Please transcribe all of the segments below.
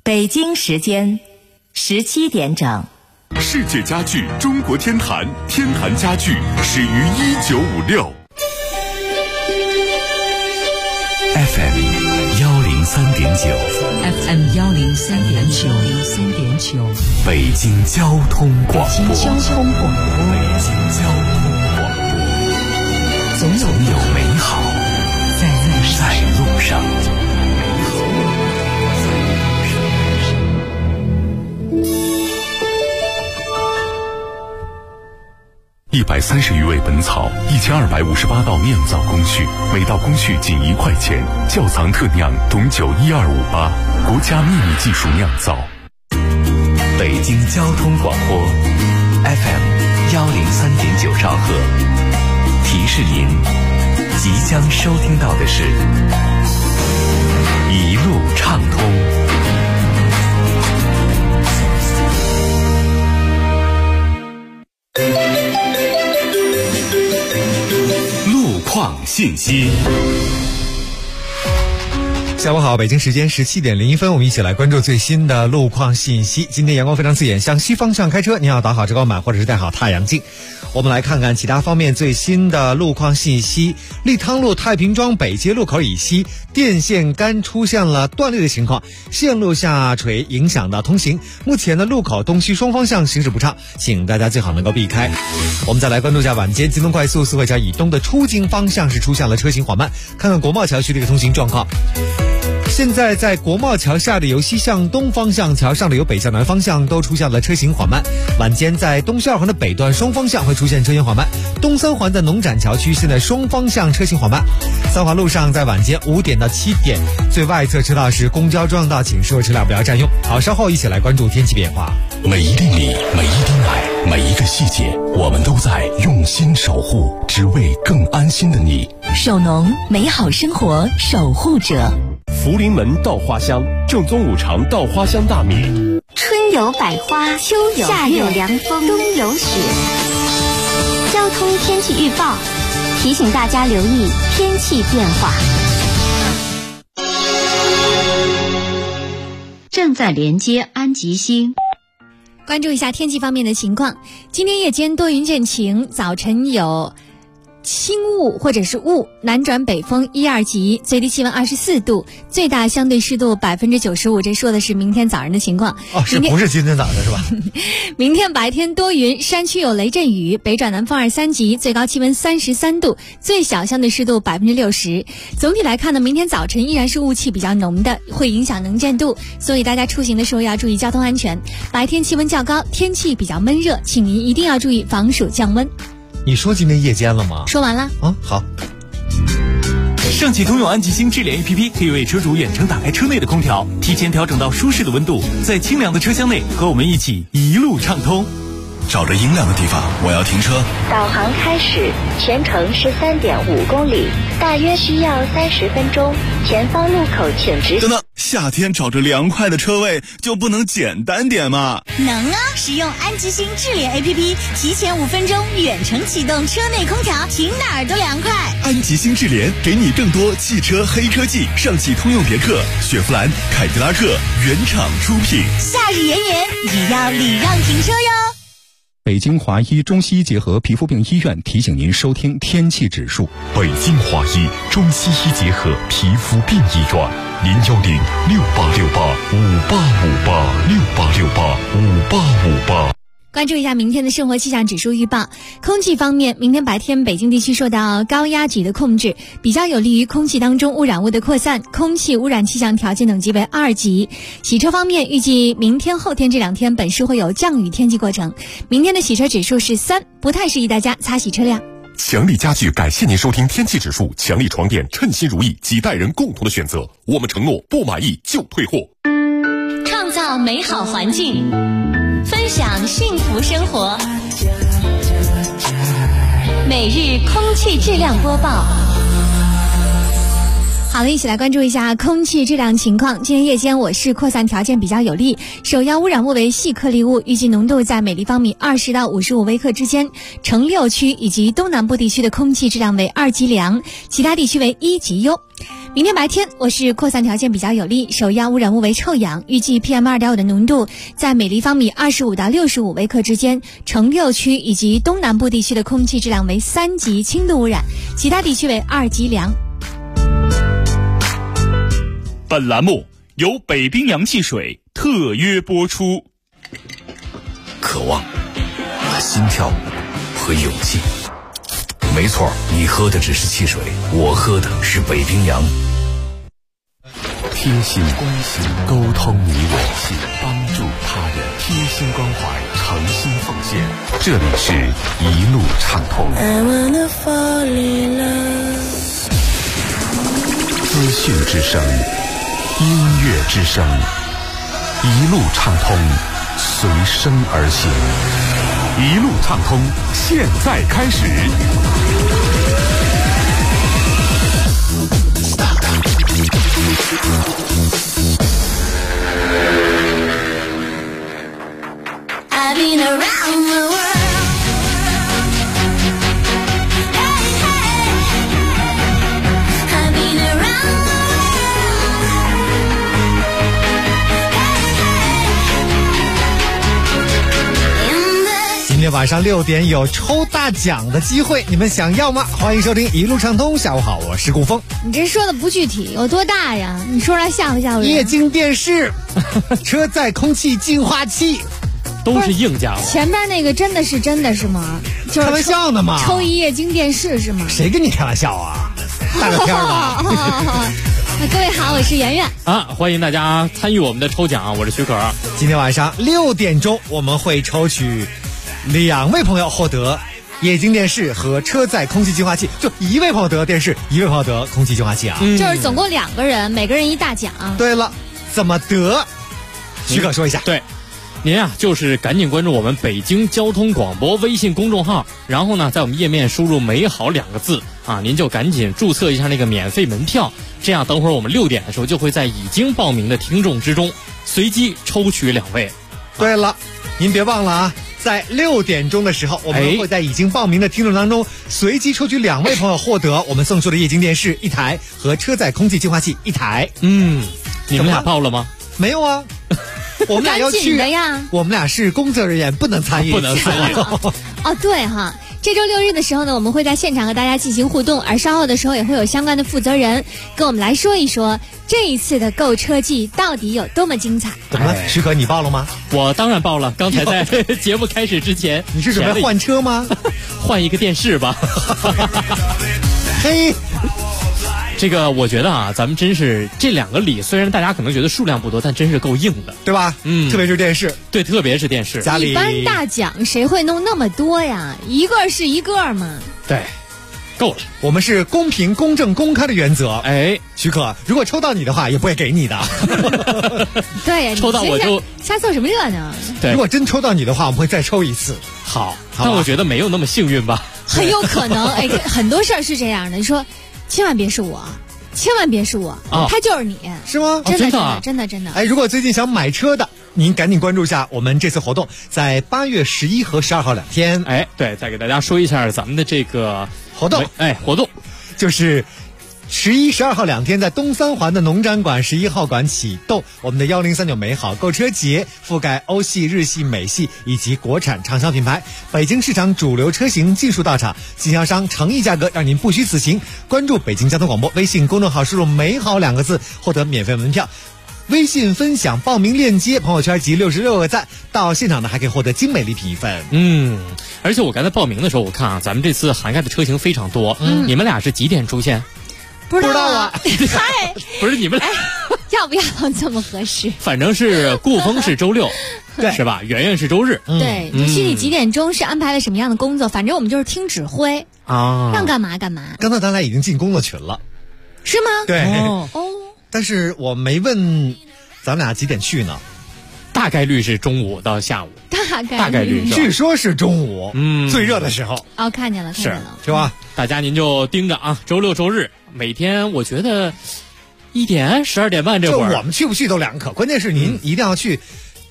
北京时间17点整。 世界家具中国天坛，天坛家具始于1956。 FM 103.9 FM 103.9 北京交通广播。 北京交通广播，总有美好在路上。 130余味本草，1258道酿造工序，每道工序仅1块钱。窖藏特酿董酒12588，国家秘密技术酿造。 北京交通广播 FM 103.9兆赫，提示您即将收听到的是一路畅通。 况信息。 下午好，北京时间17点01分，我们一起来关注最新的路况信息。今天阳光非常刺眼，向西方向开车，您要打好遮光板或者是带好太阳镜。我们来看看其他方面最新的路况信息。立汤路太平庄北街路口以西，电线杆出现了断裂的情况，线路下垂影响到通行。目前呢，路口东西双方向行驶不畅，请大家最好能够避开。我们再来关注一下晚间京东快速四惠桥以东的出京方向是出现了车行缓慢，看看国贸桥区的一个通行状况。现在在国贸桥下的由西向东方向，桥上的由北向南方向都出现了车行缓慢。晚间在东西二环的北段双方向会出现车行缓慢，东三环的农展桥区现在双方向车行缓慢。三环路上在晚间5点到7点，最外侧车道是公交专用道，请所有车辆不要占用。好，稍后一起来关注天气变化。 每一粒米，每一滴奶，每一个细节，我们都在用心守护，只为更安心的你。 首农，美好生活守护者。 福临门稻花香，正宗五常稻花香大米。 春有百花，秋有夏有凉风，冬有雪。交通天气预报提醒大家留意天气变化。 正在连接安吉星。 关注一下天气方面的情况。今天夜间多云见晴，早晨有轻雾或者是雾，南转北风1、2级，最低气温24度，最大相对湿度95%。这说的是明天早上的情况。 是不是今天早上是吧？ 明天白天多云，山区有雷阵雨，北转南风2、3级，最高气温33度，最小相对湿度60%。总体来看呢，明天早晨依然是雾气比较浓的，会影响能见度，所以大家出行的时候要注意交通安全。白天气温较高，天气比较闷热，请您一定要注意防暑降温。 你说今天夜间了吗？ 说完了。 好。 上汽通用安吉星智联 APP 可以为车主远程打开车内的空调，提前调整到舒适的温度，在清凉的车厢内和我们一起一路畅通。 找着阴凉的地方，我要停车。 导航开始，全程13.5公里，大约需要30分钟。前方路口请直行。 等等，夏天找着凉快的车位就不能简单点吗？ 能啊！使用安吉星智联 APP， 提前5分钟远程启动车内空调，停哪儿都凉快。 安吉星智联给你更多汽车黑科技，上汽通用别克、雪佛兰、凯迪拉克原厂出品。 夏日炎炎，也要礼让停车哟。 北京华医中西医结合皮肤病医院提醒您收听天气指数。 北京华医中西医结合皮肤病医院，0106868586868685858。 关注一下明天的生活气象指数预报。空气方面，明天白天北京地区受到高压脊的控制，比较有利于空气当中污染物的扩散，空气污染气象条件等级为2级。洗车方面，预计明天后天这2天本市会有降雨天气过程，明天的洗车指数是3，不太适宜大家擦洗车辆。 强力家具感谢您收听天气指数，强力床垫称心如意，几代人共同的选择，我们承诺不满意就退货。 创造美好环境，分享幸福生活。每日空气质量播报。 好了，一起来关注一下空气质量情况。今天夜间我市扩散条件比较有利，首要污染物为细颗粒物，预计浓度在每立方米20到55微克之间。城6区以及东南部地区的空气质量为2级良，其他地区为1级优。 明天白天我市扩散条件比较有利，首要污染物为臭氧，预计 PM2.5 的浓度在每立方米25到65微克之间，城六区以及东南部地区的空气质量为3级轻度污染，其他地区为2级良。 本栏目由北冰洋汽水特约播出。 渴望和心跳和勇气，没错，你喝的只是汽水，我喝的是北冰洋。 贴心关心，沟通你我，帮助他人，贴心关怀，诚心奉献。这里是一路畅通。资讯之声，音乐之声，一路畅通，随声而行。一路畅通，现在开始。 I've been around the world. 今天晚上6点有抽大奖的机会，你们想要吗？欢迎收听一路畅通。下午好，我是顾峰。 你这说的不具体，有多大呀？你说出来吓唬吓唬人。 液晶电视、车载空气净化器， 都是硬家伙。 前面那个真的是吗？就是开玩笑呢吗？ 抽一液晶电视是吗？ 谁跟你开玩笑啊？大个天的。 各位好，我是圆圆啊，欢迎大家参与我们的抽奖，我是许可。 今天晚上6点钟我们会抽取2位朋友获得液晶电视和车载空气净化器，就1位朋友得电视，1位朋友得空气净化器啊， 就是总共2个人，每个人一大奖。 对了，怎么得？许可说一下。 对，您啊，就是赶紧关注我们北京交通广播微信公众号，然后呢，在我们页面输入“美好”2个字啊，您就赶紧注册一下那个免费门票，这样等会儿我们6点的时候就会在已经报名的听众之中随机抽取2位。 对了，您别忘了啊。在6点钟的时候，我们会在已经报名的听众当中随机抽取2位朋友获得我们送出的液晶电视1台和车载空气净化器1台。 你们俩报了吗？ 没有啊，我们俩要去的呀。 我们俩是工作人员，不能参与。 不能参与。 哦，对哈。这周6日的时候呢，我们会在现场和大家进行互动，而稍后的时候也会有相关的负责人跟我们来说一说这一次的购车季到底有多么精彩。 怎么了？许可你报了吗？ 我当然报了，刚才在节目开始之前。 你是准备换车吗？ 换一个电视吧。 嘿。 这个我觉得啊，咱们真是这2个礼，虽然大家可能觉得数量不多，但真是够硬的， 对吧？特别是电视， 对，特别是电视。 家里一般大奖谁会弄那么多呀？一个是一个嘛。 对，够了。 我们是公平、公正、公开的原则。许可，如果抽到你的话，也不会给你的。 对呀， 抽到我就瞎凑什么热闹？ 对， 如果真抽到你的话，我们会再抽一次。 好，但我觉得没有那么幸运吧。 很有可能，很多事儿是这样的。你说。千万别是我，千万别是我，他就是你， 是吗？ 真的。 如果最近想买车的，您赶紧关注一下我们这次活动，在8月11和12号2天。 对，再给大家说一下咱们的这个活动。 活动就是11、12号2天，在东三环的农展馆11号馆启动我们的1039美好购车节，覆盖欧系、日系、美系以及国产畅销品牌，北京市场主流车型尽数到场，经销商诚意价格让您不虚此行。关注北京交通广播微信公众号，输入美好2个字获得免费门票，微信分享报名链接，朋友圈集66个赞，到现场呢还可以获得精美礼品1份。 而且我刚才报名的时候，我看啊，咱们这次涵盖的车型非常多。你们俩是几点出现？ 不知道啊。 嗨，不是你们俩， 要不要这么合适？ 反正是顾峰是周6，对，是吧？圆圆是周日。 对，你具体几点钟是安排了什么样的工作？反正我们就是听指挥啊，让干嘛干嘛。 刚才咱俩已经进工作群了， 是吗？ 对。但是我没问咱俩几点去呢。 大概率是中午到下午，大概率据说是中午，最热的时候。 看见了， 是吧？ 大家您就盯着啊，周6、周日每天，我觉得1点、12点半这会儿， 我们去不去都两可。关键是您一定要去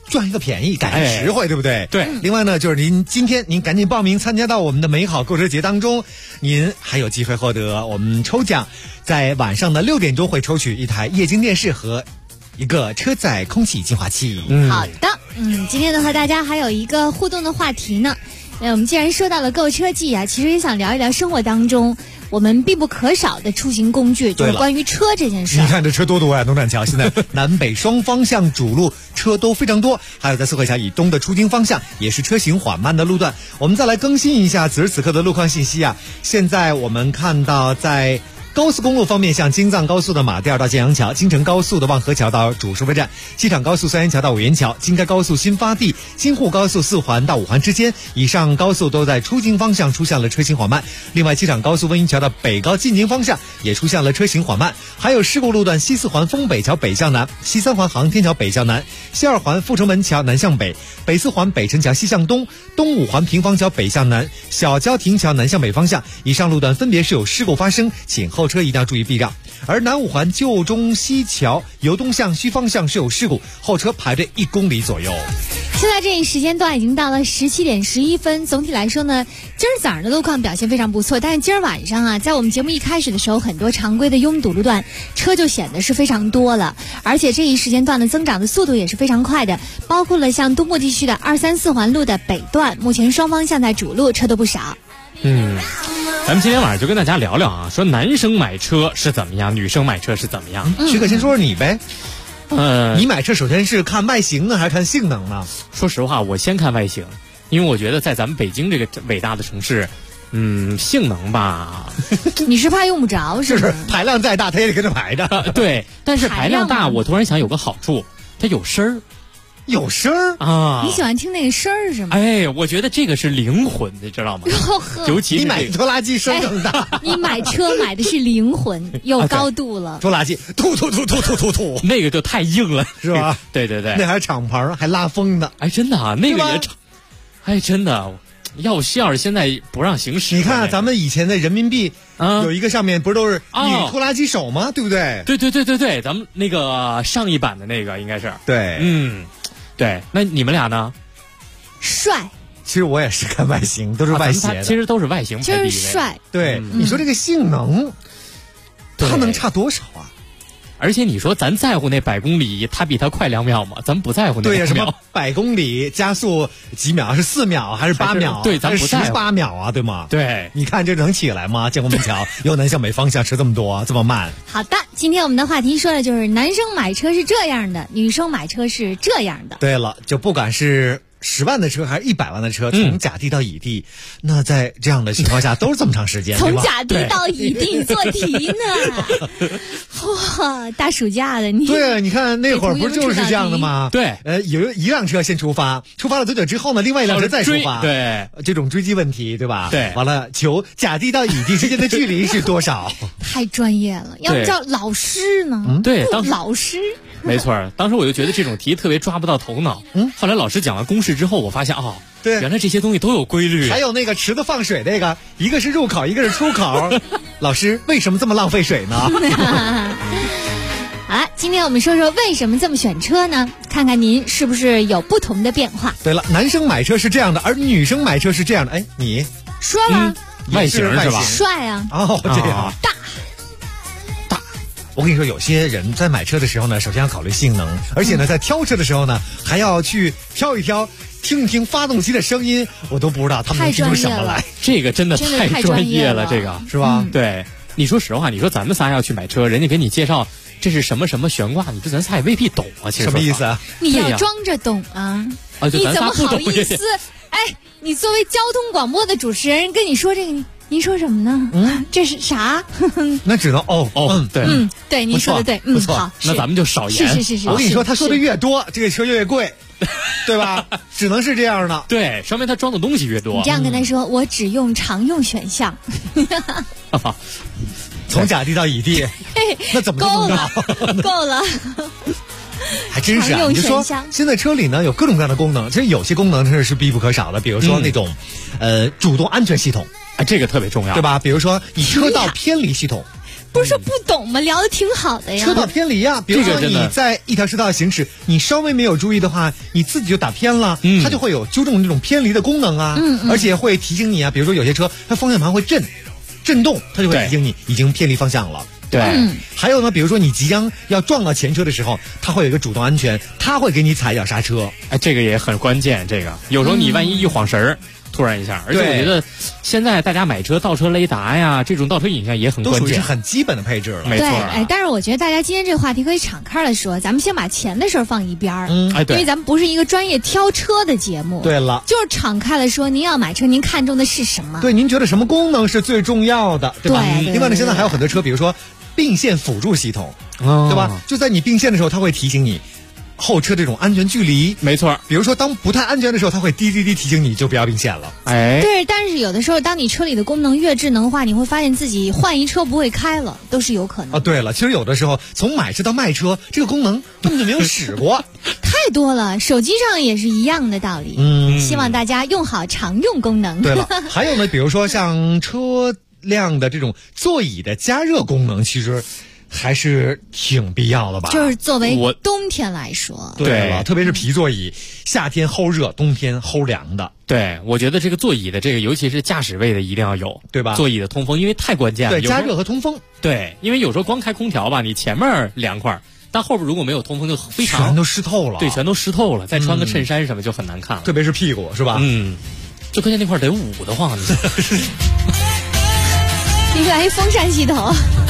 赚一个便宜，赶实惠，对不对？ 对。 另外呢，就是今天您赶紧报名参加到我们的美好购车节当中，您还有机会获得我们抽奖，在晚上的6点钟会抽取一台液晶电视和一个车载空气净化器。 好的，今天呢和大家还有一个互动的话题呢。我们既然说到了购车季啊，其实也想聊一聊生活当中我们必不可少的出行工具，就是关于车这件事。 你看这车多多呀，农展桥现在南北双方向主路车都非常多，还有在四惠桥以东的出京方向也是车行缓慢的路段。我们再来更新一下此时此刻的路况信息啊。现在我们看到在高速公路方面，像京藏高速的马甸到建阳桥，京承高速的望河桥到主收费站，机场高速三元桥到五元桥，京开高速新发地，京沪高速4环到5环之间，以上高速都在出京方向出现了车行缓慢。另外，机场高速温榆桥的北高进京方向也出现了车行缓慢。还有事故路段西4环丰北桥北向南，西3环航天桥北向南，西2环阜成门桥南向北，北4环北辰桥西向东，东5环平房桥北向南，小郊亭桥南向北方向，以上路段分别是有事故发生，请后车一定要注意避让。而南5环旧中西桥由东向西方向是有事故，后车排队1公里左右。 现在这一时间段已经到了17点11分，总体来说呢，今儿早上的路况表现非常不错，但是今儿晚上啊，在我们节目一开始的时候，很多常规的拥堵路段车就显得是非常多了，而且这一时间段的增长的速度也是非常快的，包括了像东部地区的2、3、4环路的北段，目前双方向在主路车都不少。 咱们今天晚上就跟大家聊聊啊，说男生买车是怎么样，女生买车是怎么样。 徐可先说说你呗。你买车首先是看外形呢，还是看性能呢？ 说实话，我先看外形，因为我觉得在咱们北京这个伟大的城市，性能吧， 你是怕用不着是吗？ 就是排量再大，它也得跟着排着。 对，但是排量大，我突然想有个好处，它有声儿。 有声儿啊！ 你喜欢听那个声儿是吗？ 哎，我觉得这个是灵魂，你知道吗？尤其你买拖拉机声更大。 你买车买的是灵魂，有高度了。 拖拉机突， 那个就太硬了， 是吧？ 对对对， 那还是厂牌，还拉风的。 哎，真的啊，那个也厂，哎，真的。要是现在不让行驶， 你看咱们以前的人民币有一个上面不是都是女拖拉机手吗？对不对？ 对，咱们那个上一版的那个应该是对， 对。那你们俩呢？ 帅。 其实我也是看外形，都是外形的。 其实都是外形排第一位。 就是帅。 对，你说这个性能，它能差多少啊？ 而且你说咱在乎那100公里，它比它快2秒吗？咱不在乎那2秒。 对呀，什么100公里加速几秒？是4秒还是8秒？ 对，咱不在乎 18秒啊，对吗？ 对， 你看这能起来吗？建国门桥由南向北方向车这么多，这么慢。 好的，今天我们的话题说的就是男生买车是这样的，女生买车是这样的。 对了，就不管是10万的车还是100万的车，从甲地到乙地，那在这样的情况下都是这么长时间。 从甲地到乙地做题呢？哇，大暑假的你。 对，你看那会儿不就是这样的吗？ 对， 有一辆车先出发了多久之后呢，另外一辆车再出发。 对， 这种追击问题，对吧？ 对， 完了，求甲地到乙地之间的距离是多少？ 太专业了，要不叫老师呢？ 对， 老师。 没错，当时我就觉得这种题特别抓不到头脑。后来老师讲了公式之后，我发现对， 原来这些东西都有规律。 还有那个池子放水那个，一个是入口，一个是出口。老师为什么这么浪费水呢？ 好了，今天我们说说为什么这么选车呢？看看您是不是有不同的变化。 对了，男生买车是这样的，而女生买车是这样的。哎，你说了， 外形是吧？ 帅啊！ 这样大。 我跟你说，有些人在买车的时候呢，首先要考虑性能，而且呢，在挑车的时候呢，还要去挑一挑，听一听发动机的声音，我都不知道他们能听出什么来。 这个真的太专业了，这个是吧？ 对，你说实话，你说咱们仨要去买车，人家给你介绍这是什么什么悬挂，你说咱仨也未必懂啊。其实什么意思啊？ 你要装着懂啊！你怎么好意思？哎，你作为交通广播的主持人跟你说这个，您说什么呢？这是啥？ 那只能对，您说的对， 不错。 好， 那咱们就少言。 是。 我跟你说，他说的越多，这个车越贵，对吧？只能是这样的。 对，说明他装的东西越多。 你这样跟他说，我只用常用选项。 从甲地到乙地，那怎么够了？够了。 还真是啊！你就说现在车里呢有各种各样的功能，其实有些功能是必不可少的，比如说那种主动安全系统， 这个特别重要， 对吧？比如说你车道偏离系统， 不是说不懂吗？聊得挺好的呀。 车道偏离呀，比如说你在一条车道行驶，你稍微没有注意的话，你自己就打偏了，它就会有纠正这种偏离的功能啊，而且会提醒你啊，比如说有些车它方向盘会震动，它就会提醒你已经偏离方向了。 对， 还有呢，比如说你即将要撞到前车的时候，它会有一个主动安全，它会给你踩一脚刹车。 哎，这个也很关键。这个有时候你万一一晃神儿，突然一下，而且我觉得现在大家买车倒车雷达呀，这种倒车影像也很关键， 都属于是很基本的配置了。 没错。 哎，但是我觉得大家今天这个话题可以敞开了说，咱们先把钱的事儿放一边儿。 对， 因为咱们不是一个专业挑车的节目。 对了， 就是敞开了说，您要买车，您看中的是什么？ 对，您觉得什么功能是最重要的，对吧？ 对。 另外呢，现在还有很多车，比如说并线辅助系统，对吧？就在你并线的时候，它会提醒你后车这种安全距离。 没错， 比如说当不太安全的时候，它会滴滴滴提醒你就不要并线了。 哎， 对，但是有的时候当你车里的功能越智能化，你会发现自己换一车不会开了，都是有可能。 对了，其实有的时候从买车到卖车，这个功能根本就没有使过。 太多了，手机上也是一样的道理。希望大家用好常用功能。 对了，还有呢，比如说像车辆的这种座椅的加热功能，其实还是挺必要的吧？ 就是作为冬天来说， 对了，特别是皮座椅，夏天齁热，冬天齁凉的。 对，我觉得这个座椅的这个，尤其是驾驶位的一定要有， 对吧？ 座椅的通风，因为太关键了。 对，加热和通风。 对，因为有时候光开空调吧，你前面凉快，但后边如果没有通风，就非常全都湿透了。 对，全都湿透了，再穿个衬衫什么就很难看了。 特别是屁股，是吧？ 就关键那块得捂得慌。 你来一风扇系统。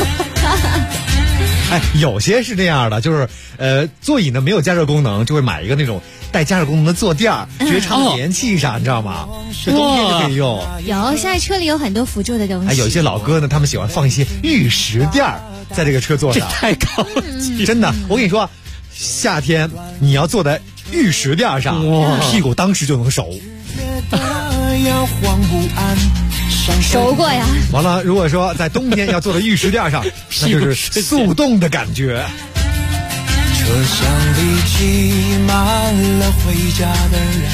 哎，有些是这样的，就是座椅呢没有加热功能，就会买一个那种带加热功能的坐垫儿，绝肠连气上，你知道吗？这冬天就可以用。 有，现在车里有很多辅助的东西。 哎，有些老哥呢，他们喜欢放一些玉石垫儿在这个车座上， 这太高级。 真的，我跟你说，夏天你要坐在玉石垫上，屁股当时就能熟。 熟过呀。 完了，如果说在冬天要坐在玉石垫上，那就是速冻的感觉。 车厢里挤满了回家的人，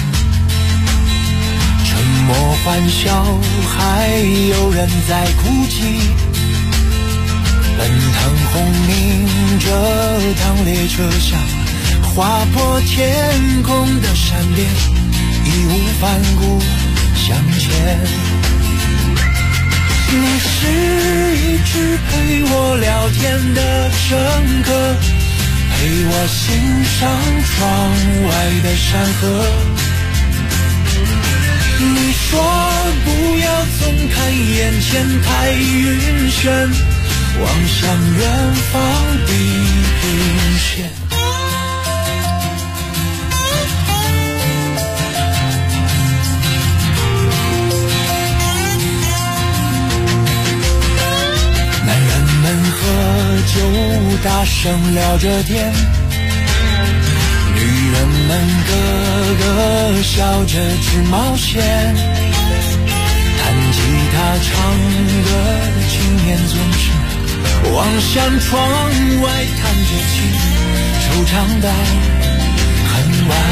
沉默欢笑，还有人在哭泣。奔腾轰鸣这趟列车厢，划破天空的闪电，义无反顾向前。你是一直陪我聊天的乘客，陪我欣赏窗外的山河。你说不要总看眼前太晕眩，望向远方地平线。喝酒大声聊着天，女人们个个笑着直冒险，弹吉他唱歌的青年总是望向窗外弹着琴，惆怅到很晚。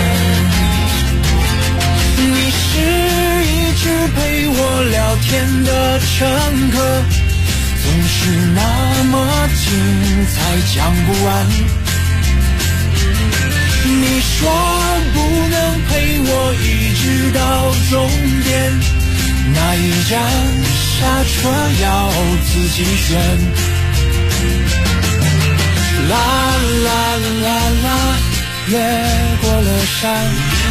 你是一直陪我聊天的乘客，总是那么精彩讲不完。你说不能陪我一直到终点，那一站下车要自己选。啦啦啦啦，越过了山，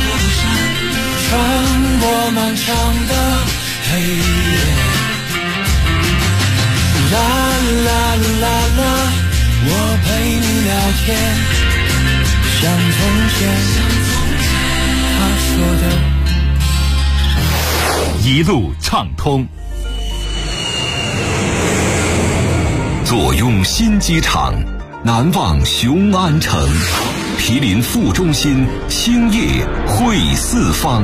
穿过漫长的黑夜。啦啦啦啦，我陪你聊天，像从前他说的。 一路畅通，坐拥新机场，南望雄安城，毗邻副中心，兴业汇四方。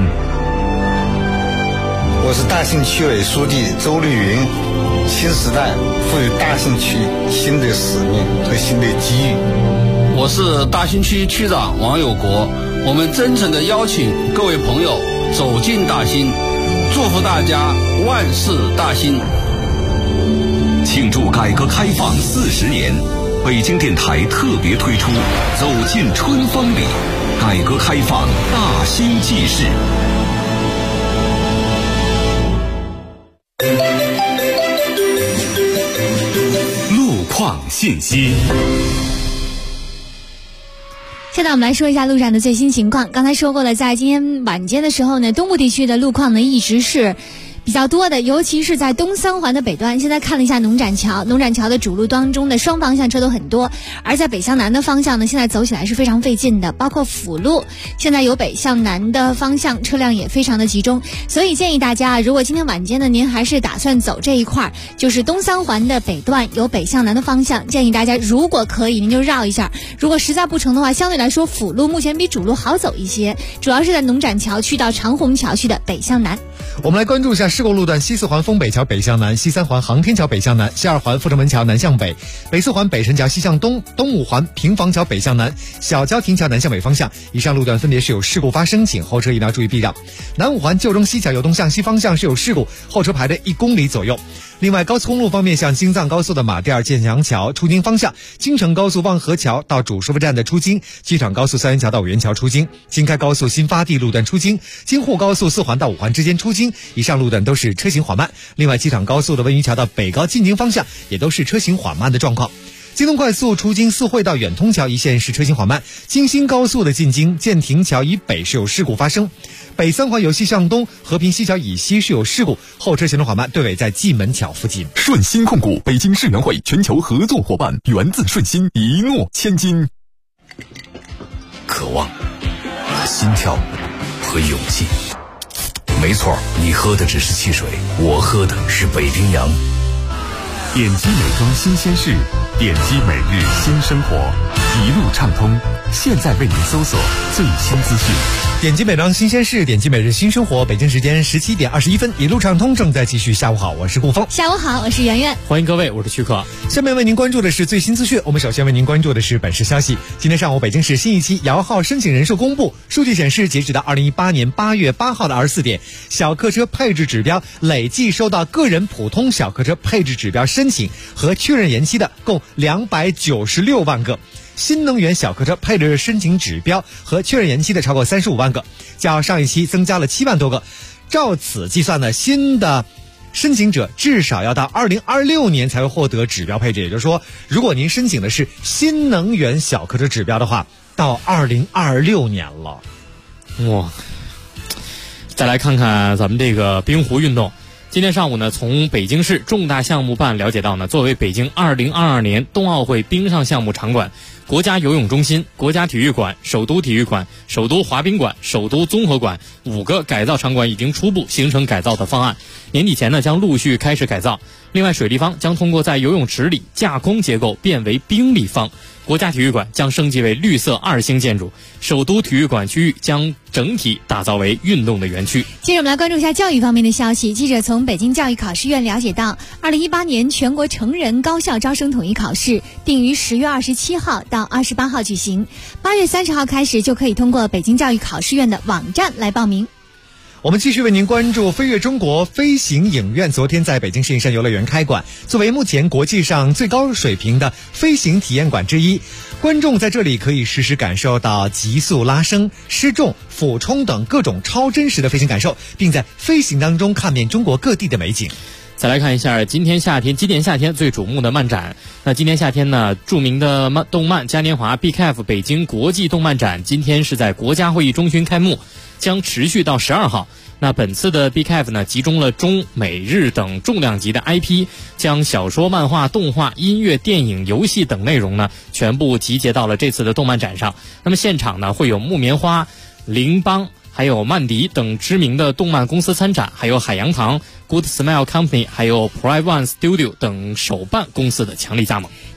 我是大兴区委书记周绿云。新时代赋予大兴区新的使命和新的机遇。 我是大兴区区长王有国，我们真诚地邀请各位朋友走进大兴，祝福大家万事大兴。 庆祝改革开放40年，北京电台特别推出《走进春风里》，改革开放大兴纪事。路况信息。 现在我们来说一下路上的最新情况。刚才说过了，在今天晚间的时候呢，东部地区的路况呢一直是比较多的，尤其是在东三环的北端。现在看了一下农展桥的主路当中的双方向车都很多，而在北向南的方向呢，现在走起来是非常费劲的，包括辅路，现在有北向南的方向车辆也非常的集中，所以建议大家，如果今天晚间呢您还是打算走这一块，就是东三环的北段有北向南的方向，建议大家如果可以您就绕一下，如果实在不成的话，相对来说辅路目前比主路好走一些，主要是在农展桥去到长虹桥区的北向南。 我们来关注一下事故路段：西四环丰北桥北向南，西三环航天桥北向南，西二环阜成门桥南向北，北四环北辰桥西向东，东五环平房桥北向南，小郊亭桥南向北方向。以上路段分别是有事故发生，请后车一定要注意避让。南五环旧中西桥由东向西方向是有事故，后车排的1公里左右。另外，高速公路方面，像京藏高速的马甸尔建强桥出京方向，京承高速望河桥到主收费站的出京，机场高速三元桥到五元桥出京，京开高速新发地路段出京，京沪高速4环到5环之间出京，以上路段都是车行缓慢。另外，机场高速的温榆桥到北高进京方向也都是车行缓慢的状况。京东快速出京四惠到远通桥一线是车行缓慢，京新高速的进京建亭桥以北是有事故发生，北三环由西向东和平西桥以西是有事故，后车行动缓慢，队尾在蓟门桥附近。 顺心控股北京世园会全球合作伙伴，源自顺心，一诺千金。 渴望和心跳和勇气，没错，你喝的只是汽水，我喝的是北冰洋。 点击美妆新鲜事，点击每日新生活，一路畅通。现在为您搜索最新资讯。 点击美妆新鲜事，点击每日新生活。北京时间17点21分，一路畅通正在继续。下午好，我是顾峰。 下午好，我是圆圆。 欢迎各位，我是曲可。 下面为您关注的是最新资讯。我们首先为您关注的是本市消息。今天上午，北京市新一期摇号申请人数公布，数据显示，截止到2018年8月8号的24点，小客车配置指标累计收到个人普通小客车配置指标申请和确认延期的共296万个。新能源小客车配置申请指标和确认延期的超过35万个，较上一期增加了7万多个。照此计算呢，新的申请者至少要到2026年才会获得指标配置，也就是说，如果您申请的是新能源小客车指标的话，到2026年了。 哇！再来看看咱们这个冰壶运动。今天上午呢，从北京市重大项目办了解到呢，作为北京2022年冬奥会冰上项目场馆，国家游泳中心、国家体育馆、首都体育馆、首都滑冰馆、首都综合馆5个改造场馆已经初步形成改造的方案，年底前呢将陆续开始改造。另外，水立方将通过在游泳池里架空结构变为冰立方，国家体育馆将升级为绿色2星建筑，首都体育馆区域将整体打造为运动的园区。 接着我们来关注一下教育方面的消息。记者从北京教育考试院了解到，2018年全国成人高校招生统一考试定于10月27号到28号举行，8月30号开始就可以通过北京教育考试院的网站来报名。 我们继续为您关注飞跃中国飞行影院昨天在北京石景山游乐园开馆，作为目前国际上最高水平的飞行体验馆之一，观众在这里可以实时感受到急速拉升、失重、俯冲等各种超真实的飞行感受，并在飞行当中看遍中国各地的美景。 再来看一下今年夏天最瞩目的漫展。那今年夏天呢，著名的动漫嘉年华 BKF 北京国际动漫展今天是在国家会议中心开幕，将持续到12号。那本次的 BKF 呢，集中了中美日等重量级的 IP， 将小说、漫画、动画、音乐、电影、游戏等内容呢，全部集结到了这次的动漫展上。那么现场呢，会有木棉花、羚邦还有曼迪等知名的动漫公司参展，还有海洋堂、Good Smile Company 还有 Pride One Studio 等手办公司的强力加盟。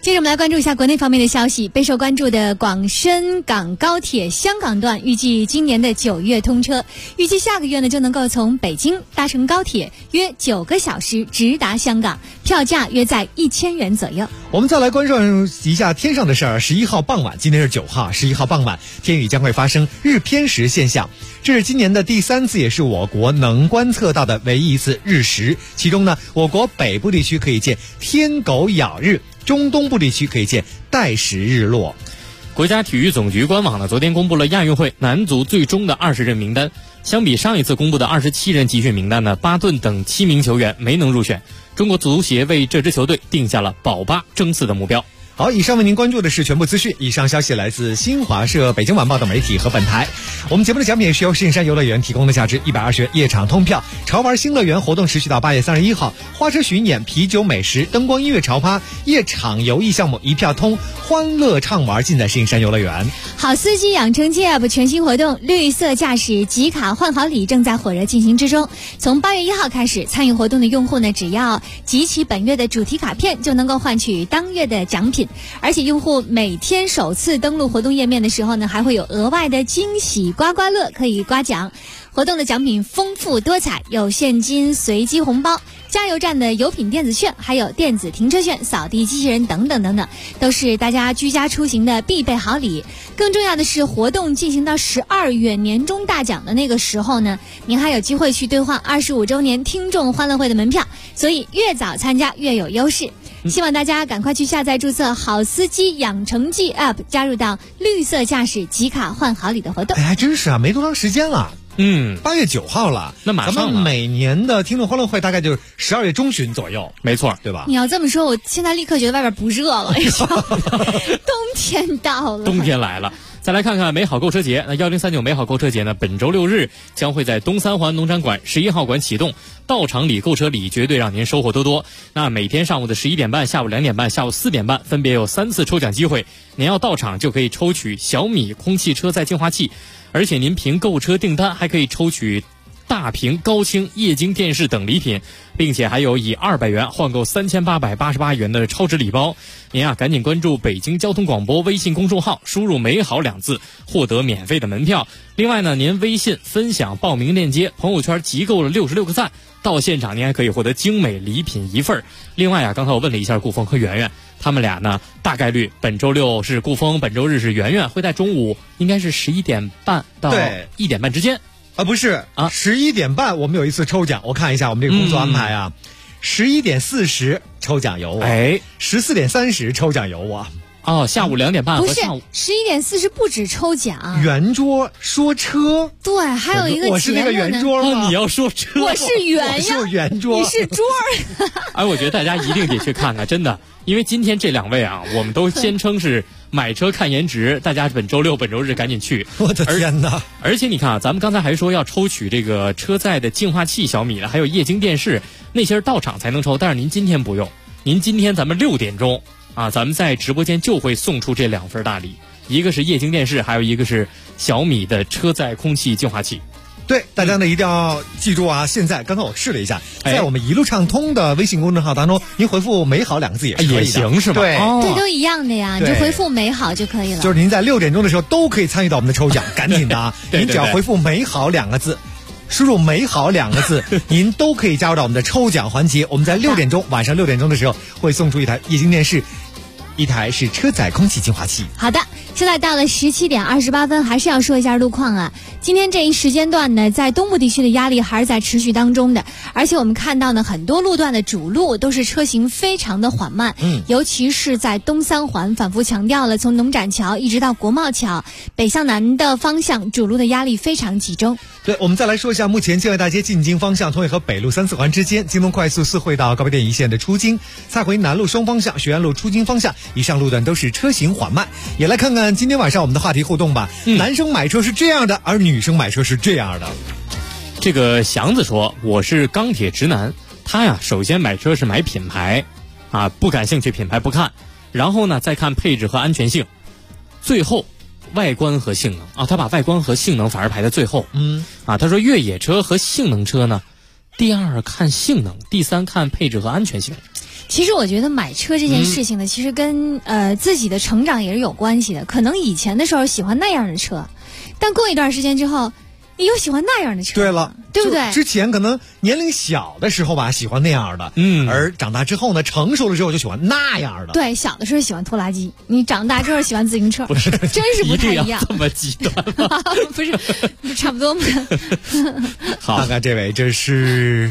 接着我们来关注一下国内方面的消息。备受关注的广深港高铁香港段预计今年的9月通车，预计下个月呢就能够从北京搭乘高铁约9个小时直达香港，票价约在1000元左右。 我们再来关注一下天上的事儿。11号傍晚，今天是9号，11号傍晚天宇将会发生日偏食现象，这是今年的第3次，也是我国能观测到的唯一一次日食。其中呢，我国北部地区可以见天狗咬日，中东部地区可以见带时日落。 国家体育总局官网呢，昨天公布了亚运会男足最终的20人名单。相比上一次公布的27人集训名单呢，巴顿等7名球员没能入选。中国足协为这支球队定下了保8争4的目标。 好，以上为您关注的是全部资讯。以上消息来自新华社、北京晚报等媒体和本台。我们节目的奖品是由石景山游乐园提供的，价值120元夜场通票。潮玩新乐园活动持续到8月31号，花车巡演、啤酒美食、灯光音乐潮趴、夜场游艺项目一票通，欢乐畅玩尽在石景山游乐园。 好司机养成 App 全新活动绿色驾驶集卡换好礼正在火热进行之中。从8月1号开始，参与活动的用户呢，只要集齐本月的主题卡片，就能够换取当月的奖品。而且用户每天首次登录活动页面的时候呢，还会有额外的惊喜刮刮乐可以刮奖。活动的奖品丰富多彩，有现金、随机红包、加油站的油品电子券，还有电子停车券、扫地机器人等等等等，都是大家居家出行的必备好礼。更重要的是，活动进行到12月年终大奖的那个时候呢，您还有机会去兑换25周年听众欢乐会的门票，所以越早参加越有优势。希望大家赶快去下载注册好司机养成记 App， 加入到绿色驾驶集卡换好礼的活动。 还真是啊，没多长时间了。8月9号了， 那马上了。 咱们每年的听众欢乐会大概就是12月中旬左右， 没错， 对吧？ 你要这么说，我现在立刻觉得外边不热了，冬天到了， 冬天来了。再来看看美好购车节，那1039美好购车节呢，本周6日将会在东三环农展馆11号馆启动，到场礼购车礼绝对让您收获多多。那每天上午的11点半、下午2点半、下午4点半，分别有3次抽奖机会，您要到场就可以抽取小米空气车载净化器，而且您凭购车订单还可以抽取大屏高清液晶电视等礼品，并且还有以200元换购3888元的超值礼包。您赶紧关注北京交通广播微信公众号，输入美好2字获得免费的门票。另外呢，您微信分享报名链接，朋友圈集够了66个赞，到现场您还可以获得精美礼品1份。另外刚才我问了一下顾峰和圆圆，他们俩呢大概率本周6是顾峰，本周日是圆圆，会在中午应该是11点半到1点半之间。 不是啊，11点半我们有一次抽奖，我看一下我们这个工作安排啊，11点40抽奖由我，14点30抽奖由我。 下午2点半和下午 11点40不止抽奖， 圆桌说车， 对，还有一个节目呢。 我是那个圆桌吗？ 你要说车， 我是圆呀， 我是圆桌， 你是桌儿。 我觉得大家一定得去看看，真的，因为今天这2位啊，我们都宣称是买车看颜值，大家本周6、本周日赶紧去。 我的天哪！ 而且你看咱们刚才还说要抽取这个车载的净化器小米的，还有液晶电视，那些是到场才能抽，但是您今天不用，您今天咱们6点钟咱们在直播间就会送出这2份大礼，一个是液晶电视，还有一个是小米的车载空气净化器。 对，大家呢一定要记住啊！现在刚刚我试了一下，在我们一路畅通的微信公众号当中，您回复美好2个字也是可以的， 也行是吧？ 对， 对，都一样的呀，你就回复美好就可以了。 就是您在6点钟的时候都可以参与到我们的抽奖，赶紧的啊！您只要回复美好2个字，输入美好2个字，您都可以加入到我们的抽奖环节。我们在晚上6点钟的时候会送出一台液晶电视，一台是车载空气净化器。 好的，现在到了17点28分，还是要说一下路况啊。今天这一时间段呢，在东部地区的压力还是在持续当中的，而且我们看到呢，很多路段的主路都是车行非常的缓慢，尤其是在东三环，反复强调了，从农展桥一直到国贸桥，北向南的方向主路的压力非常集中。 对，我们再来说一下，目前建外大街进京方向，同也和北路3、4环之间，京东快速4会到高碑店一线的出京，再回南路双方向，学院路出京方向，以上路段都是车行缓慢。也来看看今天晚上我们的话题互动吧。男生买车是这样的，而女生买车是这样的。 这个祥子说，我是钢铁直男，他呀首先买车是买品牌不感兴趣品牌不看，然后呢再看配置和安全性，最后外观和性能他把外观和性能反而排在最后。他说越野车和性能车呢，第2看性能，第3看配置和安全性。 其实我觉得买车这件事情呢，其实跟自己的成长也是有关系的。可能以前的时候喜欢那样的车，但过一段时间之后，你又喜欢那样的车。 对了， 对不对？ 之前可能年龄小的时候吧，喜欢那样的，而长大之后呢，成熟了之后就喜欢那样的。 对，小的时候喜欢拖拉机，你长大之后喜欢自行车， 不是， 真是不太一样。 这么极端吗？ 不是差不多吗？ 好，看看这位，这是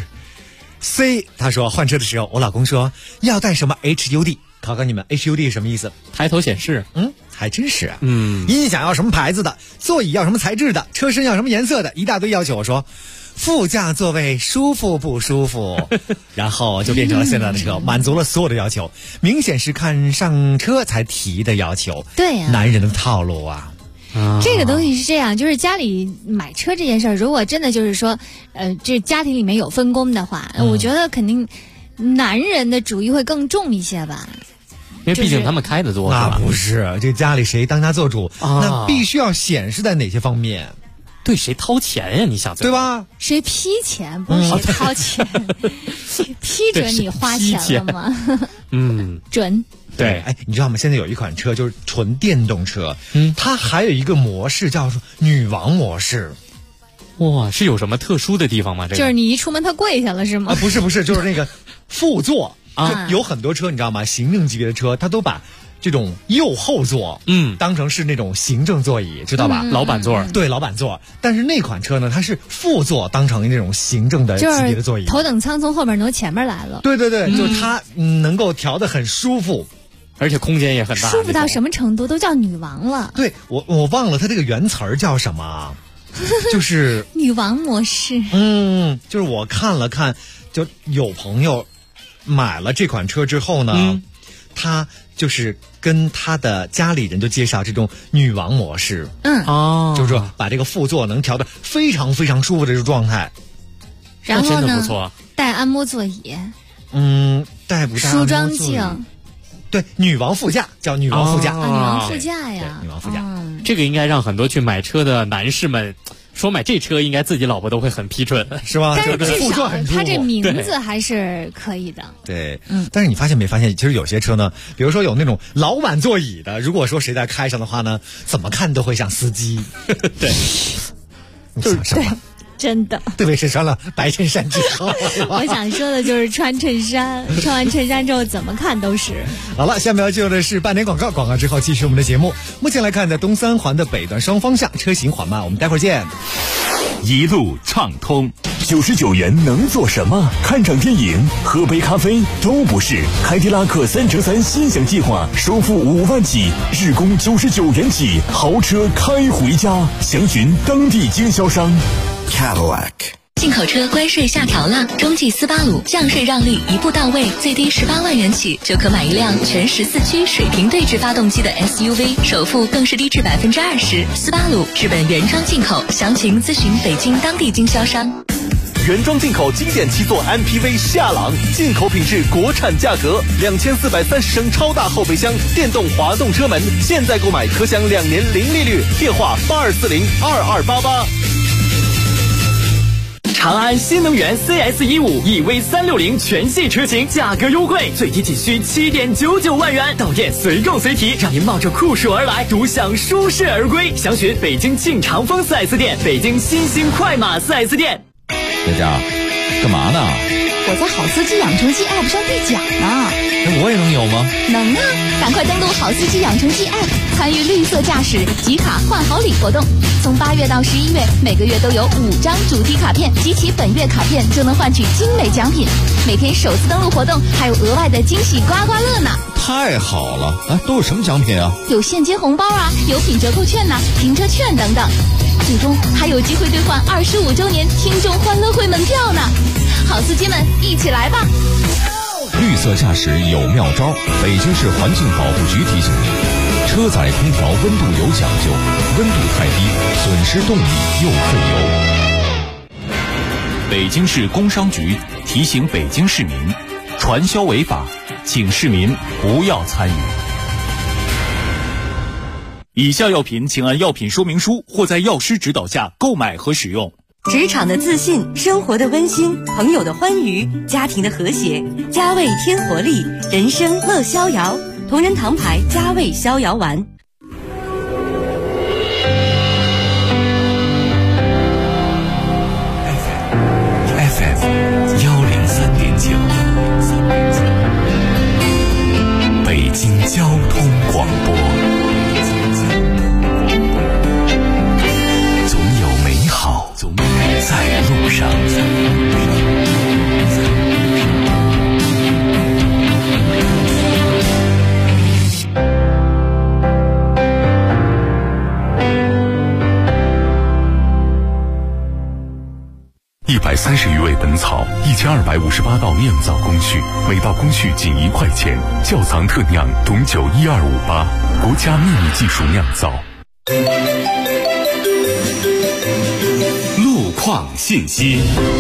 C， 他说换车的时候，我老公说要带什么 HUD， 考考你们 HUD 是什么意思？ 抬头显示。 还真是啊。音响要什么牌子的，座椅要什么材质的，车身要什么颜色的，一大堆要求。我说副驾座位舒服不舒服？然后就变成了现在的车，满足了所有的要求，明显是看上车才提的要求。 对呀， 男人的套路啊。 这个东西是这样，就是家里买车这件事儿，如果真的就是说，这家庭里面有分工的话，我觉得肯定男人的主意会更重一些吧。 因为毕竟他们开的多， 那不是这家里谁当家做主，那必须要显示在哪些方面？ 对，谁掏钱呀？你想对吧？ 谁批钱？不是谁掏钱，批准你花钱了吗？准。 对， 哎，你知道吗？现在有一款车就是纯电动车，它还有一个模式叫做女王模式。 哇，是有什么特殊的地方吗？这个就是你一出门它跪下了是吗？ 不是，就是那个副座啊，有很多车你知道吗？行政级别的车，它都把这种右后座当成是那种行政座椅，知道吧？ 老板座。 对，老板座。但是那款车呢，它是副座当成那种行政的级别的座椅， 头等舱从后面挪前面来了。 对，就是它能够调得很舒服。 而且空间也很大， 舒服到什么程度都叫女王了。 对，我忘了它这个原词儿叫什么，就是女王模式。 就是我看了看，就有朋友买了这款车之后呢，他就是跟他的家里人就介绍这种女王模式。就是说把这个副座能调得非常非常舒服的这种状态。 然后呢， 真的不错， 带按摩座椅。 带不带梳妆镜？ 对，女王副驾叫女王副驾。 女王副驾呀， 女王副驾。 这个应该让很多去买车的男士们说买这车，应该自己老婆都会很批准， 是吧？ 但是至少它这名字还是可以的。 对，但是你发现没发现，其实有些车呢，比如说有那种老板座椅的，如果说谁在开上的话呢，怎么看都会像司机。 对， 你想什么？ 真的， 特别是穿了白衬衫之后。 我想说的就是穿衬衫，穿完衬衫之后怎么看都是。 好了，下面要进入的是半点广告，广告之后继续我们的节目。目前来看，在东三环的北段双方向车行缓慢，我们待会儿见。 一路畅通，99元能做什么？看场电影、喝杯咖啡都不是。凯迪拉克3乘3心想计划，首付5万起，日供99元起，豪车开回家。详询当地经销商。 Cadillac 进口车关税下调了，中继斯巴鲁降税让利一步到位，最低18万元起就可买一辆全14驱水平对置发动机的 SUV， 首付更是低至20%。斯巴鲁日本原装进口，详情咨询北京当地经销商。 原装进口经典7座 MPV 夏朗，进口品质，国产价格，2430升超大后备箱，电动滑动车门，现在购买可享2年零利率，电话82402288。 长安新能源 CS15 EV360全系车型价格优惠，最低仅需7.99万元，到店随购随提，让您冒着酷暑而来，独享舒适而归。详询北京庆长丰 4S 店、北京新兴快马 4S 店。 佳佳，干嘛呢？ 我在好司机养成记 App 上兑奖呢。 那我也能有吗？ 能啊！赶快登录好司机养成记 App， 参与绿色驾驶集卡换好礼活动。从8月到11月，每个月都有5张主题卡片，集齐本月卡片就能换取精美奖品。每天首次登录活动还有额外的惊喜刮刮乐呢！ 太好了！哎，都有什么奖品啊？ 有现金红包啊，有品折扣券呐、停车券等等。最终还有机会兑换25周年听众欢乐会门票呢！好司机们，一起来吧！ 绿色驾驶有妙招，北京市环境保护局提醒您：车载空调温度有讲究，温度太低，损失动力又费油。 北京市工商局提醒北京市民，传销违法，请市民不要参与。 以下药品请按药品说明书或在药师指导下购买和使用。 职场的自信，生活的温馨，朋友的欢愉，家庭的和谐。佳味添活力，人生乐逍遥。同仁堂牌佳味逍遥丸。 FM103.9，北京交通广播。总有美好在路上。130余味本草，1258道酿造工序，每道工序仅1块钱。窖藏特酿董酒12588，国家秘密技术酿造。路况信息。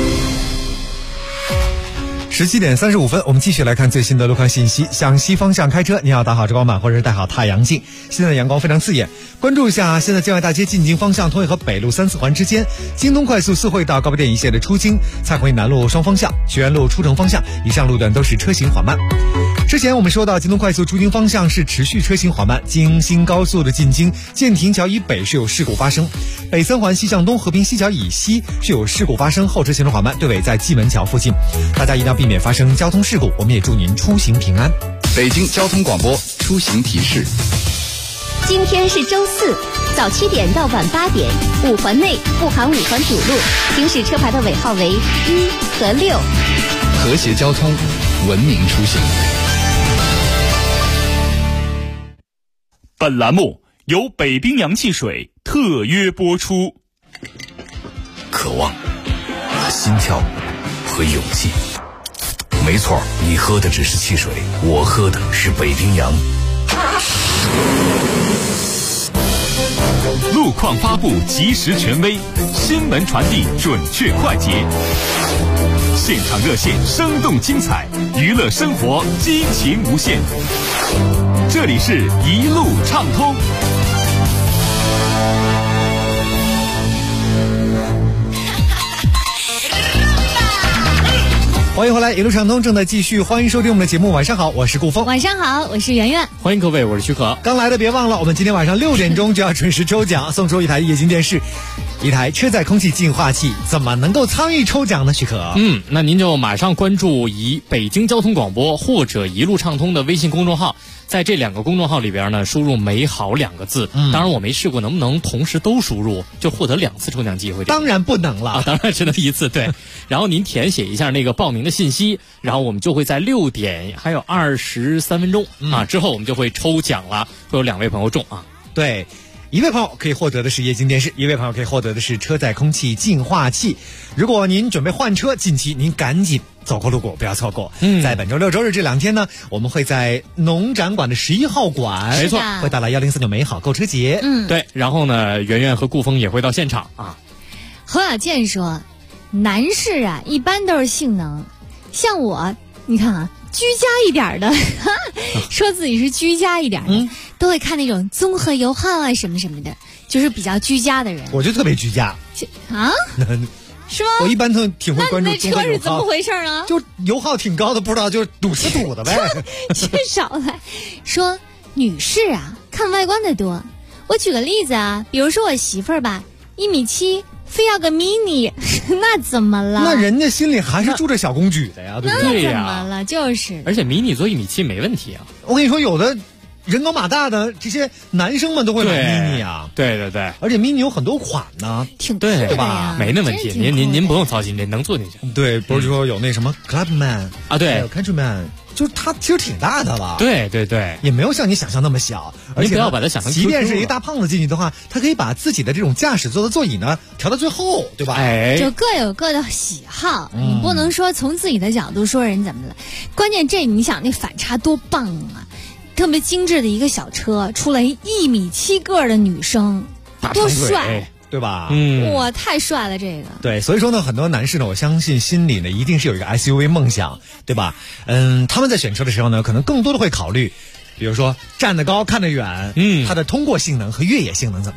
17点35分，我们继续来看最新的路况信息。向西方向开车，你要打好遮光板或者是戴好太阳镜。现在的阳光非常刺眼，关注一下现在建外大街进京方向通惠河北路3、4环之间，京东快速四惠到高碑店一线的出京、蔡回南路双方向、学院路出城方向，以上路段都是车行缓慢。之前我们说到京东快速出京方向是持续车行缓慢，京新高速的进京建亭桥以北是有事故发生，北3环西向东和平西桥以西是有事故发生，后车行驶缓慢，队尾在蓟门桥附近，大家一定要避免发生交通事故，我们也祝您出行平安。 北京交通广播出行提示： 今天是周四，早7点到晚8点，5环内不含5环主路，行驶车牌的尾号为1和6。 和谐交通，文明出行。 本栏目由北冰洋汽水特约播出。 渴望和心跳和勇气，没错，你喝的只是汽水，我喝的是北冰洋。 路况发布及时权威，新闻传递准确快捷，现场热线生动精彩，娱乐生活激情无限。这里是一路畅通。 欢迎回来，一路畅通正在继续，欢迎收听我们的节目。晚上好，我是顾峰。 晚上好，我是圆圆。 欢迎各位，我是徐可。 刚来的别忘了，我们今天晚上6点钟就要准时抽奖，送出一台液晶电视，一台车载空气净化器。怎么能够参与抽奖呢？徐可， 那您就马上关注北京交通广播或者一路畅通的微信公众号。在这2个公众号里边呢，输入美好2个字。当然我没试过能不能同时都输入，就获得2次抽奖机会。 当然不能了， 当然只能1次。对，然后您填写一下那个报名的信息，然后我们就会在6点还有23分钟之后我们就会抽奖了，会有2位朋友中啊。 对。一位朋友可以获得的是液晶电视，一位朋友可以获得的是车载空气净化器。如果您准备换车，近期您赶紧走过路过，不要错过。在本周6、周日这2天呢，我们会在农展馆的11号馆， 没错， 会带来1049美好购车节。 对，然后呢，圆圆和顾峰也会到现场啊。 侯小健说，男士啊，一般都是性能，像我，你看啊。居家一点的，说自己是居家一点的，都会看那种综合油耗啊什么什么的，就是比较居家的人。 我就特别居家啊，是吗？ 我一般都挺会关注综合油耗。 那车是怎么回事啊？ 就油耗挺高的，不知道就堵是堵的呗。 缺少了。说女士啊，看外观的多。我举个例子啊，比如说我媳妇儿吧，1.7米。非要个 mini， 那怎么了？ 那人家心里还是住着小公举的呀，对不对？ 那怎么了？就是， 而且迷你做1.7米没问题啊。 我跟你说，有的人高马大的这些男生们都会买 mini 啊。 对对对， 而且 mini 有很多款呢， 挺对吧？ 没那问题，您不用操心，这能坐进去。 对，不是说有那什么 Clubman 啊，对， 还有 Countryman。就是它其实挺大的了， 对对对， 也没有像你想象那么小，而且不要把它想成 QQ 了， 即便是一大胖子进去的话，他可以把自己的这种驾驶座的座椅呢调到最后，对吧？ 就各有各的喜好，你不能说从自己的角度说人怎么了。关键这你想那反差多棒啊！特别精致的一个小车，出来1.7米个的女生，多帅！ 对吧？ 哇，太帅了这个。 对，所以说呢，很多男士呢，我相信心里呢一定是有一个 SUV 梦想，对吧？他们在选车的时候呢，可能更多的会考虑，比如说站得高看得远，它的通过性能和越野性能怎么样？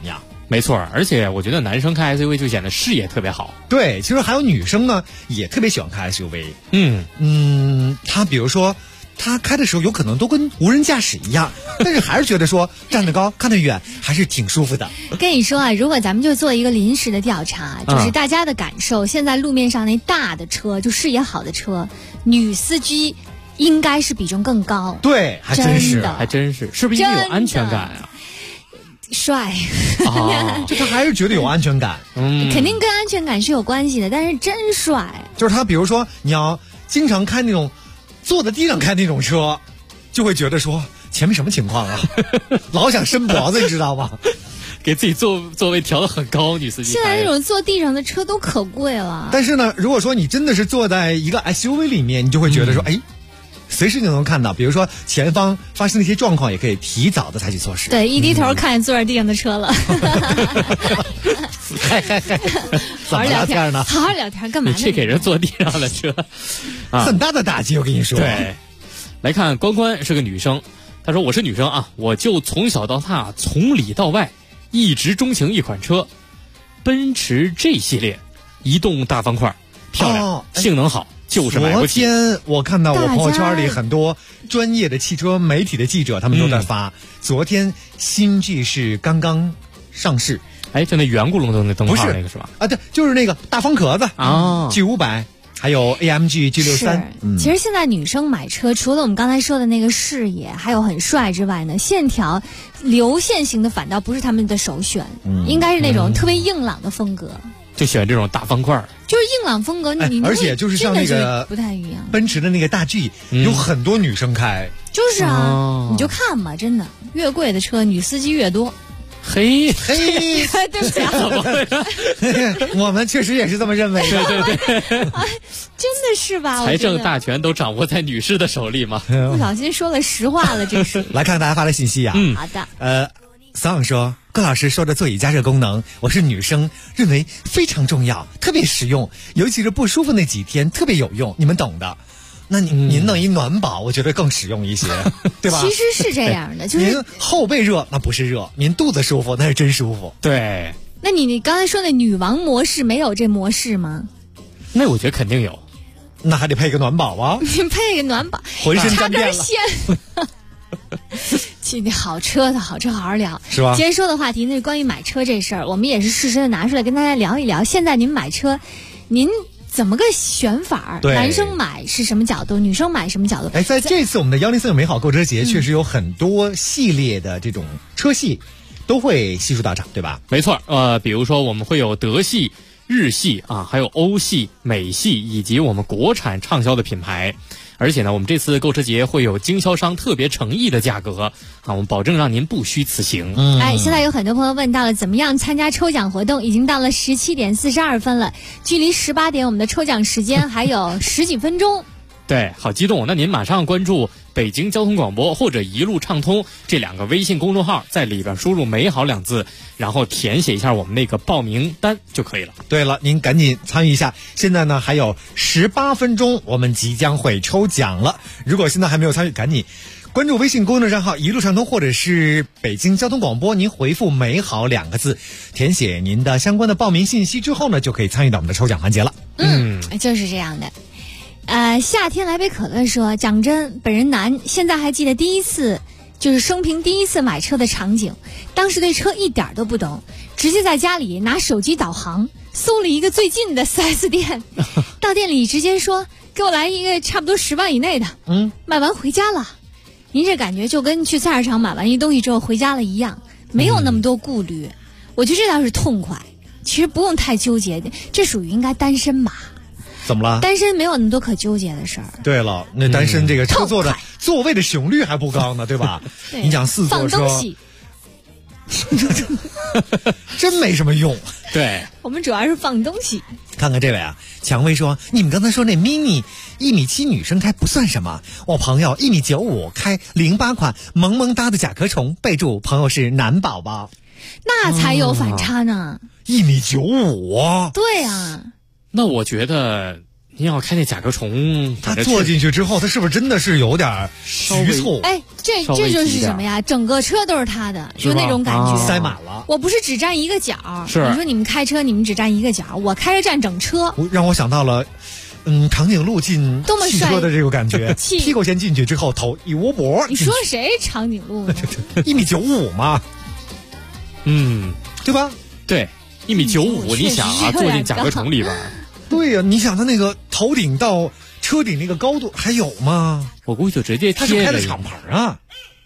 没错，而且我觉得男生开 SUV 就显得视野特别好。 对，其实还有女生呢，也特别喜欢开 SUV。她比如说。他开的时候有可能都跟无人驾驶一样，但是还是觉得说站得高看得远还是挺舒服的。 跟你说啊，如果咱们就做一个临时的调查，就是大家的感受，现在路面上那大的车，就视野好的车，女司机应该是比重更高。 对，还真是， 是不是因为有安全感啊？ 帅， 就他还是觉得有安全感。 肯定跟安全感是有关系的，但是真帅。 就是他，比如说你要经常开那种。坐在地上开那种车，就会觉得说前面什么情况啊，老想伸脖子，你知道吗？ 给自己座位调得很高，女司机。 现在那种坐地上的车都可贵了。 但是呢，如果说你真的是坐在一个 SUV 里面，你就会觉得说，随时就能看到，比如说前方发生的一些状况，也可以提早的采取措施。 对，一低头看见坐在地上的车了。 怎么聊天呢？ 好好聊天干嘛呢？ 你去给人坐地上的车， 很大的打击，我跟你说。 对，来看关关是个女生，她说我是女生啊，我就从小到大，从里到外，一直钟情一款车，奔驰 G 系列，移动大方块，漂亮，性能好。就是买不起。 昨天我看到我朋友圈里很多专业的汽车媒体的记者，他们都在发。昨天新 G 是刚刚上市， 就那圆咕隆咚的灯泡那个是吧？ 啊，对，就是那个大方壳子啊 ，G500，还有 AMG G63。 其实现在女生买车，除了我们刚才说的那个视野，还有很帅之外呢，线条流线型的反倒不是他们的首选，应该是那种特别硬朗的风格。 就喜欢这种大方块， 就是硬朗风格。 而且就是像那个不太一样， 奔驰的那个大 G，有很多女生开。 就是啊，你就看吧，真的，越贵的车女司机越多。 嘿， 对不起啊， 我们确实也是这么认为的。 对， 真的是吧？ 财政大权都掌握在女士的手里嘛。 不小心说了实话了，这是。 来看大家发的信息啊。 好的。 桑说，郭老师说的座椅加热功能，我是女生，认为非常重要，特别实用，尤其是不舒服那几天特别有用，你们懂的。那您弄一暖宝，我觉得更实用一些，对吧？ 其实是这样的，就是您后背热那不是热，您肚子舒服那是真舒服。 对。 那你刚才说的女王模式没有这模式吗？ 那我觉得肯定有， 那还得配个暖宝啊！ 你配个暖宝， 浑身沾遍了。 好车，好好聊， 是吧？ 今天说的话题呢是关于买车这事儿，我们也是适时的拿出来跟大家聊一聊。现在您买车，您怎么个选法？男生买是什么角度，女生买什么角度？ 在这次我们的103美好购车节，确实有很多系列的这种车系都会悉数到场，对吧？ 没错，比如说我们会有德系、日系啊，还有欧系、美系，以及我们国产畅销的品牌。而且呢，我们这次购车节会有经销商特别诚意的价格啊，我们保证让您不虚此行。 现在有很多朋友问到了怎么样参加抽奖活动，已经到了17点42分了，距离18点我们的抽奖时间还有10几分钟。 对，好激动！那您马上关注北京交通广播或者一路畅通这2个微信公众号，在里边输入美好2字，然后填写一下我们那个报名单就可以了。 对了，您赶紧参与一下，现在呢还有18分钟，我们即将会抽奖了。如果现在还没有参与，赶紧关注微信公众账号一路畅通或者是北京交通广播，您回复美好2个字，填写您的相关的报名信息之后呢，就可以参与到我们的抽奖环节了。 就是这样的。夏天来杯可乐说，讲真，本人男，现在还记得就是生平第一次买车的场景，当时对车一点都不懂，直接在家里拿手机导航，搜了一个最近的 4S 店，到店里直接说给我来一个差不多10万以内的，买完回家了。您这感觉就跟去菜市场买完一东西之后回家了一样，没有那么多顾虑，我觉得这倒是痛快。其实不用太纠结的，这属于应该单身吧。 怎么了？ 单身没有那么多可纠结的事儿。 对了，那单身这个车座的座位的使用率还不高呢，对吧？你讲4座车， 放东西真没什么用。 对， 我们主要是放东西。 看看这位啊，蔷薇说，你们刚才说那 mini 1.7米女生开不算什么，我朋友1.95米开08款萌萌哒的甲壳虫，备注朋友是男宝宝， 那才有反差呢。 1.95米啊。 对啊。 那我觉得你要开那甲壳虫， 它坐进去之后，它是不是真的是有点局促？ 哎，这就是什么呀？整个车都是他的，就那种感觉， 塞满了。 我不是只占一个角， 是你说你们开车，你们只占一个角，我开着占整车， 让我想到了。长颈鹿进汽车的这个感觉，屁股先进去之后，头一窝脖。 你说谁长颈鹿呢 ？1.95米嘛，对吧？ 对，1.95米，你想啊，坐进甲壳虫里边， 对呀，你想它那个头顶到车顶那个高度还有吗？ 我估计就直接它是开的敞篷啊，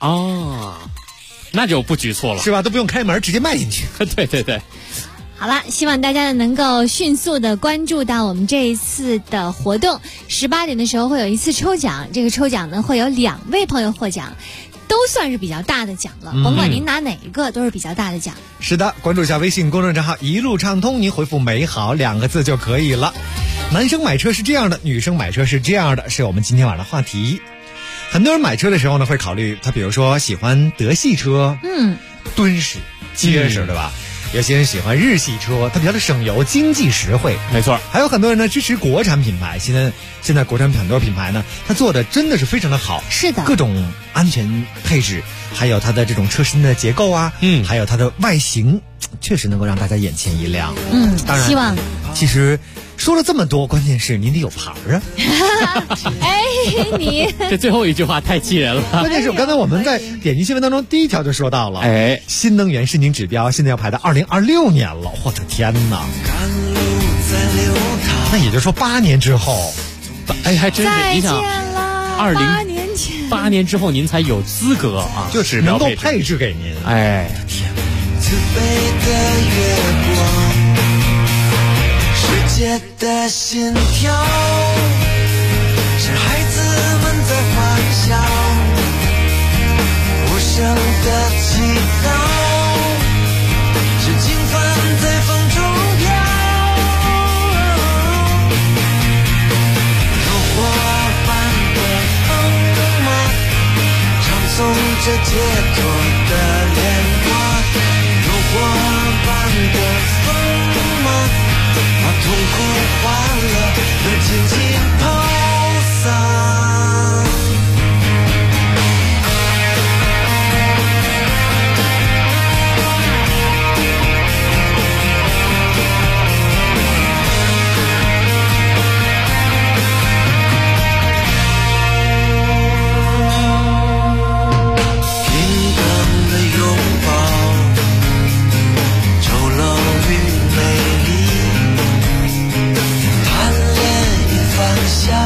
那就不局促了， 是吧？都不用开门，直接迈进去。 对。 好了，希望大家能够迅速的关注到我们这一次的活动。18点的时候会有一次抽奖，这个抽奖呢会有2位朋友获奖，都算是比较大的奖了，甭管您拿哪一个都是比较大的奖。 是的，关注一下微信公众账号一路畅通，您回复美好2个字就可以了。男生买车是这样的，女生买车是这样的，是我们今天晚上的话题。很多人买车的时候呢会考虑他比如说喜欢德系车，敦实结实，对吧？有些人喜欢日系车，它比较的省油、经济实惠， 没错。 还有很多人呢支持国产品牌，现在国产很多品牌呢，它做的真的是非常的好， 是的， 各种安全配置，还有它的这种车身的结构啊，还有它的外形，确实能够让大家眼前一亮。当然， 希望其实说了这么多，关键是您得有牌啊。 哎，你这最后一句话太气人了。 关键是刚才我们在点击新闻当中第一条就说到了，新能源申请指标现在要排到2026年了，我的天哪！那也就是说8年之后， 还真是，你想 8 年之后您才有资格啊， 就是能够配置给您。 世界的心跳，是孩子们在欢笑，无声的祈祷，是经幡在风中飘。如火般的风马，唱诵着解脱的莲花，如火般的风马，把痛苦欢乐都尽情抛洒。平等的拥抱，丑陋与美丽，贪恋与放下，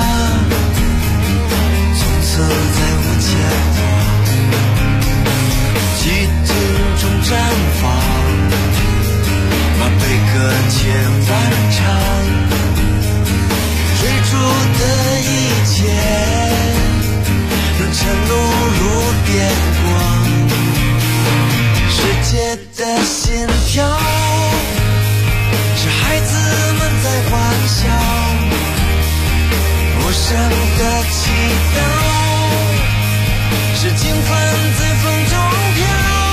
从此再无牵挂，激情中绽放，把悲歌千万场，追逐的一切能沉入如电光，世界的心跳，是孩子们在欢笑，无声的祈祷，是经幡在风中飘。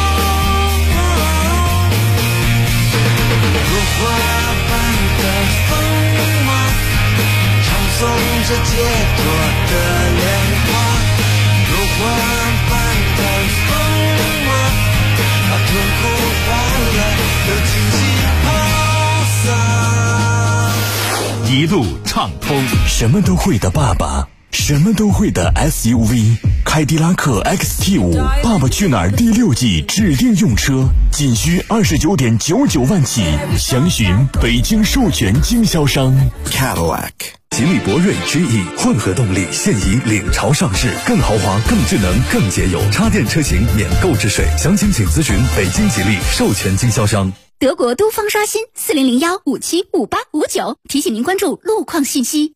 如火般的风马，唱诵着解脱的莲花，如火般的风马，把痛苦欢乐都尽情抛洒。 一路畅通， 什么都会的爸爸，什么都会的 SUV， 凯迪拉克 XT5 爸爸去哪儿第6季指定用车，仅需29.99万起，详询北京授权经销商 Cadillac。 吉利博瑞 GE 混合动力现已领潮上市，更豪华、更智能、更节油，插电车型免购置税，详情请咨询北京吉利授权经销商。 德国都方刷新4001575859，提醒您关注路况信息。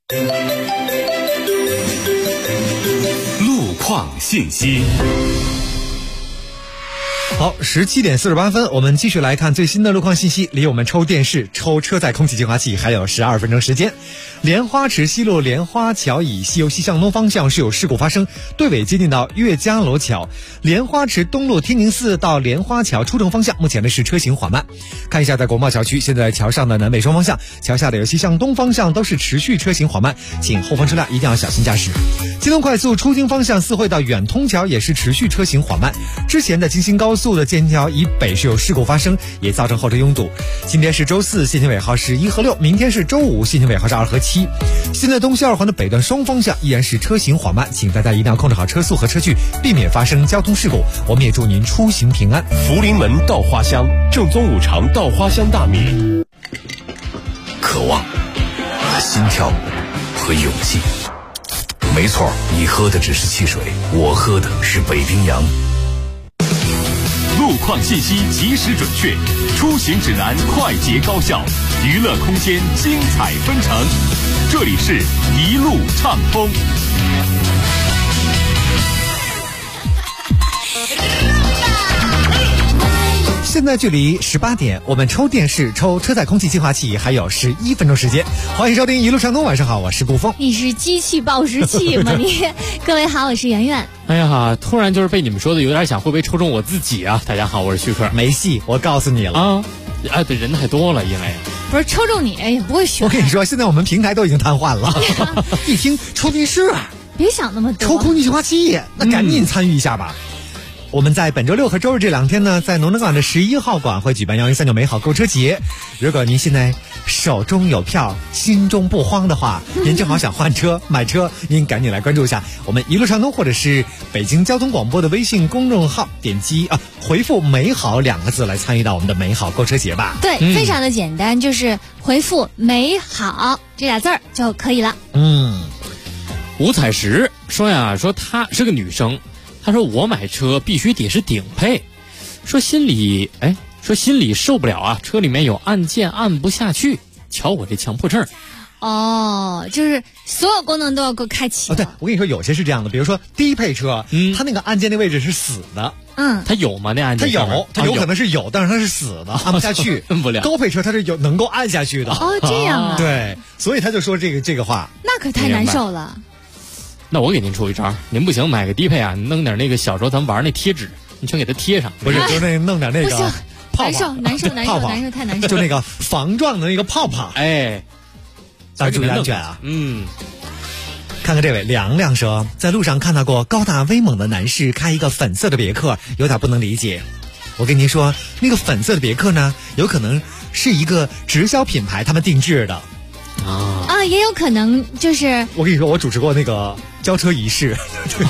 路况信息。 好，17点48分，我们继续来看最新的路况信息。离我们抽电视、抽车载空气净化器还有12分钟时间。莲花池西路莲花桥以西由西向东方向是有事故发生，队尾接近到岳家楼桥。莲花池东路天宁寺到莲花桥出城方向，目前的是车行缓慢。看一下在国贸桥区，现在桥上的南北双方向，桥下的由西向东方向都是持续车行缓慢，请后方车辆一定要小心驾驶。京东快速出京方向四惠到远通桥也是持续车行缓慢。之前的京新高速的建桥以北是有事故发生，也造成后车拥堵。今天是周四，限行尾号是1和6，明天是周五，限行尾号是2和7。现在东西二环的北段双方向依然是车行缓慢，请大家一定要控制好车速和车距，避免发生交通事故。我们也祝您出行平安。 福临门稻花香，正宗五常稻花香大米。 渴望和心跳和勇气。没错，你喝的只是汽水，我喝的是北冰洋。 路况信息及时准确，出行指南快捷高效，娱乐空间精彩纷呈。这里是一路畅通。 现在距离18点，我们抽电视、抽车载空气净化器还有11分钟时间。欢迎收听一路畅通，晚上好，我是顾峰。 你是机器报时器吗你？各位好，我是圆圆。 哎呀，突然就是被你们说的有点想会不会抽中我自己啊？大家好，我是徐克。 没戏，我告诉你了啊！对，人太多了，因为不是抽中你也不会选。 我跟你说，现在我们平台都已经瘫痪了。一听抽电视， 别想那么多。 抽空气净化器，那赶紧参与一下吧。我们在本周6和周日这2天呢，在农展馆的11号馆会举办1039美好购车节。如果您现在手中有票，心中不慌的话，您正好想换车买车，您赶紧来关注一下我们一路畅通或者是北京交通广播的微信公众号，点击回复美好2个字来参与到我们的美好购车节吧。 对，非常的简单，就是回复美好这俩字儿就可以了。 吴采石说呀，说她是个女生，她说我买车必须得是顶配，说心里受不了啊，车里面有按键按不下去，瞧我这强迫症。 就是所有功能都要给我开启。 对，我跟你说，有些是这样的，比如说低配车，它那个按键的位置是死的。 它有吗？那按键它有可能是有，但是它是死的，按不下去， 摁不了。 高配车它是能够按下去的。 这样啊。 对，所以他就说这个话。 那可太难受了。 那我给您出一招，您不行买个低配啊，弄点那个小时候咱们玩那贴纸，你全给它贴上。 不是，就那弄点那个泡泡， 难受，太难受。 就那个防撞的那个泡泡，大家注意安全啊。看看这位梁亮说，在路上看到过高大威猛的男士开一个粉色的别克，有点不能理解。我跟您说，那个粉色的别克呢，有可能是一个直销品牌他们定制的。 也有可能就是我跟你说，我主持过那个交车仪式。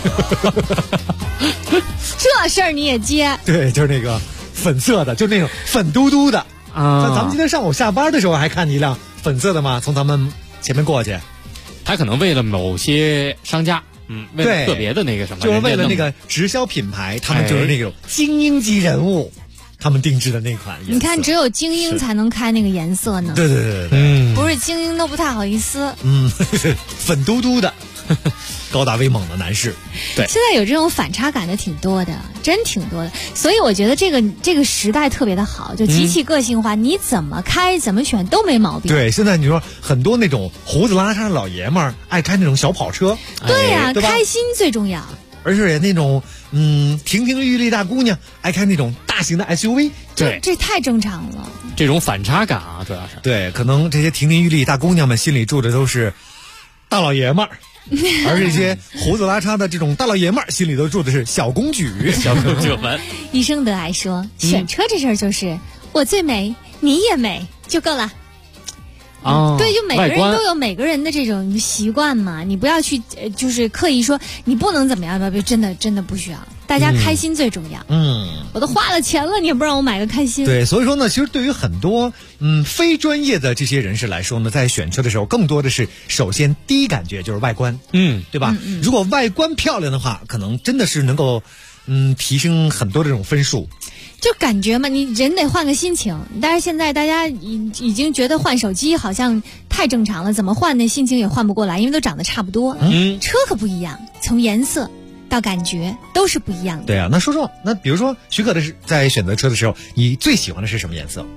这事儿你也接？ 对，就是那个粉色的，就是那种粉嘟嘟的啊。咱们今天上午下班的时候还看一辆粉色的嘛，从咱们前面过去。 他可能为了某些商家，为了特别的那个什么， 就是为了那个直销品牌，他们就是那种精英级人物。他们定制的那款颜色， 你看，只有精英才能开那个颜色呢。 对， 不是精英都不太好意思。 粉嘟嘟的，高大威猛的男士。对， 现在有这种反差感的挺多的，真挺多的。所以我觉得这个时代特别的好，就极其个性化，你怎么开怎么选都没毛病。 对，现在你说很多那种胡子拉碴的老爷们儿爱开那种小跑车。 对呀，开心最重要。 而且那种亭亭玉立大姑娘爱开那种大型的 SUV， 对， 这太正常了。 这种反差感啊，主要是对，可能这些亭亭玉立大姑娘们心里住的都是大老爷们儿，而这些胡子拉碴的这种大老爷们儿心里都住的是小公举。 小公举们， 医生得爱说，选车这事儿就是我最美，你也美就够了。对，就每个人都有每个人的这种习惯嘛，你不要去就是刻意说你不能怎么样吧，真的不需要，大家开心最重要。我都花了钱了，你也不让我买个开心。 对，所以说呢，其实对于很多非专业的这些人士来说呢，在选车的时候，更多的是首先第一感觉就是外观，对吧？如果外观漂亮的话，可能真的是能够提升很多这种分数。 就感觉嘛，你人得换个心情。但是现在大家已经觉得换手机好像太正常了，怎么换那心情也换不过来，因为都长得差不多。车可不一样，从颜色、 到感觉都是不一样的。 对啊，那说说，那比如说许可的是在选择车的时候，你最喜欢的是什么颜色？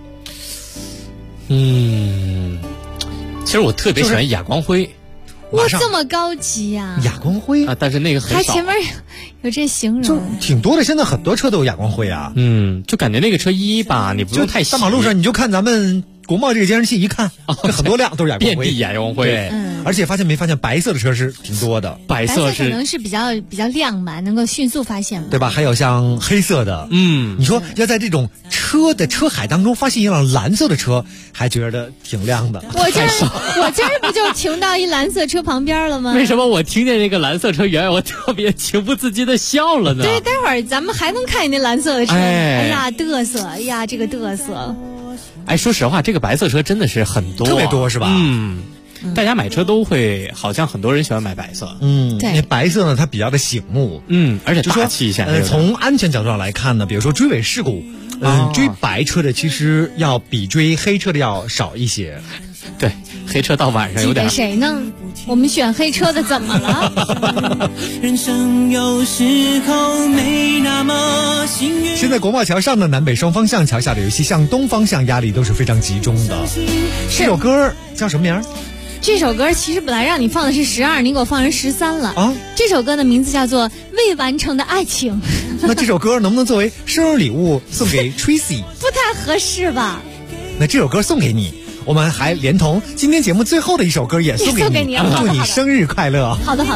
其实我特别喜欢哑光灰。 哇，这么高级呀！ 哑光灰啊，但是那个很少。 它前面有这形容， 就挺多的。现在很多车都有哑光灰啊。 就感觉那个车衣吧，你不用太洗。 大马路上你就看咱们国贸这个监视器，一看，这很多辆都是哑光灰， 遍地哑光灰。 对，而且发现没发现，白色的车是挺多的。 白色可能是比较亮嘛，能够迅速发现嘛， 对吧？还有像黑色的，你说要在这种车的车海当中发现一辆蓝色的车，还觉得挺亮的。 我今儿不就停到一蓝色车旁边了吗？ 为什么我听见那个蓝色车远远，我特别情不自禁的笑了呢？ 对，待会儿咱们还能看见那蓝色的车。哎呀，嘚瑟！哎呀，这个嘚瑟。 哎，说实话，这个白色车真的是很多， 特别多是吧？ 大家买车都会，好像很多人喜欢买白色。 对， 那白色呢，它比较的醒目， 而且大气一些。 从安全角度上来看呢，比如说追尾事故，追白车的其实要比追黑车的要少一些。 对，黑车到晚上有点。 寄给谁呢？我们选黑车的怎么了？ 人生有时候没那么幸运。 现在国贸桥上的南北双方向桥下的，尤其向东方向压力都是非常集中的。这首歌叫什么名儿？ 这首歌其实本来让你放的是12，你给我放成13了啊！这首歌的名字叫做《未完成的爱情》。 那这首歌能不能作为生日礼物送给 Tracy？ 不太合适吧？ 那这首歌送给你，我们还连同今天节目最后的一首歌也送给你，祝你生日快乐。 好的。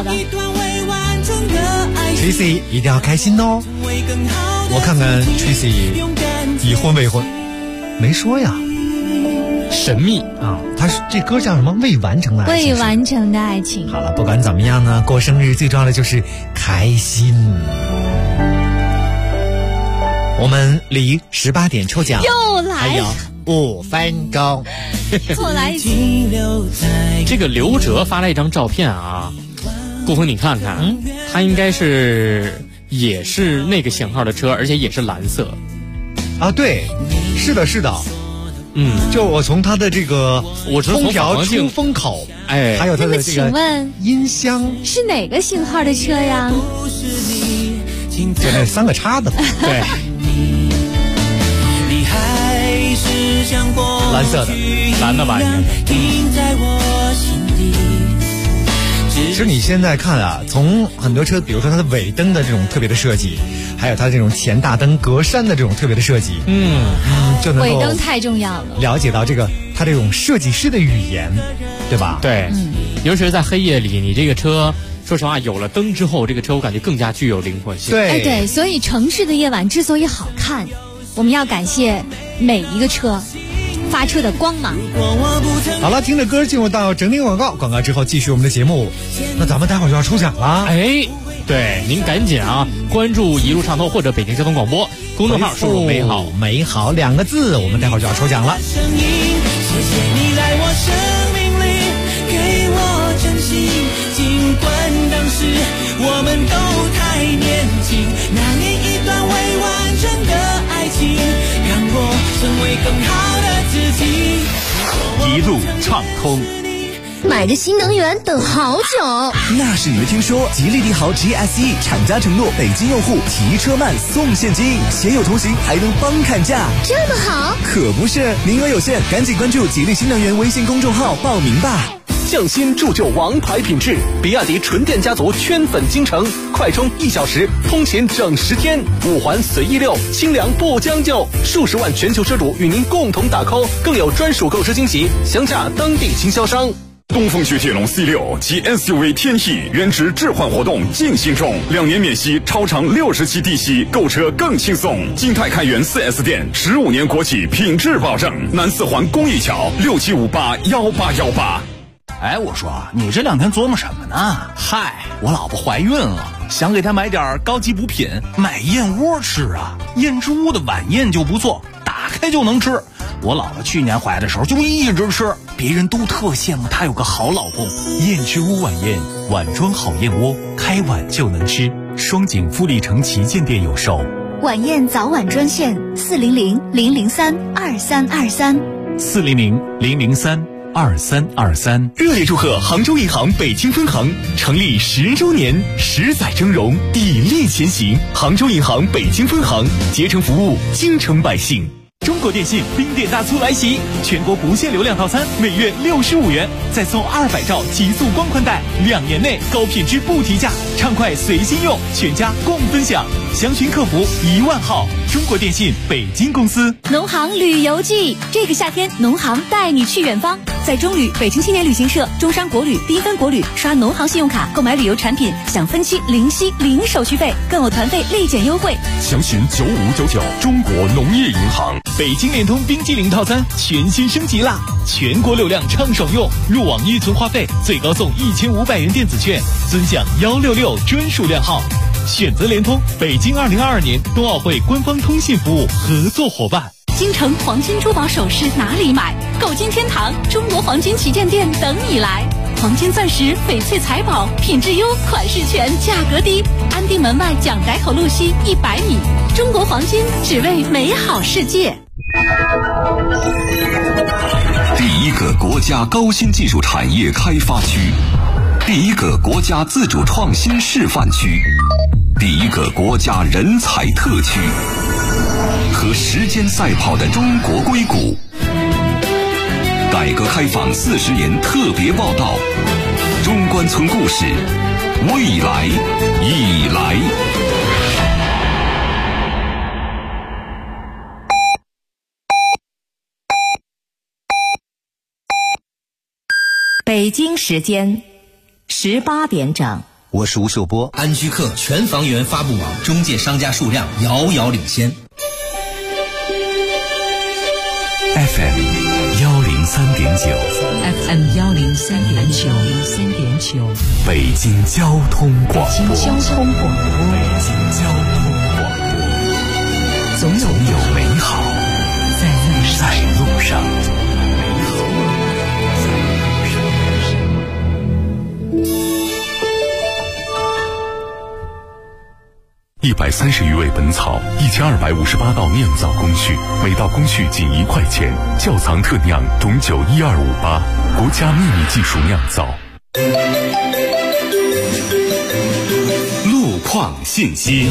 Tracy 一定要开心哦！我看看 Tracy 已婚未婚，没说呀。 神秘啊，他是这歌叫什么？未完成的爱情。 未完成的爱情。 好了，不管怎么样呢，过生日最重要的就是开心。我们离18点抽奖又来， 还有5分钟。 又来一次。 这个刘哲发了一张照片啊，顾峰你看看，他应该也是那个型号的车，而且也是蓝色。 啊，对，是的。就我从它的这个空调出风口，还有它的这个音箱， 是哪个型号的车呀？ 就那3个叉子。对，蓝色的， 蓝的吧？ 其实你现在看啊，从很多车，比如说它的尾灯的这种特别的设计，还有它这种前大灯格栅的这种特别的设计，就能够尾灯太重要了， 了解到这个它这种设计师的语言，对吧？ 对，尤其是在黑夜里，你这个车，说实话，有了灯之后，这个车我感觉更加具有灵活性。 对，所以城市的夜晚之所以好看，我们要感谢每一个车发出的光芒。 好了，听着歌进入到整点广告，广告之后继续我们的节目。那咱们待会儿就要抽奖了。 对，您赶紧关注一路畅通或者北京交通广播公众号，输入美好 2个字，我们待会儿就要抽奖了。 谢谢你来我生命里给我真心，尽管当时我们都太年轻，那年一段未完成的爱情，让我成为更好的自己。 一路畅通。 买个新能源等好久， 那是你没听说。吉利帝豪 GSE 厂家承诺北京用户提车慢送现金，携友同行还能帮砍价， 这么好？ 可不是，名额有限，赶紧关注吉利新能源微信公众号报名吧。 匠心铸就王牌品质，比亚迪纯电家族圈粉京城，快充1小时，通勤整10天，5环随意溜，清凉不将就，数十万全球车主与您共同打 call， 更有专属购车惊喜，详洽当地经销商。 东风雪铁龙 C6 及 SUV 天翼原值置换活动进行中，2年免息，超长60期低息，购车更轻松。金泰开元 4S 店，15年国企品质保证。南4环公益桥67581818。 哎，我说你这2天琢磨什么呢？嗨，我老婆怀孕了，想给她买点高级补品，买燕窝吃啊。燕之屋的晚宴就不错，打开就能吃。我老婆去年怀的时候就一直吃，别人都特羡慕她有个好老公。 燕之屋晚宴，碗装好燕窝，开碗就能吃。双井富力城旗舰店有售。 晚宴早晚专线400-003-2323。 400-003-2323。 2323。 热烈祝贺杭州银行北京分行成立10周年，10载峥嵘，砥砺前行。杭州银行北京分行竭诚服务京城百姓。中国电信冰点大促来袭，全国不限流量套餐每月65元，再送200兆极速光宽带，2年内高品质不提价，畅快随心用，全家共分享。详询客服10000号。中国电信北京公司。 农行旅游季，这个夏天农行带你去远方，在中旅、北京青年旅行社、中山国旅、缤纷国旅刷农行信用卡购买旅游产品，享分期零息零手续费，更有团费立减优惠。 详询9599。中国农业银行。 北京联通冰激凌套餐全新升级啦！全国流量畅爽用，入网预存话费最高送1500元电子券，尊享166专属量号。选择联通，北京2022年冬奥会官方通信服务合作伙伴。 京城黄金珠宝首饰哪里买？购金天堂中国黄金旗舰店等你来。黄金钻石、翡翠财宝，品质优，款式全，价格低。安定门外蒋逮口路西100米。中国黄金，只为美好世界。 第一个国家高新技术产业开发区，第一个国家自主创新示范区，第一个国家人才特区，和时间赛跑的中国硅谷。改革开放40年特别报道，中关村故事，未来已来。 北京时间18点整。 我是吴秀波。安居客全房源发布网中介商家数量遥遥领先。 FM 103.9 FM 103.9 北京交通广播。 北京交通广播。总有美好在路上。 130余味本草，1258道酿造工序，每道工序仅1块钱。窖藏特酿董酒12588，国家秘密技术酿造。 路况信息。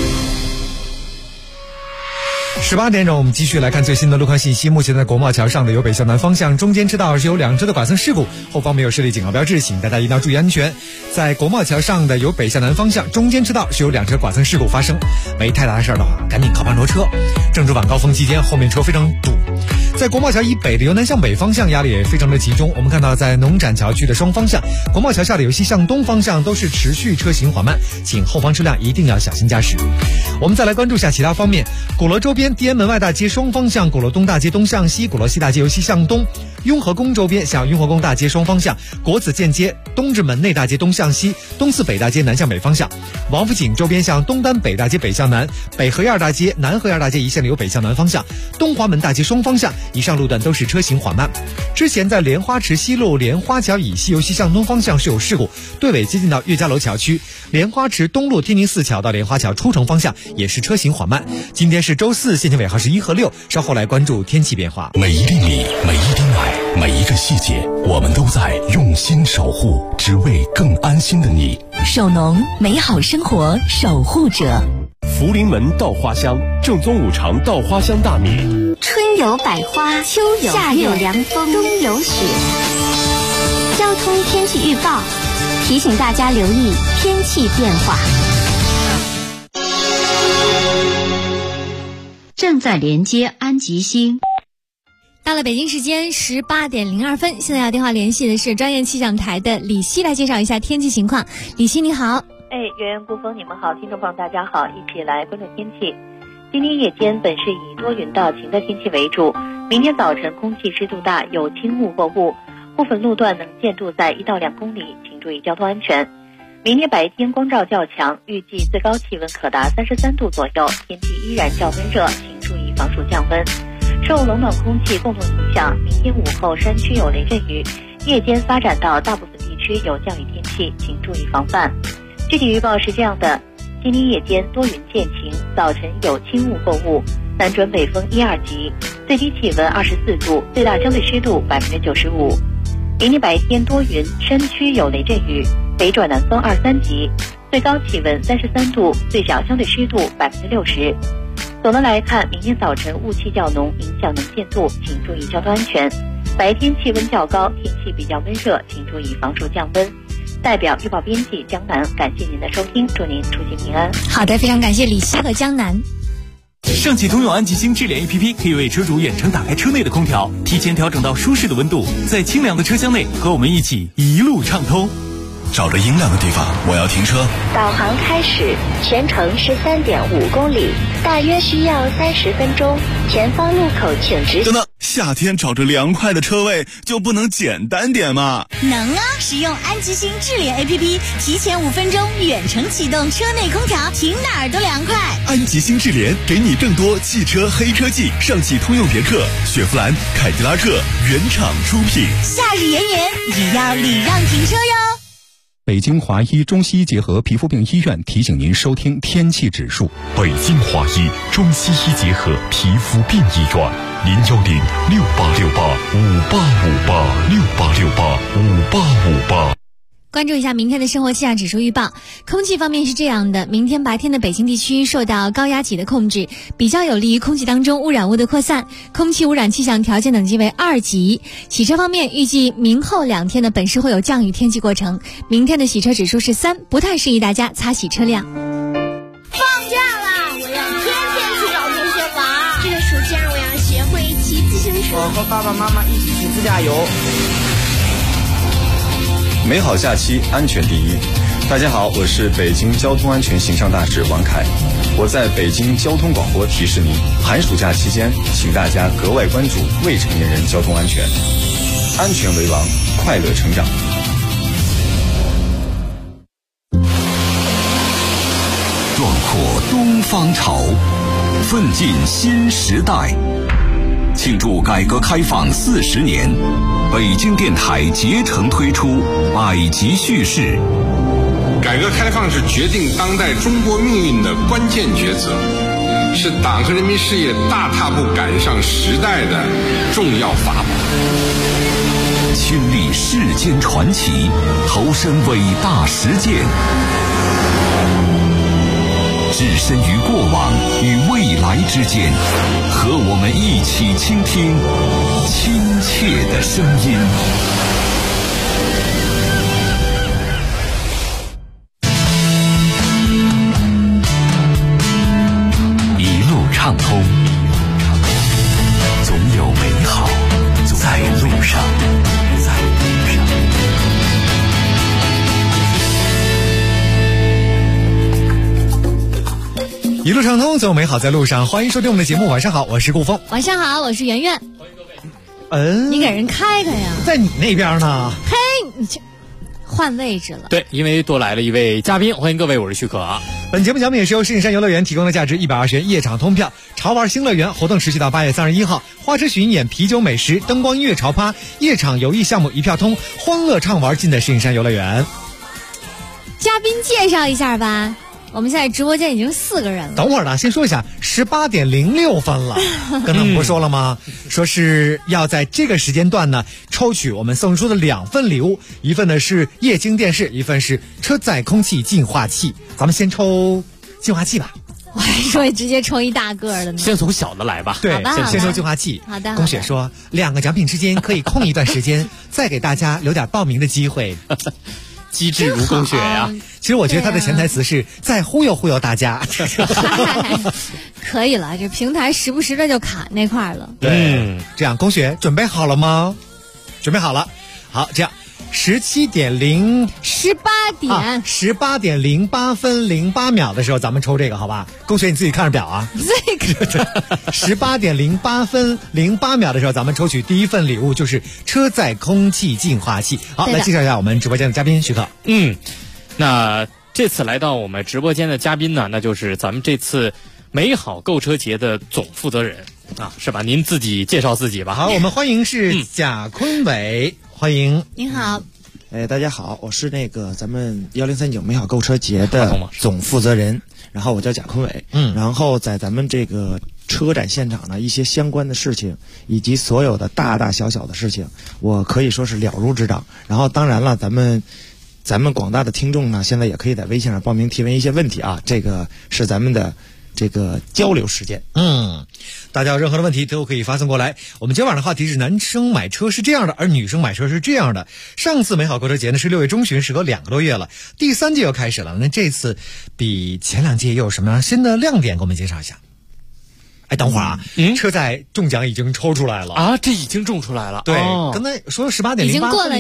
18点整，我们继续来看最新的路况信息。目前在国贸桥上的由北向南方向中间车道是有2车的剐蹭事故，后方没有设立警告标志，请大家一定要注意安全。在国贸桥上的由北向南方向中间车道是有2车剐蹭事故发生，没太大的事儿的话，赶紧靠旁挪车。正值晚高峰期间，后面车非常堵。在国贸桥以北的由南向北方向压力也非常的集中，我们看到在农展桥区的双方向，国贸桥下的由西向东方向都是持续车行缓慢，请后方车辆一定要小心驾驶。我们再来关注下其他方面，鼓楼周边地安门外大街双方向，鼓楼东大街东向西，鼓楼西大街由西向东，雍和宫周边向雍和宫大街双方向，国子监街东直门内大街东向西，东四北大街南向北方向，王府井周边向东单北大街北向南，北河沿大街南河沿大街一线的由北向南方向，东华门大街双方向以上路段都是车行缓慢。之前在莲花池西路莲花桥以西由西向东方向是有事故，队尾接近到岳家楼桥区，莲花池东路天宁寺桥到莲花桥出城方向也是车行缓慢。今天是周四，限行尾号是1和6，稍后来关注天气变化。 每一粒米，每一滴奶，每一个细节，我们都在用心守护，只为更安心的你。 首农，美好生活守护者。 福临门稻花香，正宗五常稻花香大米。 春有百花，秋有夏有凉风，冬有雪。交通天气预报提醒大家留意天气变化。 正在连接安吉星。 到了北京时间18点02分，现在要电话联系的是专业气象台的李希，来介绍一下天气情况。李希你好。 圆圆、顾峰，你们好，听众朋友大家好，一起来关注天气。今天夜间本市以多云到晴的天气为主，明天早晨空气湿度大，有轻雾或雾，部分路段能见度在1到2公里，请注意交通安全。明天白天光照较强，预计最高气温可达33度左右，天气依然较温热，请注意防暑降温。受冷暖空气共同影响，明天午后山区有雷阵雨，夜间发展到大部分地区有降雨天气，请注意防范。具体预报是这样的：今天夜间多云见晴，早晨有轻雾或雾，南转北风1、2级，最低气温24度，最大相对湿度95%。 明天白天多云，山区有雷阵雨，北转南风2、3级，最高气温33度，最小相对湿度60%。总的来看，明天早晨雾气较浓，影响能见度，请注意交通安全。白天气温较高，天气比较温热，请注意防暑降温。代表预报编辑江南，感谢您的收听，祝您出行平安。 好的，非常感谢李希和江南。 上汽通用安吉星智联 APP 可以为车主远程打开车内的空调，提前调整到舒适的温度，在清凉的车厢内和我们一起一路畅通。 找着阴凉的地方，我要停车。 导航开始，全程13.5公里，大约需要30分钟。前方路口请直行。 等等，夏天找着凉快的车位就不能简单点吗？ 能啊！使用安吉星智联 APP， 提前5分钟远程启动车内空调，停哪儿都凉快。 安吉星智联给你更多汽车黑科技，上汽通用别克、雪佛兰、凯迪拉克原厂出品。 夏日炎炎，也要礼让停车哟。 北京华医中西医结合皮肤病医院提醒您收听天气指数。 北京华医中西医结合皮肤病医院，0106868585858，68685858。 关注一下明天的生活气象指数预报。空气方面是这样的，明天白天的北京地区受到高压脊的控制，比较有利于空气当中污染物的扩散，空气污染气象条件等级为2级。洗车方面，预计明后2天呢本市会有降雨天气过程，明天的洗车指数是3，不太适宜大家擦洗车辆。 放假啦，我要天天去找同学玩。这个暑假我要学会骑自行车。 我和爸爸妈妈一起去自驾游。 美好假期，安全第一。大家好，我是北京交通安全形象大使王凯。我在北京交通广播提示您，寒暑假期间，请大家格外关注未成年人交通安全，安全为王，快乐成长。 壮阔东方潮，奋进新时代。庆祝改革开放40年，北京电台竭诚推出百集叙事。 改革开放是决定当代中国命运的关键抉择，是党和人民事业大踏步赶上时代的重要法宝。 亲历世间传奇，投身伟大实践，置身于过往与未来之间，和我们一起倾听亲切的声音。 一路畅通，总有美好在路上。 一路畅通，总有美好在路上。欢迎收听我们的节目，晚上好，我是顾峰。 晚上好，我是圆圆。你给人开开呀， 在你那边呢。 嘿，你这换位置了。 对，因为多来了一位嘉宾，欢迎各位，我是许可。 本节目奖品也是由狮子山游乐园提供的价值120元夜场通票，潮玩新乐园活动持续到8月31号，花车巡演、啤酒美食、灯光音乐潮趴、夜场游艺项目一票通，欢乐畅玩尽在狮子山游乐园。 嘉宾介绍一下吧。我们现在直播间已经4个人了。 等会儿呢，先说一下，18:06了，刚才我们不说了吗？说是要在这个时间段呢，抽取我们送出的2份礼物，一份呢是液晶电视，一份是车载空气净化器。咱们先抽净化器吧。 我还说直接抽一大个的呢。 先从小的来吧。 对，先抽净化器。 好的。 龚雪说，2个奖品之间可以空一段时间，再给大家留点报名的机会。 机智如龚雪呀！ 其实我觉得他的潜台词是在忽悠忽悠大家。 可以了，这平台时不时的就卡那块了。 对，这样龚雪准备好了吗？准备好了。好，这样18点18:08分08秒的时候，咱们抽这个，好吧？龚雪你自己看着表啊。18点08分08秒的时候，咱们抽取第一份礼物，就是车载空气净化器。好，来介绍一下我们直播间的嘉宾许可。 那这次来到我们直播间的嘉宾呢，那就是咱们这次美好购车节的总负责人啊，是吧？您自己介绍自己吧。 好，我们欢迎是贾坤伟。欢迎， 您好。 大家好，我是那个咱们1039美好购车节的总负责人，然后我叫贾坤伟。然后在咱们这个车展现场呢一些相关的事情，以及所有的大大小小的事情，我可以说是了如指掌。然后当然了，咱们广大的听众呢，现在也可以在微信上报名提问一些问题啊，这个是咱们的这个交流时间。 大家有任何的问题都可以发送过来。我们今晚的话题是男生买车是这样的，而女生买车是这样的。上次美好购车节呢是6月中旬，时隔2个多月了，第3届又开始了。那这次比前2届又有什么样新的亮点？给我们介绍一下。等会儿啊，车载中奖已经抽出来了啊！这已经中出来了。 对，刚才说18点08， 已经过了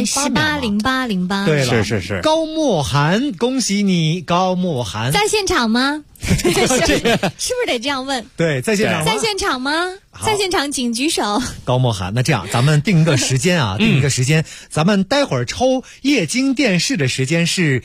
180808。 对了， 是。 高墨涵，恭喜你，高墨涵。 在现场吗？是不是得这样问？ 对，在现场吗？ 在现场吗？在现场请举手。 高墨涵，那这样咱们定一个时间啊，定一个时间，咱们待会儿抽液晶电视的时间是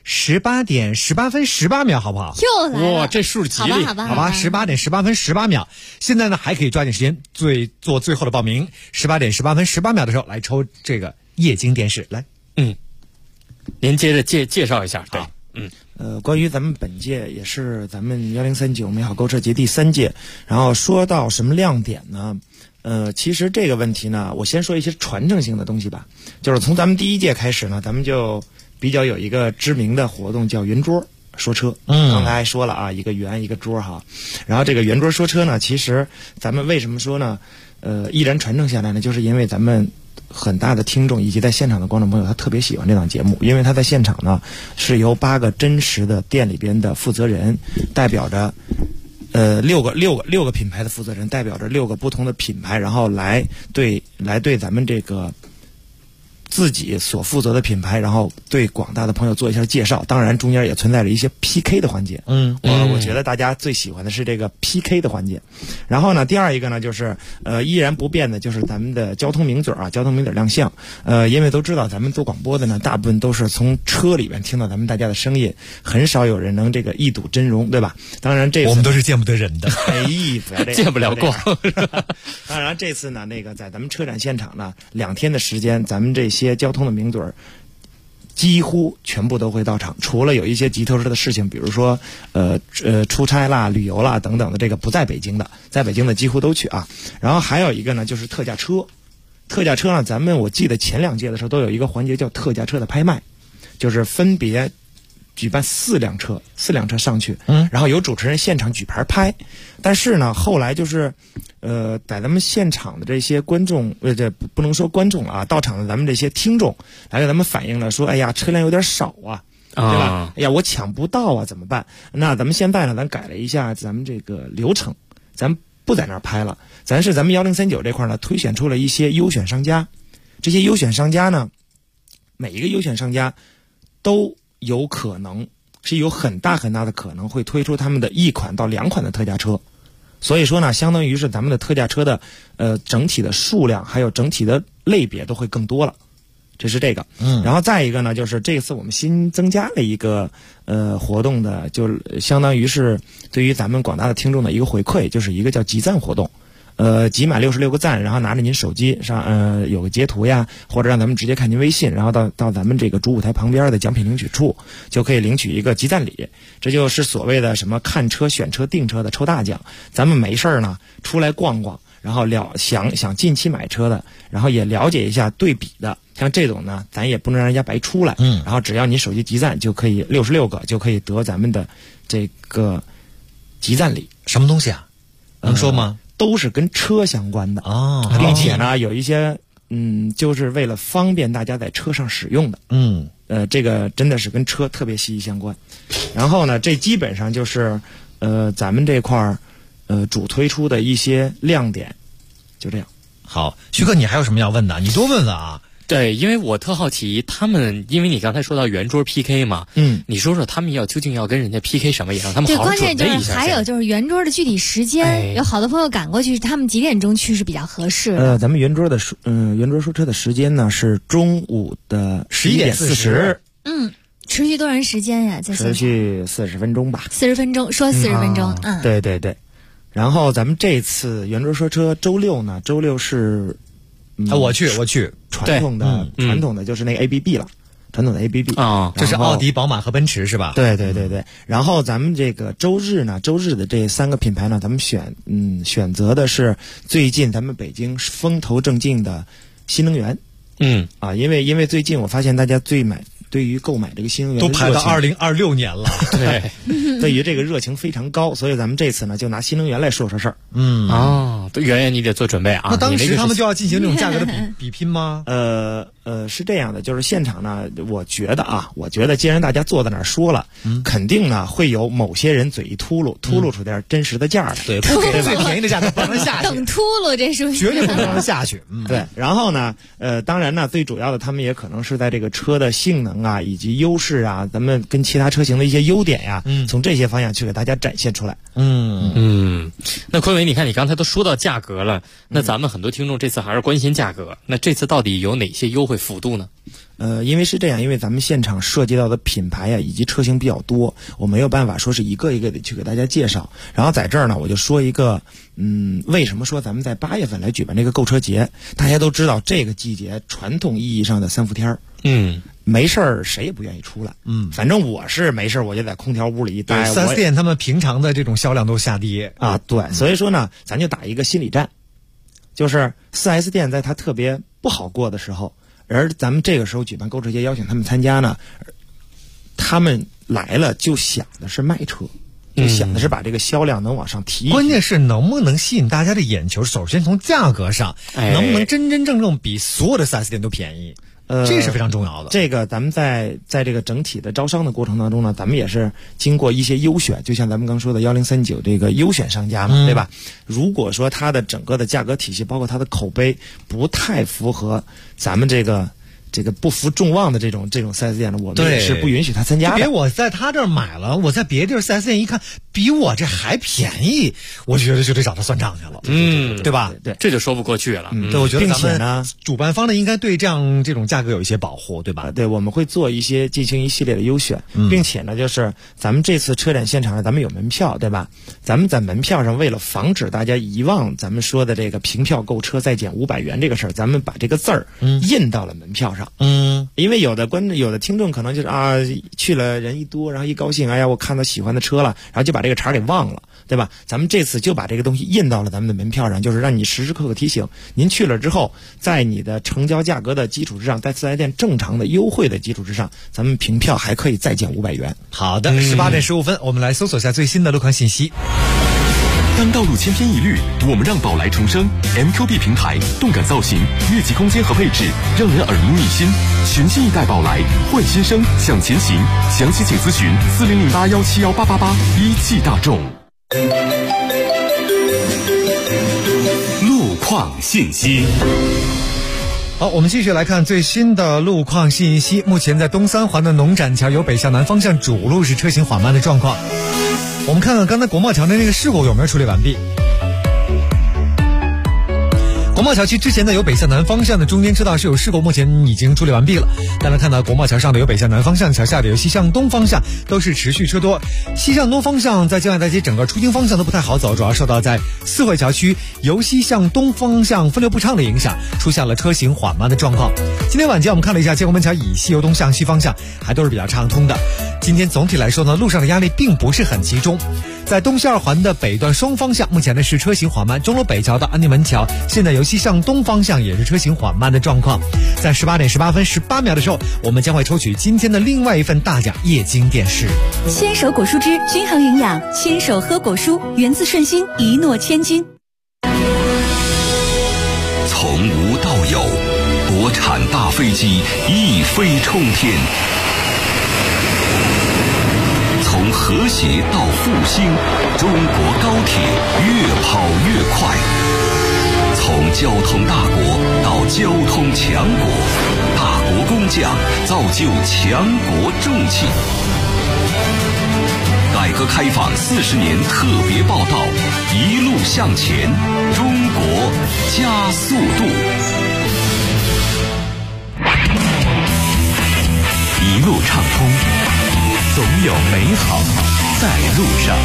18点18分18秒，好不好？ 又来了， 哇，这数吉利， 好吧 ，18点18分18秒。现在呢，还可以抓紧时间做最后的报名。18点18分18秒的时候来抽这个液晶电视，来， 您接着介绍一下，对， 关于咱们本届也是咱们1039美好购车节第3届，然后说到什么亮点呢？其实这个问题呢，我先说一些传承性的东西吧。就是从咱们第1届开始呢，咱们就比较有一个知名的活动叫圆桌说车。刚才说了啊，一个圆一个桌哈。然后这个圆桌说车呢，其实咱们为什么说呢？依然传承下来呢，就是因为咱们很大的听众以及在现场的观众朋友，他特别喜欢这档节目，因为他在现场呢是由8个真实的店里边的负责人，代表着六个品牌的负责人，代表着6个不同的品牌，然后来对咱们这个自己所负责的品牌，然后对广大的朋友做一下介绍。当然中间也存在着一些 PK 的环节。我觉得大家最喜欢的是这个 PK 的环节。然后呢，第二一个呢，就是依然不变的就是咱们的交通名嘴啊，交通名嘴亮相。因为都知道咱们做广播的呢，大部分都是从车里边听到咱们大家的声音，很少有人能这个一睹真容，对吧？当然这次我们都是见不得人的， 不要这样， 见不了光。 当然这次呢，那个在咱们车展现场呢，2天的时间，咱们这些交通的名嘴几乎全部都会到场，除了有一些急头的事情，比如说出差啦、旅游啦等等的，这个不在北京的，在北京的几乎都去啊。然后还有一个呢，就是特价车。特价车呢，咱们我记得前2届的时候都有一个环节叫特价车的拍卖，就是分别举办4辆车上去，然后有主持人现场举牌拍。但是呢，后来就是在咱们现场的这些观众，这不能说观众啊，到场的咱们这些听众来给咱们反映了说，哎呀，车辆有点少啊，对吧？哎呀，我抢不到啊，怎么办？那咱们现在呢，咱改了一下咱们这个流程，咱不在那儿拍了，咱们1039这块呢，推选出了一些优选商家。这些优选商家呢，每一个优选商家都有可能是有很大的可能会推出他们的1款到2款的特价车。所以说呢，相当于是咱们的特价车的整体的数量还有整体的类别都会更多了，这是这个。然后再一个呢，就是这次我们新增加了一个活动的，就相当于是对于咱们广大的听众的一个回馈，就是一个叫集赞活动。集满66个赞，然后拿着您手机上有个截图呀，或者让咱们直接看您微信，然后到咱们这个主舞台旁边的奖品领取处，就可以领取一个集赞礼。这就是所谓的什么看车、选车、订车的抽大奖。咱们没事儿呢，出来逛逛，然后想近期买车的，然后也了解一下对比的，像这种呢，咱也不能让人家白出来。然后只要你手机集赞，就可以66个就可以得咱们的这个集赞礼。 什么东西啊？能说吗？ 都是跟车相关的并且呢，有一些就是为了方便大家在车上使用的。这个真的是跟车特别息息相关。然后呢，这基本上就是咱们这块主推出的一些亮点，就这样。 好，徐哥，你还有什么要问的？你多问问啊。 对，因为我特好奇，他们因为你刚才说到圆桌 PK 嘛，你说说他们究竟要跟人家 PK 什么，也让他们好好准备一下。 对，关键就是还有就是圆桌的具体时间，有好多朋友赶过去，他们几点钟去是比较合适的？ 咱们圆桌说车的时间呢是中午的11点40。 持续多长时间呀？ 持续40分钟吧。 40分钟，说40分钟。 对对对。然后咱们这次圆桌说车周六是。 我去传统的就是那个 ABB 了， 传统的 ABB 啊，这是奥迪、宝马和奔驰是吧？ 对。然后咱们这个周日的这3个品牌呢，咱们选择的是最近咱们北京风头正劲的新能源。因为最近我发现大家对于购买这个新能源都排到2026年了， 对，对于这个热情非常高，所以咱们这次呢就拿新能源来说事儿。 圆圆你得做准备啊。 那当时他们就要进行这种价格的比拼吗？ 是这样的，就是现场呢，我觉得既然大家坐在那儿说了，肯定呢会有某些人嘴一秃噜出点真实的价来。 对，不给最便宜的价格不能下去。 等秃噜这是绝对不能让下去。 对，然后呢，当然呢，最主要的他们也可能是在这个车的性能啊，以及优势啊，咱们跟其他车型的一些优点呀，从这些方向去给大家展现出来。 那坤伟，你看你刚才都说到价格了，那咱们很多听众这次还是关心价格。那这次到底有哪些优惠幅度呢？ 因为是这样，因为咱们现场涉及到的品牌呀以及车型比较多，我没有办法说是一个一个的去给大家介绍。然后在这儿呢，我就说一个，为什么说咱们在8月份来举办这个购车节？大家都知道这个季节传统意义上的3伏天没事儿谁也不愿意出来。反正我是没事儿我就在空调屋里一待。 4S店他们平常的这种销量都下跌啊，对，所以说呢，咱就打一个心理战，就是 4S 店在它特别不好过的时候。而咱们这个时候举办购车节，邀请他们参加呢，他们来了就想的是卖车，就想的是把这个销量能往上提。 关键是能不能吸引大家的眼球？首先从价格上，能不能真真正正比所有的4S店都便宜？这是非常重要的。 这个咱们在这个整体的招商的过程当中呢，咱们也是经过一些优选，就像咱们刚说的1039这个优选商家嘛，对吧？如果说它的整个的价格体系，包括它的口碑不太符合咱们这个不负众望的这种 4S 店呢，我们也是不允许他参加的。 别我在他这儿买了，我在别地儿 4S 店一看比我这还便宜，我觉得就得找他算账去了，对吧？ 对， 这就说不过去了。 对，我觉得并且呢， 主办方呢应该对这种价格有一些保护，对吧？ 对，我们会进行一系列的优选，并且呢，就是咱们这次车展现场呢，咱们有门票，对吧？咱们在门票上为了防止大家遗忘咱们说的这个凭票购车再减500元这个事儿，咱们把这个字儿印到了门票上。因为有的听众可能就是去了人一多，然后一高兴，哎呀，我看到喜欢的车了，然后就把这个茬给忘了，对吧？咱们这次就把这个东西印到了咱们的门票上，就是让你时时刻刻提醒，您去了之后，在你的成交价格的基础之上，在4S店正常的优惠的基础之上，咱们凭票还可以再减500元。 好的，18点15分，我们来搜索一下最新的路况信息。 当道路千篇一律，我们让宝来重生。MQB 平台动感造型、越级空间和配置，让人耳目一新。全新一代宝来，换新生，向前行。详细请咨询4008171888。一汽大众。 路况信息。 好，我们继续来看最新的路况信息。目前在东三环的农展桥由北向南方向主路是车行缓慢的状况。我们看看刚才国贸桥的那个事故有没有处理完毕。国贸桥区之前的由北向南方向的中间车道是有事故，目前已经处理完毕了。大家看到国贸桥上的由北向南方向，桥下的由西向东方向都是持续车多。西向东方向在江海大街整个出京方向都不太好走，主要受到在四惠桥区由西向东方向分流不畅的影响，出现了车行缓慢的状况。今天晚间我们看了一下建国门桥以西由东向西方向还都是比较畅通的。今天总体来说呢，路上的压力并不是很集中。在东西二环的北段双方向，目前呢是车行缓慢，钟楼北桥到安定门桥现在由西向东方向也是车行缓慢的状况。在18点18分18秒的时候，我们将会抽取今天的另外一份大奖液晶电视。 牵手果蔬汁均衡营养，牵手喝果蔬，源自顺心，一诺千金。 从无到有，国产大飞机一飞冲天。从和谐到复兴，中国高铁越跑越快。从交通大国到交通强国，大国工匠造就强国重器。改革开放40年特别报道，一路向前，中国加速度。 一路畅通，总有美好在路上。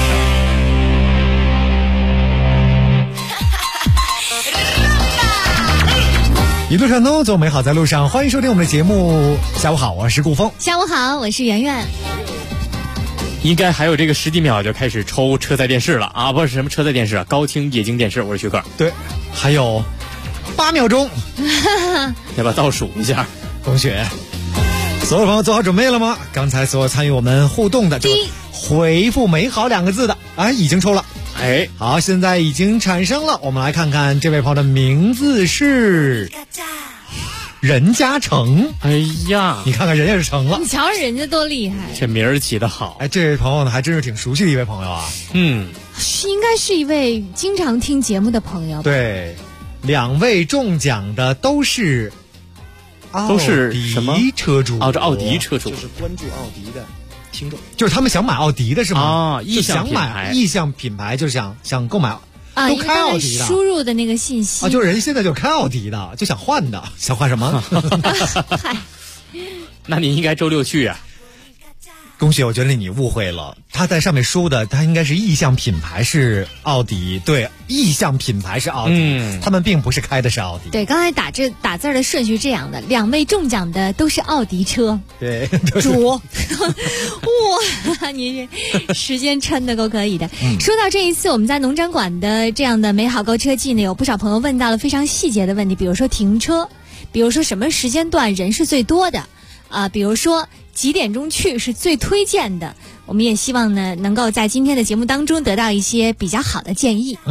一路畅通，做美好在路上。欢迎收听我们的节目。下午好，我是顾峰。 下午好，我是圆圆。 应该还有这个10几秒就开始抽车载电视了啊！不是什么车载电视啊，高清液晶电视。我是徐克。 对，还有8秒钟， 要不要倒数一下？ 同学，所有朋友做好准备了吗？刚才所有参与我们互动的，就回复美好2个字的，已经抽了。好，现在已经产生了。我们来看看这位朋友的名字是任嘉诚。 哎呀， 你看看人家是成了， 你瞧人家多厉害， 这名儿起得好。 这位朋友呢还真是挺熟悉的一位朋友啊。 应该是一位经常听节目的朋友吧。 对，2位中奖的都是什么车主？ 这奥迪车主就是关注奥迪的听众， 就是他们想买奥迪的是吗？ 意向品牌， 意向品牌就是想购买。都开奥迪的， 输入的那个信息就是人现在就开奥迪的，就想换的，想换什么？ 那你应该周6去啊。 恭喜，我觉得你误会了，他在上面输的，他应该是意向品牌是奥迪，对，意向品牌是奥迪，他们并不是开的是奥迪。 对，刚才打字的顺序这样的，2位中奖的都是奥迪车。 对， 主，哇，你这时间抻的够可以的。说到这一次我们在农展馆的这样的美好购车季呢，有不少朋友问到了非常细节的问题，比如说停车，比如说什么时间段人是最多的。比如说几点钟去是最推荐的，我们也希望呢能够在今天的节目当中得到一些比较好的建议。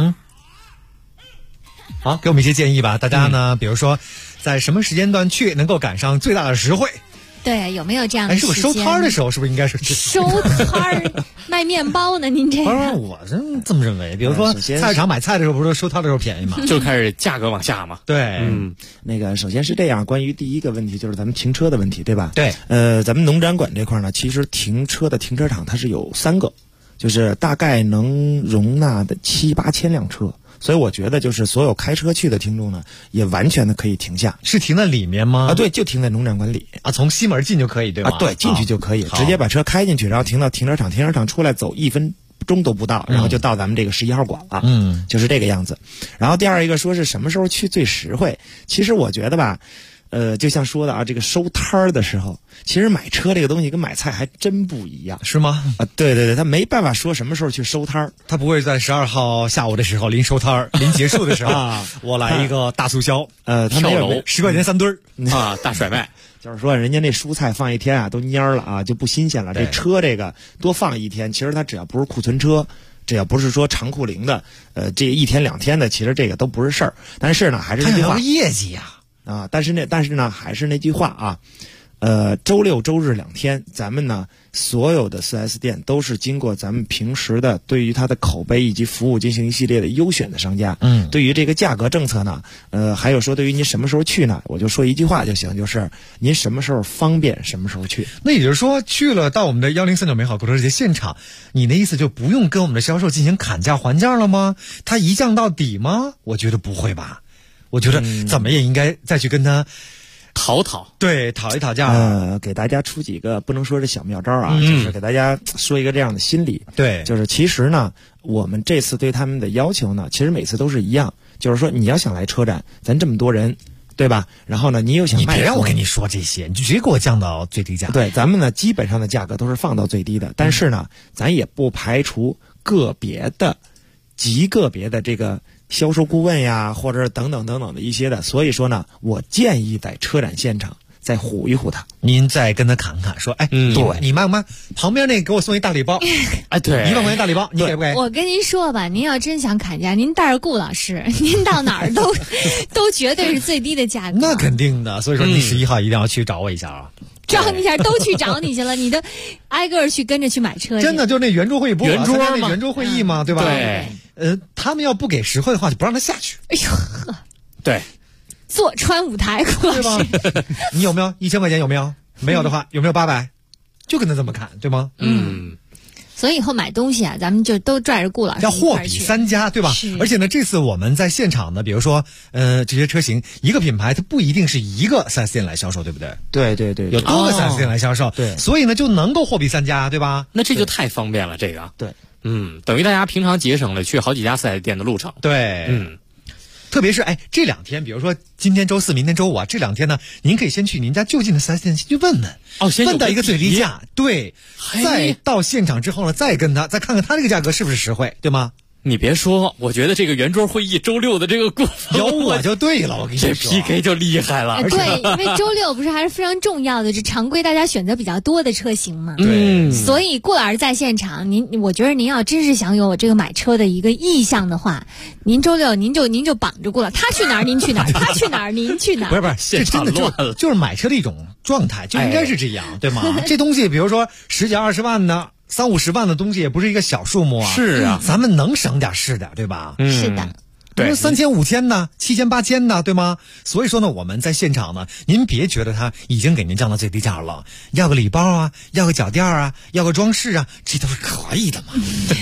好，给我们一些建议吧。大家呢，比如说在什么时间段去能够赶上最大的实惠？ 对，有没有这样的时间？ 是不是收摊的时候是不是应该是收摊卖面包呢？您这不是我这么认为。比如说菜市场买菜的时候，不是收摊的时候便宜吗？ 就开始价格往下嘛。 对， 首先是这样，关于第一个问题就是咱们停车的问题，对吧？ 对， 咱们农展馆这块呢，其实停车的停车场它是有3个，就是大概能容纳的7、8千辆车。所以我觉得，就是所有开车去的听众呢，也完全的可以停下。 是停在里面吗？ 对，就停在农展馆里从西门进就可以，对吧？ 对，进去就可以，直接把车开进去，然后停到停车场，停车场出来走1分钟都不到，然后就到咱们这个11号馆了。就是这个样子。然后第二一个说是什么时候去最实惠？其实我觉得吧。就像说的这个收摊儿的时候，其实买车这个东西跟买菜还真不一样， 是吗？ 对，他没办法说什么时候去收摊儿， 他不会在12号下午的时候临收摊儿、临结束的时候我来一个大促销， 他跳楼 10块钱3堆大甩卖， 就是说人家那蔬菜放1天都蔫了就不新鲜了。这车这个多放1天，其实它只要不是库存车。只要不是说长库龄的，这1天2天的，其实这个都不是事儿。但是呢，还是那句话， 业绩呀。 但是呢，还是那句话周6、周日2天，咱们呢所有的 4S 店都是经过咱们平时的对于它的口碑以及服务进行一系列的优选的商家。对于这个价格政策呢，还有说对于您什么时候去呢，我就说一句话就行，就是您什么时候方便什么时候去。 那也就是说，去了到我们的1039美好购车节现场，你的意思就不用跟我们的销售进行砍价还价了吗？他一降到底吗？我觉得不会吧。我觉得怎么也应该再去跟他讨一讨价。 给大家出几个不能说是小妙招就是给大家说一个这样的心理。 对， 就是其实呢，我们这次对他们的要求呢，其实每次都是一样，就是说你要想来车展，咱这么多人，对吧？然后呢，你又想卖， 你别让我跟你说这些，你就直接给我降到最低价。 对，咱们呢基本上的价格都是放到最低的，但是呢，咱也不排除极个别的这个销售顾问呀，或者等等的一些的，所以说呢，我建议在车展现场再唬一唬他， 您再跟他侃侃说，对，你卖不卖？旁边那给我送一大礼包， 对 ，1万块钱大礼包，你给不给？ 我跟您说吧，您要真想砍价，您带着顾老师，您到哪儿都绝对是最低的价格。 那肯定的，所以说你11号一定要去找我一下啊。 找你一下都去找你去了，你都挨个去跟着去买车去。 真的就是那圆桌会议， 圆桌嘛， 圆桌会议嘛，对吧？ 对。 他们要不给实惠的话，就不让他下去。 哎呦呵， 对， 坐穿舞台，对吧？你有没有1000块钱？有没有？没有的话，有没有800？就跟他这么砍，对吗？ 所以以后买东西咱们就都拽着顾老师要货比三家，对吧？而且呢，这次我们在现场呢，比如说这些车型，一个品牌它不一定是一个 4S 店来销售，对不对？ 对， 有多个 4S 店来销售， 对， 所以呢就能够货比三家，对吧？ 那这就太方便了，这个对， 等于大家平常节省了去好几家4S 店的路程。 对， 特别是这2天，比如说今天周4，明天周5啊，这2天呢，您可以先去您家就近的4S店去问问， 先问到一个最低价，对，再到现场之后呢，再看看他这个价格是不是实惠，对吗？ 你别说，我觉得这个圆桌会议周6的这个过有我就对了，我跟你说， 这 PK 就厉害了。 对，因为周6不是还是非常重要的，这常规大家选择比较多的车型嘛。 对， 所以顾老师在现场，我觉得您要真是想有这个买车的一个意向的话，您周6您就绑着顾老师，他去哪儿您去哪儿，他去哪儿您去哪儿。 不是，这真的就是买车的一种状态，就应该是这样，对吗？这东西，比如说10几20万呢。30-50万的东西也不是一个小数目啊！ 是啊， 咱们能省点是点，对吧？ 是的， 对，3000-5000呢，7000-8000呢，对吗？所以说呢，我们在现场呢，您别觉得他已经给您降到最低价了，要个礼包啊，要个脚垫啊，要个装饰啊，这都是可以的嘛。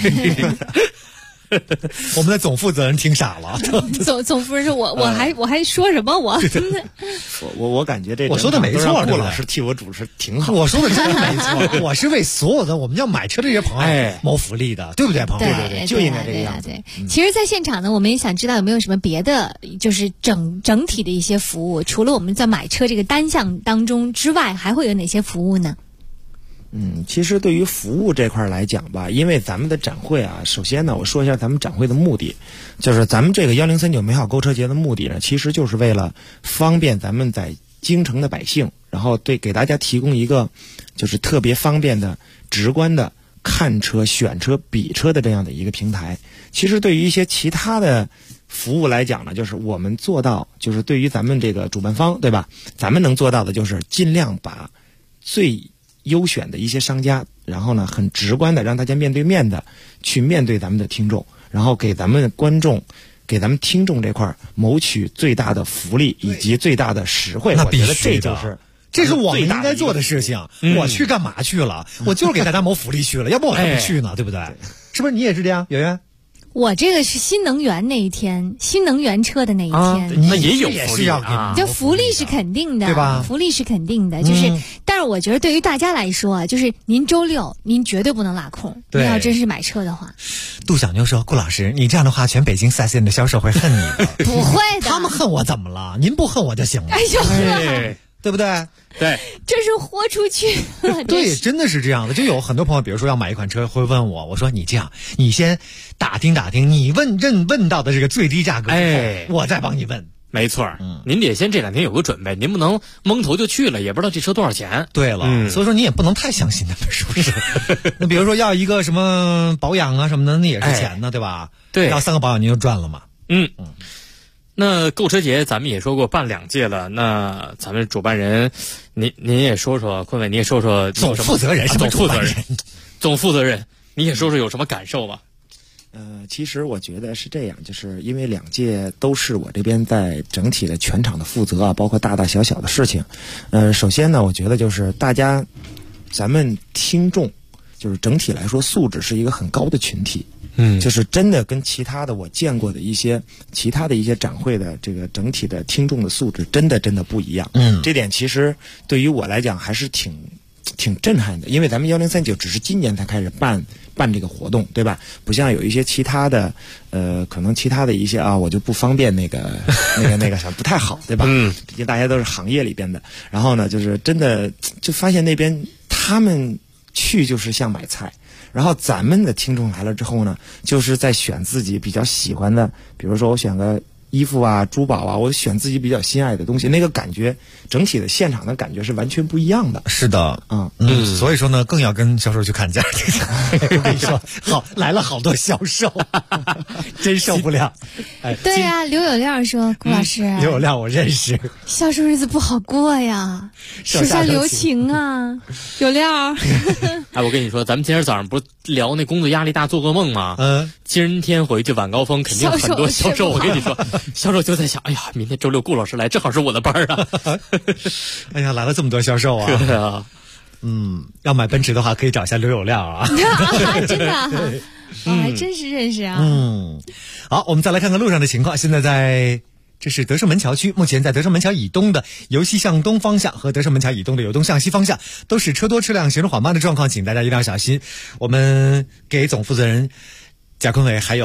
我们的总负责人听傻了。 总负责人，我还说什么？ 我感觉这我说的没错， 顾老师替我主持挺好。 我说的真没错，我是为所有的我们要买车这些朋友谋福利的，对不对，朋友？ 对， 就应该这个样子。 其实，在现场呢，我们也想知道有没有什么别的，就是整体的一些服务，除了我们在买车这个单项当中之外，还会有哪些服务呢？ 其实对于服务这块来讲吧，因为咱们的展会啊，首先呢，我说一下咱们展会的目的，就是咱们这个1039美好购车节的目的呢，其实就是为了方便咱们在京城的百姓，然后给大家提供一个就是特别方便的、直观的看车、选车、比车的这样的一个平台。其实对于一些其他的服务来讲呢，就是我们做到，就是对于咱们这个主办方，对吧？咱们能做到的就是尽量把最优选的一些商家，然后呢很直观的让大家面对面的去面对咱们的听众，然后给咱们观众、给咱们听众这块谋取最大的福利以及最大的实惠。 那必须的， 我觉得这是我们应该做的事情。我去干嘛去了？我就是给大家谋福利去了，要不我还不去呢，对不对？是不是你也是这样，圆圆？ 我这个是新能源那一天，新能源车的那一天， 那也有福利啊。 这福利是肯定的， 对吧？ 福利是肯定的，就是，但是我觉得对于大家来说啊，就是您周6您绝对不能落空。您要真是买车的话， 杜小妞说：“顾老师，你这样的话，全北京4S店的销售会恨你的。 不会的， 他们恨我怎么了？您不恨我就行了。 哎呦， 对不对？ 对， 这是豁出去了。 对，真的是这样的。就有很多朋友，比如说要买一款车，会问我说你这样，你先打听打听，你问到的这个最低价格，我再帮你问。 没错，您得先这2天有个准备，您不能蒙头就去了，也不知道这车多少钱。 对了，所以说你也不能太相信他们，是不是？那比如说要一个什么保养啊什么的，那也是钱呢，对吧？ 对， 要3个保养您就赚了嘛。 那购车节咱们也说过办2届了，那咱们主办人，您也说说，坤伟，你也说说总负责人， 总负责人，你也说说有什么感受吧？ 其实我觉得是这样，就是因为2届都是我这边在整体的全场的负责啊，包括大大小小的事情。首先呢，我觉得就是咱们听众，就是整体来说素质是一个很高的群体。就是真的跟其他的我见过的一些其他的一些展会的这个整体的听众的素质真的不一样。这点其实对于我来讲还是挺震撼的，因为咱们1039只是今年才开始办这个活动，对吧？不像有一些其他的可能其他的一些啊，我就不方便那个啥不太好，对吧？毕竟大家都是行业里边的。然后呢，就是真的就发现那边他们去就是像买菜。然后咱们的听众来了之后呢，就是在选自己比较喜欢的，比如说我选个衣服啊、珠宝啊，我选自己比较心爱的东西，那个感觉，整体的现场的感觉是完全不一样的。 是的，所以说呢，更要跟销售去看价。我跟你说，好来了好多销售，真受不了。 对呀，刘有亮说，顾老师， 刘有亮我认识， 销售日子不好过呀，手下留情啊，有亮。 我跟你说，咱们今天早上不是聊那工作压力大、做噩梦吗？今天回去晚高峰，肯定很多销售。我跟你说，销售就在想，哎呀，明天周6顾老师来，正好是我的班啊。 哎呀，来了这么多销售啊！ 对啊， 要买奔驰的话，可以找一下刘有亮啊。 真的啊，还真是认识啊。 好，我们再来看看路上的情况。现在这是德胜门桥区，目前在德胜门桥以东的由西向东方向和德胜门桥以东的由东向西方向都是车多车辆、行驶缓慢的状况，请大家一定要小心。我们给总负责人贾坤伟还有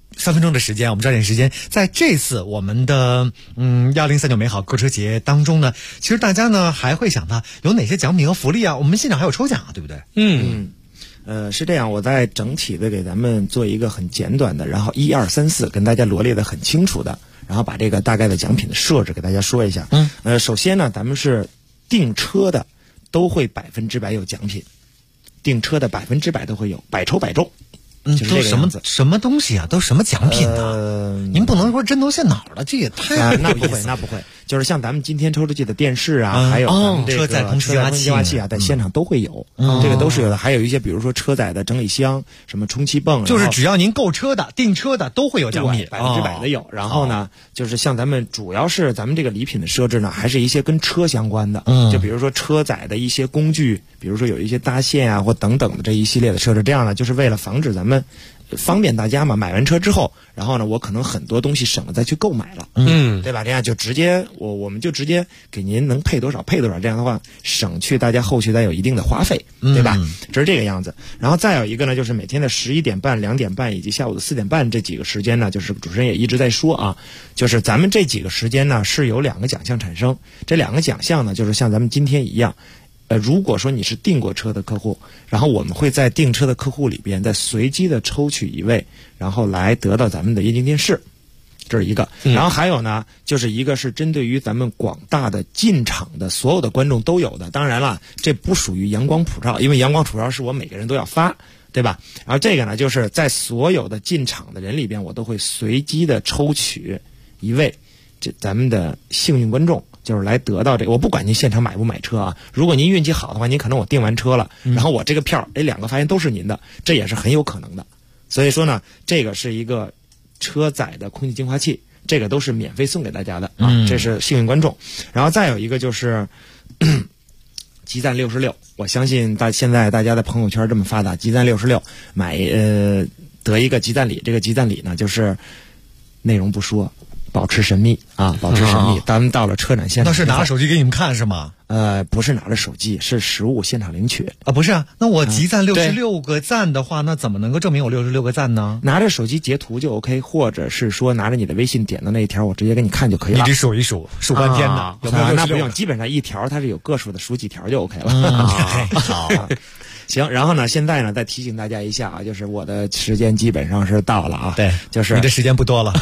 3分钟的时间，我们抓紧时间，在这次我们的1039美好购车节当中呢，其实大家呢还会想到有哪些奖品和福利啊？我们现场还有抽奖啊，对不对？ 是这样，我在整体的给咱们做一个很简短的，然后1、2、3、4跟大家罗列的很清楚的，然后把这个大概的奖品的设置给大家说一下。首先呢，咱们是订车的都会100%有奖品，订车的100%都会有，百抽百中。就是这个样子。 什么东西啊？都什么奖品呢？您不能说针头线脑了，这也太那不会，那不会。就是像咱们今天抽出去的电视啊，还有咱们这个车载空气净化器啊，在现场都会有，这个都是有的。还有一些，比如说车载的整理箱、什么充气泵， 就是只要您购车的、订车的都会有奖品 ，100%的有。然后呢，就是像咱们主要是咱们这个礼品的设置呢，还是一些跟车相关的，就比如说车载的一些工具，比如说有一些搭线啊或等等的这一系列的设置。这样呢，就是为了防止咱们方便大家嘛，买完车之后，然后呢，我可能很多东西省了再去购买了，对吧？这样就直接我们就直接给您能配多少配多少，这样的话省去大家后续再有一定的花费，对吧？这是这个样子。然后再有一个呢，就是每天的11点半、2点半以及下午的4点半这几个时间呢，就是主持人也一直在说啊，就是咱们这几个时间呢是有2个奖项产生，这2个奖项呢就是像咱们今天一样。如果说你是订过车的客户，然后我们会在订车的客户里边再随机的抽取一位，然后来得到咱们的液晶电视，这是一个。然后还有呢，就是一个是针对于咱们广大的进场的所有的观众都有的，当然了，这不属于阳光普照，因为阳光普照是我每个人都要发，对吧？然后这个呢，就是在所有的进场的人里边，我都会随机的抽取一位咱们的幸运观众，就是来得到这个。我不管您现场买不买车啊，如果您运气好的话，您可能我订完车了，然后我这个票2个发现都是您的，这也是很有可能的。所以说呢，这个是一个车载的空气净化器，这个都是免费送给大家的啊，这是幸运观众。然后再有一个就是集赞66，我相信现在大家的朋友圈这么发达，集赞66买得一个集赞礼，这个集赞礼呢就是内容不说，保持神秘啊，保持神秘。咱们到了车展现场， 那是拿着手机给你们看是吗？ 不是拿着手机，是实物现场领取啊。不是啊，那我集赞66个赞的话，那怎么能够证明我66个赞呢？ 拿着手机截图就 OK， 或者是说拿着你的微信点到那一条，我直接给你看就可以了。 你得数一数，数半天呢，有没有？ 那不用，基本上一条它是有个数的，数几条就 OK 了。 好。 行，然后呢，现在呢，再提醒大家一下啊，就是我的时间基本上是到了啊。 对， 就是你的时间不多了。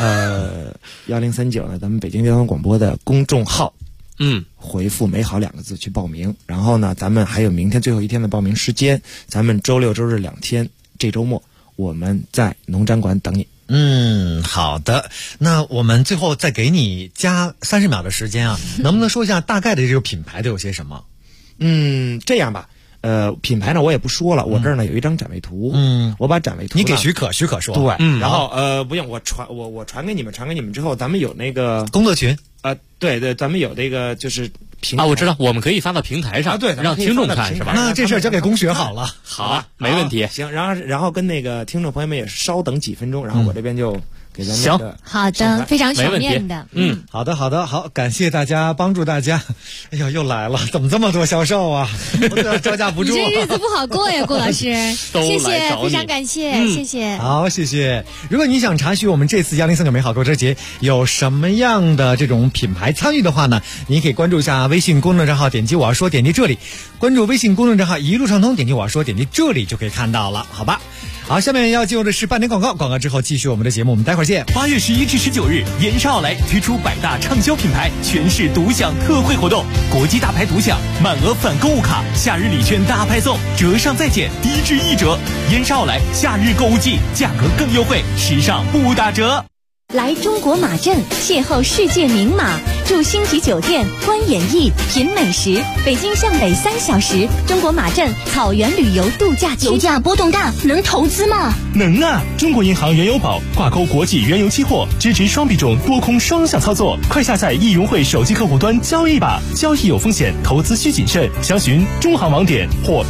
1039呢，咱们北京交通广播的公众号，回复"美好"2个字去报名。然后呢，咱们还有明天最后一天的报名时间，咱们周六周日2天，这周末我们在农展馆等你。 好的，那我们最后再给你加30秒的时间啊，能不能说一下大概的这个品牌都有些什么？ 这样吧。品牌呢我也不说了，我这儿呢有一张展位图，我把展位图你给许可说， 对，然后不用我传给你们之后，咱们有那个工作群， 对，咱们有这个就是平台我知道，我们可以发到平台上， 对， 让听众看是吧？ 那这事儿交给工学好了， 好，没问题。 行，然后跟那个听众朋友们也稍等几分钟，然后我这边就给咱们行， 好的，非常全面的， 好的，好，感谢大家，帮助大家。哎呀，又来了，怎么这么多销售啊？我都要招架不住。 你这日子不好过呀，顾老师。谢谢，非常感谢，谢谢。 好，谢谢。如果你想查询我们这次1039美好购车节有什么样的这种品牌参与的话呢，你可以关注一下微信公众账号，点击我要说，点击这里，关注微信公众账号一路畅通，点击我要说，点击这里就可以看到了，好吧？好，下面要进入的是半点广告，广告之后继续我们的节目，我们待会儿见。 8月11至19日，延沙奥莱推出100大畅销品牌全市独享特惠活动，国际大牌独享，满额返购物卡，夏日礼券大派送，折上再减，低至1折。延沙奥莱夏日购物季，价格更优惠，时尚不打折。 来中国马镇邂逅世界名马，住星级酒店，观演艺，品美食。北京向北3小时，中国马镇草原旅游度假区。 油价波动大，能投资吗？ 能啊！中国银行原油宝挂钩国际原油期货，支持双币种多空双向操作。快下载易融汇手机客户端交易吧，交易有风险，投资需谨慎。详询中行网点或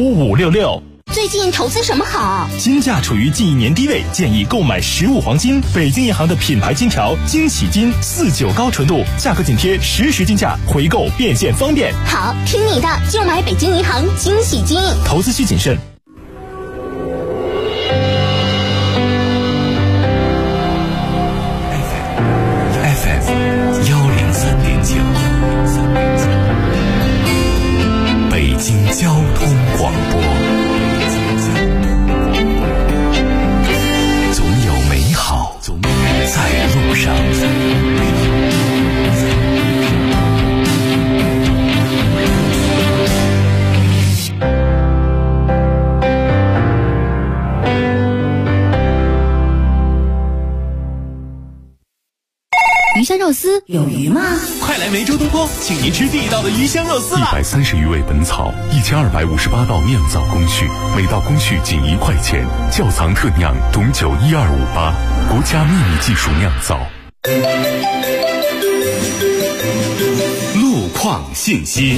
95566。 最近投资什么好？ 金价处于近1年低位，建议购买实物黄金。北京银行的品牌金条惊喜金49高纯度，价格紧贴实时金价，回购变现方便。 好，听你的，就买北京银行惊喜金。 投资需谨慎。投资需谨慎。 最近投资什么好？金价处于近1年低位，建议购买实物黄金。北京银行的品牌金条惊喜金49高纯度，价格紧贴实时金价，回购变现方便。好，听你的，就买北京银行惊喜金。投资需谨慎。 投资需谨慎。 投资需谨慎。 投资需谨慎。 投资需谨慎。 有鱼吗？ 快来梅州东坡，请您吃地道的鱼香肉丝了。 130余味本草，1258道酿造工序，每道工序仅1块钱，窖藏特酿董酒12588，国家秘密技术酿造。 路况信息。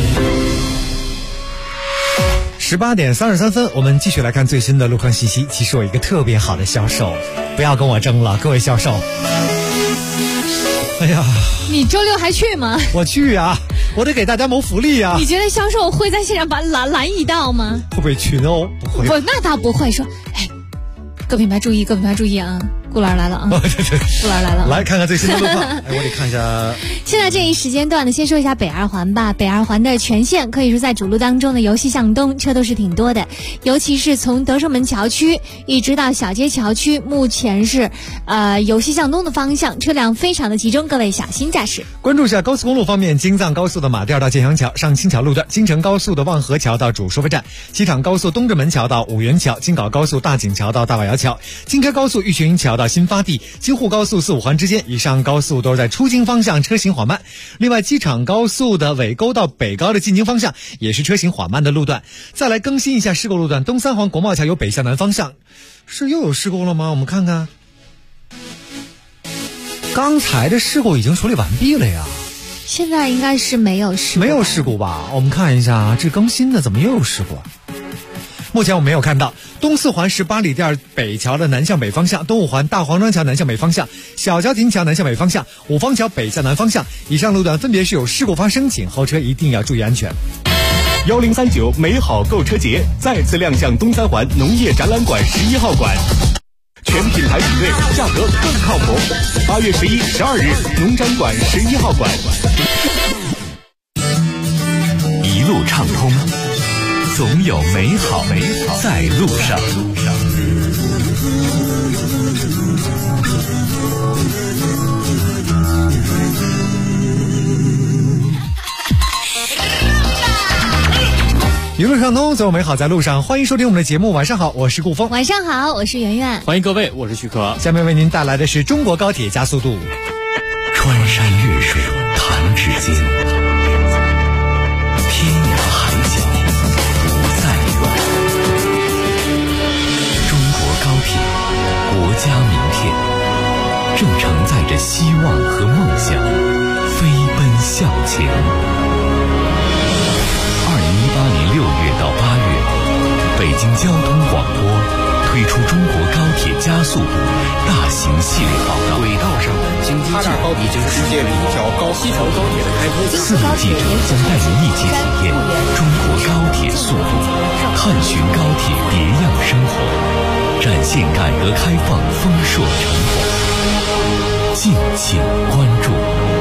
18点33分，我们继续来看最新的路况信息。其实我一个特别好的销售，不要跟我争了，各位销售。哎呀， 你周六还去吗？ 我去啊，我得给大家谋福利啊。 你觉得销售会在现场把拦一道吗？ 会不会去呢？不会。 不，那倒不会。说，哎，各品牌注意，各品牌注意啊！顾老师来了啊！顾老师来了， 来看看最新的路况。哎，我得看一下。 现在这一时间段呢，先说一下北二环吧。北二环的全线可以说在主路当中的由西向东车都是挺多的，尤其是从德胜门桥区一直到小街桥区，目前是由西向东的方向车辆非常的集中，各位小心驾驶。 关注一下高速公路方面，京藏高速的马甸到建阳桥、上青桥路段，京承高速的望河桥到主收费站，机场高速东直门桥到五原桥，京皋高速大井桥到大瓦窑桥，京开高速玉泉营桥到新发地，京沪高速四五环之间，以上高速都是在出京方向车行缓慢。另外，机场高速的尾沟到北高的进京方向也是车行缓慢的路段。再来更新一下事故路段，东三环国贸桥由北向南方向，是又有事故了吗？我们看看，刚才的事故已经处理完毕了呀。 现在应该是没有事故， 没有事故吧？我们看一下，这更新的怎么又有事故啊？目前我没有看到。东四环18里店北桥的南向北方向，东五环大黄庄桥南向北方向，小桥亭桥南向北方向，五方桥北向南方向，以上路段分别是有事故发生，请后车一定要注意安全。 1039美好购车节再次亮相东三环农业展览馆11号馆，全品牌品类，价格更靠谱。8月11、12日，农展馆11号馆。 一路畅通，总有美好在路上。 一路畅通，总有美好在路上。欢迎收听我们的节目，晚上好，我是顾峰。 晚上好，我是圆圆。 欢迎各位，我是许可。 下面为您带来的是中国高铁加速度。 穿山越水弹指间，天涯海角不再远。中国高铁，国家名片，正承载着希望和梦想，飞奔向前。2018年6月到8月，北京交通广播推出中国高铁加速度大型系列报道。 轨道上的京津冀已经世界里一条西条高铁的开通。 4位记者将带您一起体验中国高铁速度，探寻高铁别样生活，展现改革开放丰硕成果。敬请关注。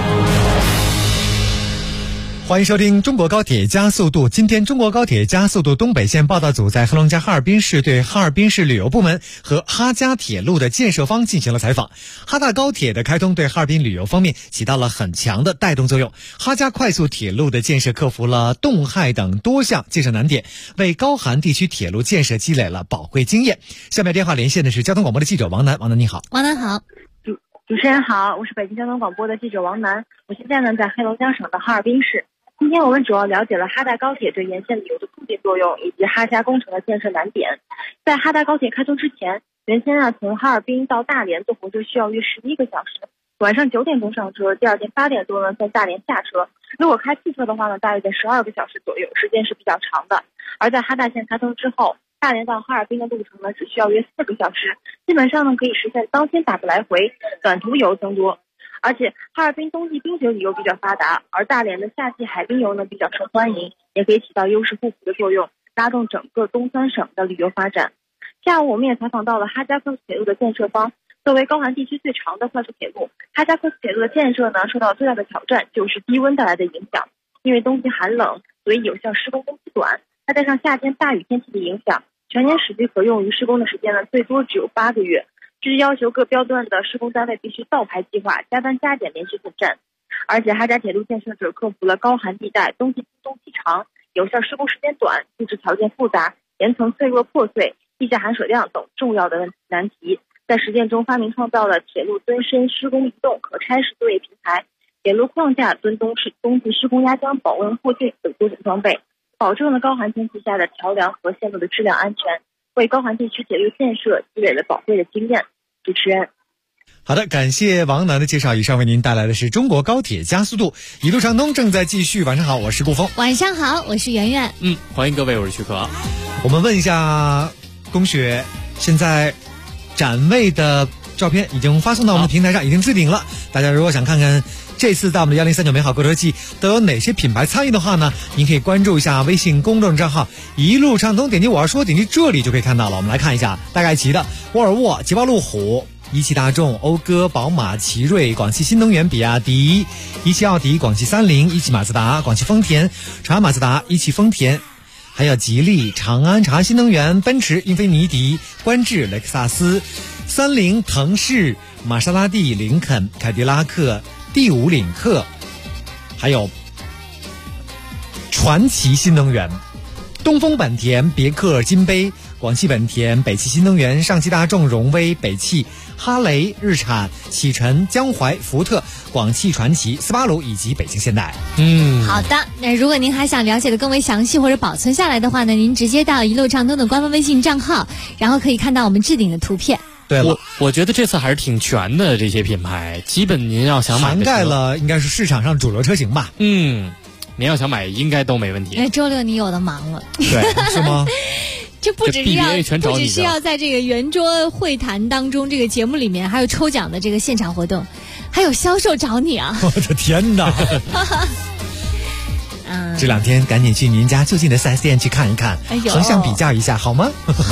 欢迎收听中国高铁加速度。今天中国高铁加速度东北线报道组在黑龙江哈尔滨市对哈尔滨市旅游部门和哈嘉铁路的建设方进行了采访。哈大高铁的开通对哈尔滨旅游方面起到了很强的带动作用。哈嘉快速铁路的建设克服了冻害等多项建设难点，为高寒地区铁路建设积累了宝贵经验。下面电话连线的是交通广播的记者王楠。王楠你好。 王楠好。 主持人好，我是北京交通广播的记者王楠。我现在呢在黑龙江省的哈尔滨市。今天我们主要了解了哈大高铁对沿线旅游的促进作用，以及哈嘉工程的建设难点。在哈大高铁开通之前，原先从哈尔滨到大连坐火车需要约11个小时，晚上9点钟上车，第二天8点多呢在大连下车。如果开汽车的话呢，大约在12个小时左右，时间是比较长的。而在哈大线开通之后，大连到哈尔滨的路程呢只需要约4个小时，基本上呢可以实现当天打个来回，短途游增多。而且哈尔滨冬季冰雪旅游比较发达，而大连的夏季海滨游呢比较受欢迎，也可以起到优势互补的作用，拉动整个东三省的旅游发展。下午我们也采访到了哈嘉快速铁路的建设方。作为高寒地区最长的快速铁路，哈嘉快速铁路的建设呢受到最大的挑战就是低温带来的影响。因为冬季寒冷，所以有效施工工期短，再加上夏天大雨天气的影响，全年实际可用于施工的时间呢最多只有8个月。这是要求各标段的施工单位必须倒排计划，加班加点，连续奋战。而且哈嘉铁路建设者克服了高寒地带、冬季冬期长、有效施工时间短、布置条件复杂、岩层脆弱破碎、地下含水量等重要的难题，在实践中发明创造了铁路增深施工移动可拆式作业平台， 铁路框架蹲冬季施工压箱保温护具等多种装备，保证了高寒天气下的桥梁和线路的质量安全，为高寒地区铁路建设积累了宝贵的经验。主持人。 好的，感谢王楠的介绍。以上为您带来的是中国高铁加速度，一路畅通正在继续。晚上好，我是顾峰。 晚上好，我是圆圆。 欢迎各位，我是徐可。 我们问一下龚雪，现在展位的照片已经发送到我们的平台上，已经置顶了。大家如果想看看这次在我们的1039美好购车季都有哪些品牌参与的话呢，您可以关注一下微信公众账号一路畅通，点击我要说，点击这里就可以看到了。我们来看一下大概齐的：沃尔沃、捷豹路虎、一汽大众、讴歌、宝马、奇瑞、广汽新能源、比亚迪、一汽奥迪、广汽三菱、一汽马自达、广汽丰田、长安马自达、一汽丰田，还有吉利、长安、长安新能源、奔驰、英菲尼迪、观致、雷克萨斯、三菱、腾势、玛莎拉蒂、林肯、凯迪拉克、第五领克，还有传祺新能源、东风本田、别克、金杯、广汽本田、北汽新能源、上汽大众、荣威、北汽、哈雷、日产、启辰、江淮、福特、广汽传祺、斯巴鲁以及北京现代。 好的，那如果您还想了解的更为详细或者保存下来的话呢，您直接到一路畅通的官方微信账号，然后可以看到我们置顶的图片。 对了， 我觉得这次还是挺全的，这些品牌基本您要想买涵盖了应该是市场上主流车型吧。 您要想买应该都没问题。 因为周六你有的忙了。 对，是吗？ 这不只是要在这个圆桌会谈当中，这个节目里面还有抽奖的这个现场活动，还有销售找你啊！ 我的天哪！这两天赶紧去您家就近的 4S 店去看一看，横向比较一下好吗？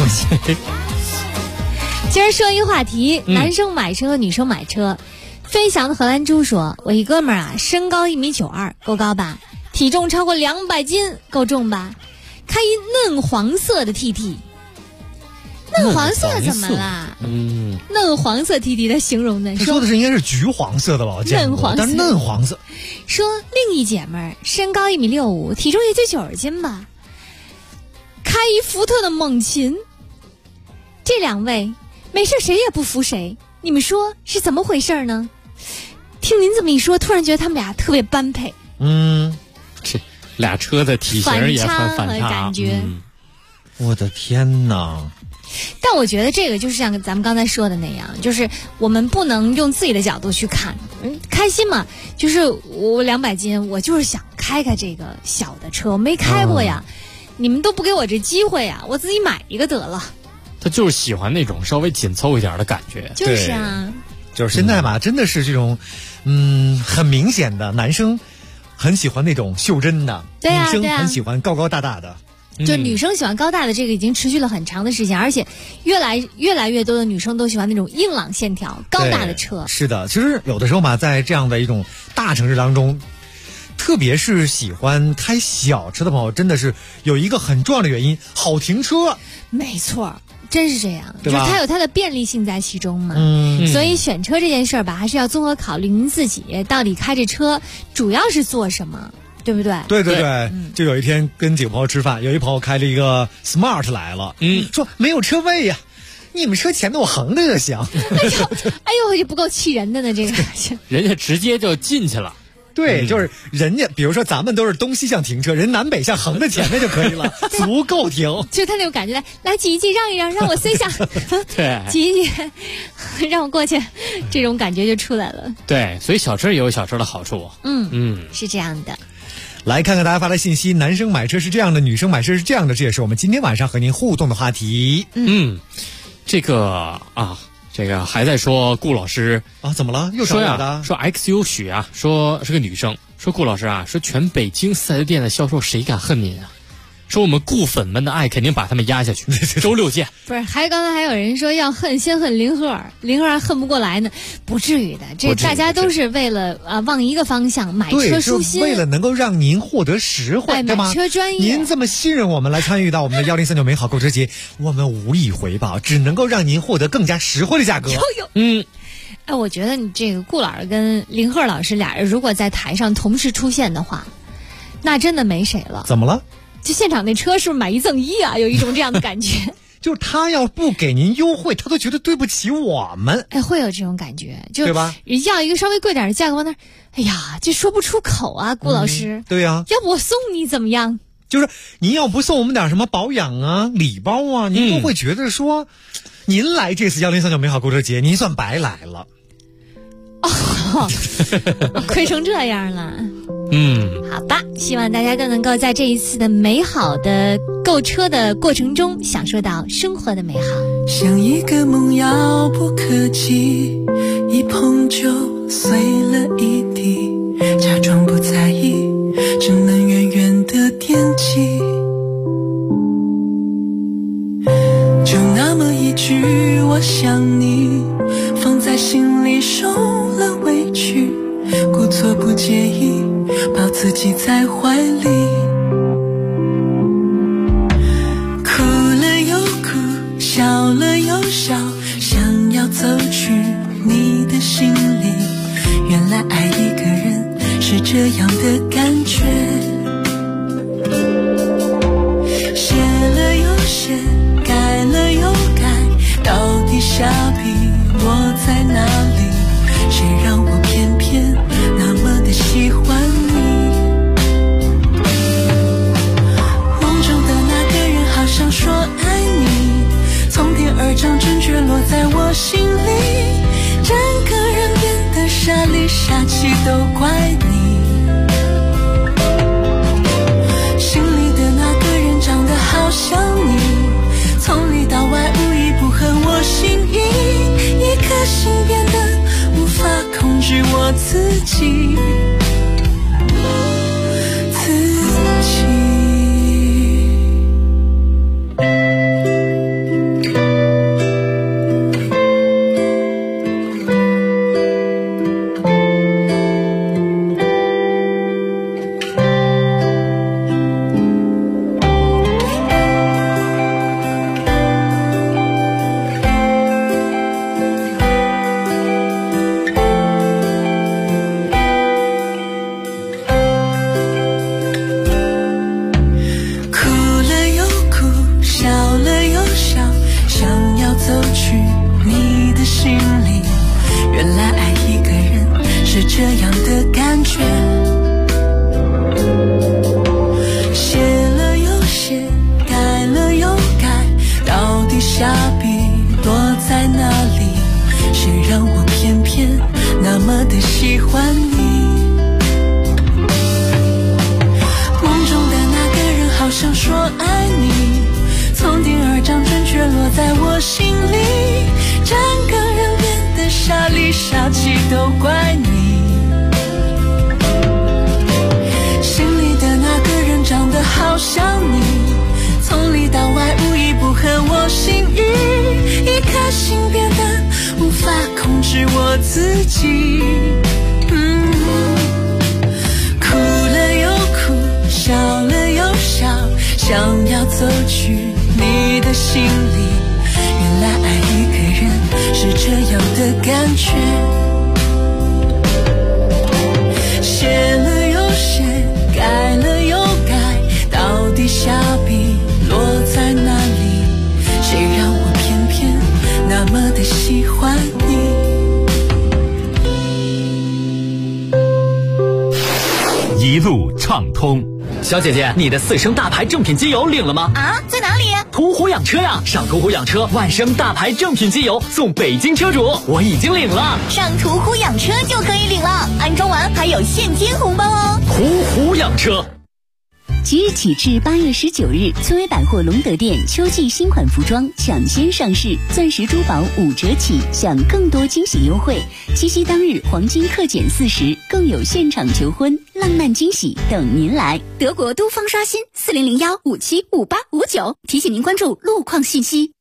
今儿说一个话题，男生买车和女生买车。飞翔的荷兰猪说，我一哥们儿啊，身高1.92米，够高吧？体重超过200斤，够重吧？开一嫩黄色的 TT， 嫩黄色怎么啦？嫩黄色 TT 的形容呢？ 说的是应该是橘黄色的吧？ 嫩黄色， 但是嫩黄色。 说另一姐们儿身高1.65米，体重也就90斤吧，开一福特的猛禽。这两位没事谁也不服谁，你们说是怎么回事呢？听您这么一说，突然觉得他们俩特别般配。 这俩车的体型也很反差感觉。 我的天哪！ 但我觉得这个就是像咱们刚才说的那样，就是我们不能用自己的角度去看，开心嘛，就是我200斤，我就是想开这个小的车，我没开过呀，你们都不给我这机会呀，我自己买一个得了。 他就是喜欢那种稍微紧凑一点的感觉。 就是啊， 就是现在吧，真的是这种，很明显的男生很喜欢那种袖珍的， 对啊， 女生很喜欢高高大大的。 就女生喜欢高大的，这个已经持续了很长的时间，而且越来越多的女生都喜欢那种硬朗线条、高大的车。 是的，其实有的时候嘛，在这样的一种大城市当中，特别是喜欢开小车的朋友，真的是有一个很重要的原因，好停车。 没错。真是这样， 对吧？ 就是它有它的便利性在其中嘛。所以选车这件事儿吧，还是要综合考虑您自己到底开着车主要是做什么，对不对？ 对。就有一天跟几个朋友吃饭，有一朋友开了一个 Smart 来了，说没有车位呀，你们车前头我横着就行。 哎呦，这不够气人的呢，这个人家直接就进去了。 对，就是人家，比如说咱们都是东西向停车，人南北向横着前面就可以了，足够停。 就他那种感觉，来挤一挤，让一让，让我塞下， 对， 挤一挤，让我过去，这种感觉就出来了。 对，所以小车也有小车的好处。 是这样的。 来看看大家发的信息，男生买车是这样的，女生买车是这样的，这也是我们今天晚上和您互动的话题。 这个还在说顾老师啊，怎么了？又找我的？ 说 XU 许啊，说是个女生，说顾老师啊，说全北京4S店的销售谁敢恨您啊？说我们顾粉们的爱肯定把他们压下去。周六见。 不是，刚才还有人说要先恨林赫还恨不过来呢，不至于的。这大家都是为了往一个方向买车舒心， 为了能够让您获得实惠，对吗？ 买车专业。 您这么信任我们来参与到我们的1039美好购车节，我们无以回报，只能够让您获得更加实惠的价格。 我觉得你这个顾老师跟林赫老师俩人如果在台上同时出现的话，那真的没谁了。 怎么了？ 就现场那车是不是买1赠1啊？有一种这样的感觉。 就是他要不给您优惠，他都觉得对不起我们。 哎，会有这种感觉，就对吧？ 要一个稍微贵点的价格，往那，哎呀，这说不出口啊，顾老师。 对呀， 要不我送你怎么样？ 就是您要不送我们点什么保养啊、礼包啊，您都会觉得说，您来这次1039美好购车节，您算白来了。 哦，亏成这样了。好吧，希望大家都能够在这一次的美好的购车的过程中，享受到生活的美好。 像一个梦遥不可及，一碰就碎了一地，假装不在意，只能远远的惦记。就那么一句我想你，放在心里受了委屈，故作不介意，抱自己在怀里，哭了又哭，笑了又笑，想要走去你的心里。原来爱一个人是这样的感觉，写了又写，改了又改，到底下笔落在哪里？谁让我偏偏那么的喜欢你？梦中的那个人好像说爱你，从天而降，准确落在我心里，整个人变得傻里傻气，都怪你。心里的那个人长得好像你，从里到外无一不合我心意，一颗心变得无法控制我自己。 小姐姐，你的4升大牌正品机油领了吗？ 啊，在哪里？ 途虎养车呀！上途虎养车，万升大牌正品机油送北京车主，我已经领了。 上途虎养车就可以领了，安装完还有现金红包哦。 途虎养车。 即日起至8月19日，村威百货隆德店秋季新款服装抢先上市，钻石珠宝5折起，享更多惊喜优惠。七夕当日黄金克减40%，更有现场求婚、浪漫惊喜等您来。德国都方刷新4001575859，提醒您关注路况信息。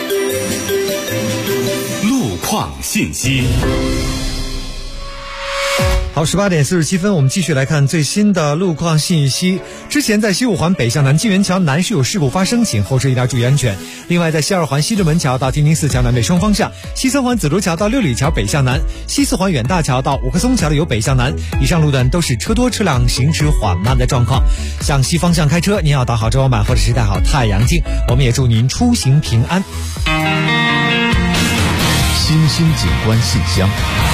路况信息。 好，18点47分，我们继续来看最新的路况信息。之前在西五环北向南金源桥南是有事故发生，请后车一定要注意安全。另外，在西二环西直门桥到天津四桥南北双方向，西三环紫竹桥到六里桥北向南，西四环远大桥到五棵松桥的有北向南，以上路段都是车多车辆行驶缓慢的状况。向西方向开车，您要打好遮光板或者是戴好太阳镜。我们也祝您出行平安。 新兴景观信箱。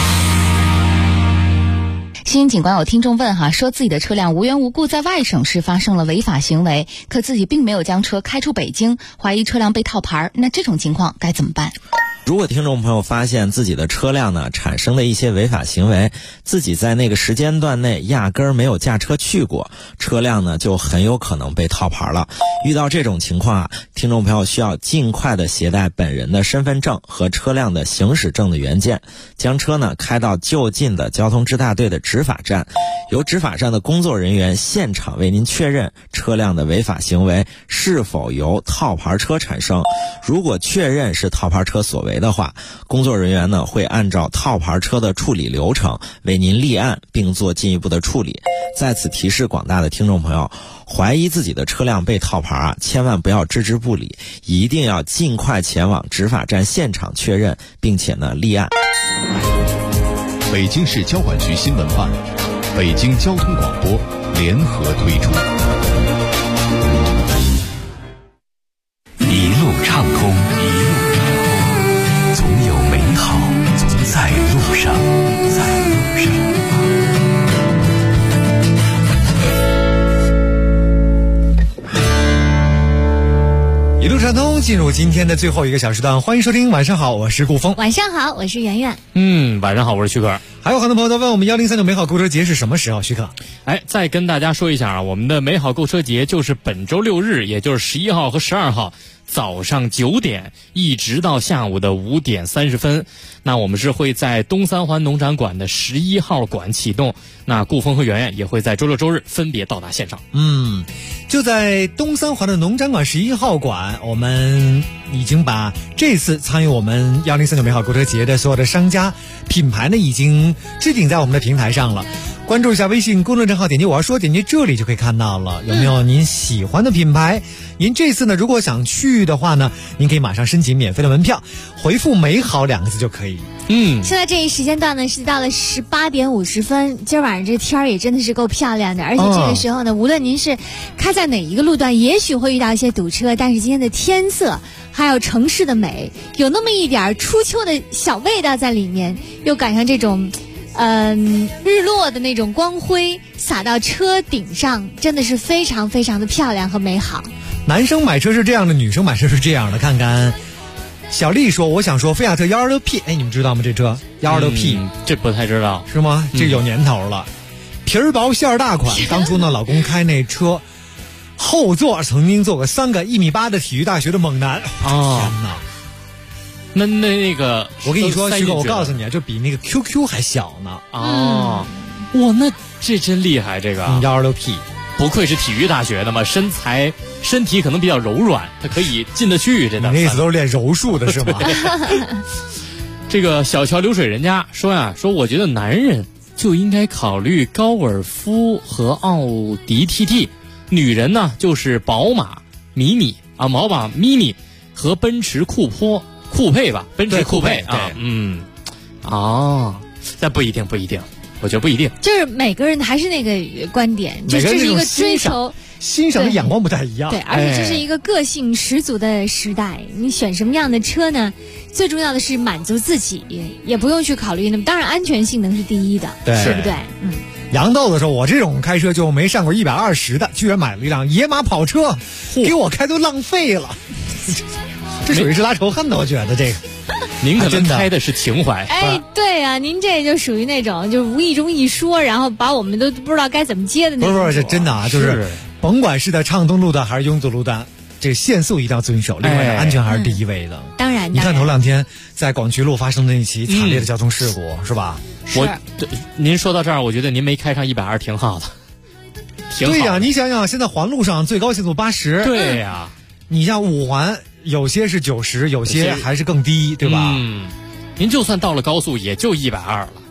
新警官有听众问说自己的车辆无缘无故在外省市发生了违法行为，可自己并没有将车开出北京，怀疑车辆被套牌，那这种情况该怎么办？ 如果听众朋友发现自己的车辆呢产生了一些违法行为，自己在那个时间段内压根儿没有驾车去过，车辆呢就很有可能被套牌了。遇到这种情况听众朋友需要尽快的携带本人的身份证和车辆的行驶证的原件，将车呢开到就近的交通支大队的执法站，由执法站的工作人员现场为您确认车辆的违法行为是否由套牌车产生。如果确认是套牌车所为的话，工作人员呢会按照套牌车的处理流程为您立案并做进一步的处理。在此提示广大的听众朋友，怀疑自己的车辆被套牌千万不要置之不理，一定要尽快前往执法站现场确认，并且呢立案。 北京市交管局新闻办、北京交通广播联合推出。 一路畅通，总有美好在路上， 一路畅通，进入今天的最后一个小时段，欢迎收听。晚上好，我是顾峰。 晚上好，我是圆圆。 晚上好，我是徐可。 还有很多朋友在问我们1039美好购车节是什么时候？徐可， 再跟大家说一下我们的美好购车节就是本周6日，也就是11号和12号。早上9点一直到下午的5点30分，那我们是会在东三环农展馆的11号馆启动，那顾峰和圆圆也会在周六周日分别到达现场。 就在东三环的农展馆11号馆，我们已经把这次参与我们1039美好购车节的所有的商家品牌呢已经置顶在我们的平台上了。关注一下微信公众账号，点击我要说，点击这里就可以看到了有没有您喜欢的品牌。您这次呢如果想去的话呢，您可以马上申请免费的门票，回复美好2个字就可以。 现在这一时间段呢是到了18点50分，今儿晚上这天儿也真的是够漂亮的，而且这个时候呢，无论您是开在哪一个路段，也许会遇到一些堵车，但是今天的天色还有城市的美，有那么一点初秋的小味道在里面，又赶上这种日落的那种光辉洒到车顶上，真的是非常非常的漂亮和美好。 男生买车是这样的，女生买车是这样的。看看小丽说，我想说菲亚特 126P， 你们知道吗？这车 126P 这不太知道是吗？这有年头了，皮儿薄馅儿大款。当初呢，老公开那车后座曾经坐过3个1.8米的体育大学的猛男。天哪！ 那个， 我跟你说，徐哥，我告诉你，就比那个 QQ 还小呢。 哇，那这真厉害，这个 126P。 不愧是体育大学的嘛，身体可能比较柔软，它可以进得去。这你那次都是练柔术的是吗？ 这个小桥流水人家说我觉得男人就应该考虑高尔夫和奥迪 TT， 女人呢就是宝马迷你和奔驰酷配吧，奔驰酷配但不一定。我觉得不一定， 就是每个人还是那个观点，这是一个追求欣赏的眼光不太一样。 对，而且这是一个个性十足的时代。你选什么样的车呢？最重要的是满足自己，也不用去考虑那么。当然，安全性能是第一的，对不对？ 杨豆子说：“我这种开车就没上过120的，居然买了一辆野马跑车，给我开都浪费了。这属于是拉仇恨的，我觉得这个。” 您可能开的是情怀。 对啊，您这就属于那种就无意中一说，然后把我们都不知道该怎么接的那种。 不是，这真的啊，就是甭管是在畅通路段还是拥堵路段，这个限速一定要遵守，另外安全还是第一位的。 当然， 你看头2天在广渠路发生的那起惨烈的交通事故，是吧？ 您说到这儿，我觉得您没开上120挺好的。 对呀，你想想，现在环路上最高限速80。 对呀， 你像5环。有些是90，有些还是更低，对吧？ 您就算到了高速，也就120了。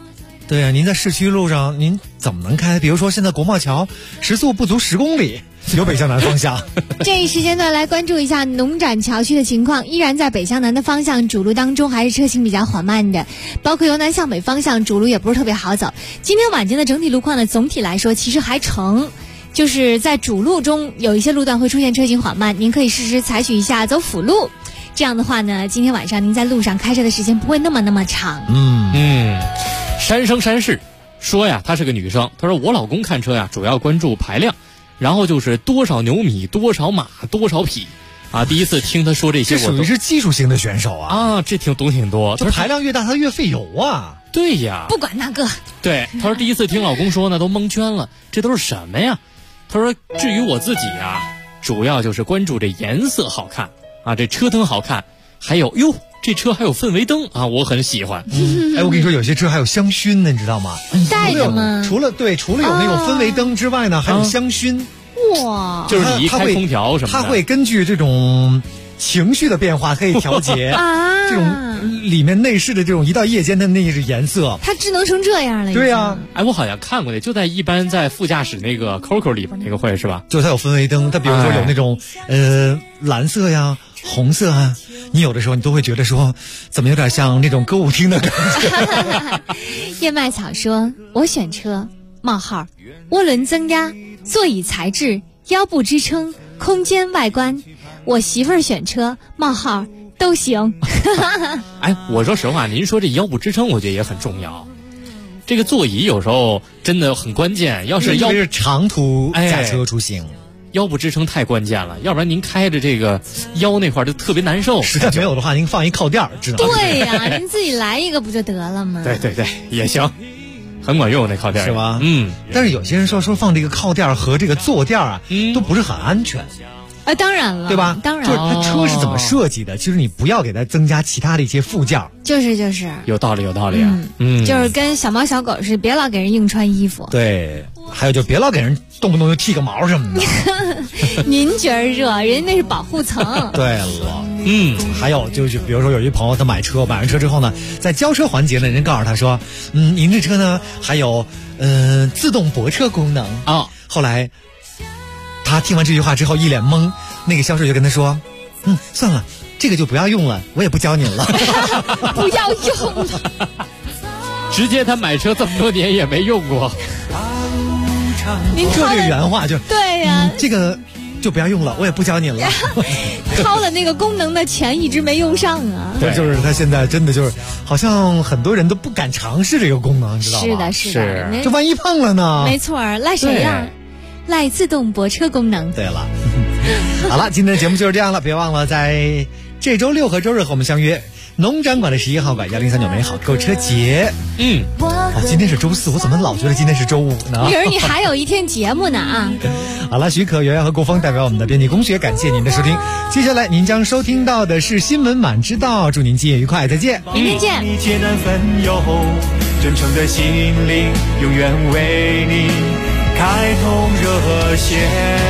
对啊，您在市区路上您怎么能开？比如说现在国贸桥时速不足10公里，由北向南方向。 这一时间段来关注一下农展桥区的情况，依然在北向南的方向主路当中还是车行比较缓慢的，包括由南向北方向主路也不是特别好走。今天晚间的整体路况呢，总体来说其实还成，就是在主路中有一些路段会出现车行缓慢，您可以试试采取一下走辅路，这样的话呢，今天晚上您在路上开车的时间不会那么长。 山生山世说呀，她是个女生，她说我老公看车呀主要关注排量，然后就是多少牛米多少马多少匹啊。第一次听她说这些， 这属于是技术型的选手啊，这懂挺多。 就排量越大它越费油啊。 对呀， 不管那个。 对，她说第一次听老公说呢都蒙圈了，这都是什么呀？她说至于我自己啊，主要就是关注这颜色好看啊，这车灯好看，还有哟这车还有氛围灯啊，我很喜欢。 哎，我跟你说，有些车还有香薰呢，你知道吗？ 带着吗？ 除了有那种氛围灯之外呢，还有香薰。 哇！ 就是你一开空调什么的， 它会根据这种情绪的变化可以调节这种里面内饰的这种一到夜间的那是颜色。 它智能成这样了。 对啊， 哎，我好像看过的，就在一般在副驾驶那个 Coco 里边那个会是吧？ 就它有氛围灯，它比如说有那种蓝色呀、红色啊。你有的时候你都会觉得说，怎么有点像那种歌舞厅的感觉。 燕麦草说：“我选车：冒号，涡轮增压，座椅材质，腰部支撑，空间外观。我媳妇儿选车：冒号，都行。” 哎，我说实话，您说这腰部支撑，我觉得也很重要。这个座椅有时候真的很关键，要是是长途驾车出行。 腰部支撑太关键了，要不然您开着这个腰那块就特别难受。 实在没有的话，您放一靠垫知道吗？ 对呀，您自己来一个不就得了吗？ 对，也行，很管用那靠垫是吧？但是有些人说放这个靠垫和这个坐垫啊，都不是很安全。 当然了， 对吧？ 当然， 就是它车是怎么设计的？其实你不要给它增加其他的一些附件。 就是有道理啊。 就是跟小猫小狗似的，别老给人硬穿衣服。 对，还有就别老给人动不动就剃个毛什么的。 您觉得热，人家那是保护层。 对了，还有就是比如说有一朋友他买完车之后呢，在交车环节呢，人告诉他说，您这车呢还有自动泊车功能啊。后来他听完这句话之后一脸懵，那个销售就跟他说，算了，这个就不要用了，我也不教您了。 不要用了。 直接他买车这么多年也没用过。 您这原话就对呀， 这个就不要用了，我也不教您了。 掏了那个功能的钱一直没用上啊。 对，就是他现在真的就是好像很多人都不敢尝试这个功能，知道吗？ 是的， 这万一碰了呢？ 没错，赖谁呀？赖自动泊车功能。 对了，好了，今天的节目就是这样了，别忘了在这周六和周日和我们相约农展馆的11号馆1039美好购车节。今天是周四，我怎么老觉得今天是周五呢？ 明儿你还有一天节目呢啊！ 好了，许可、圆圆和顾峰代表我们的编辑龚学，感谢您的收听。接下来您将收听到的是新闻满知道，祝您今夜愉快，再见， 明天见。 你艰难奋勇，真诚的心灵永远为你开通热线。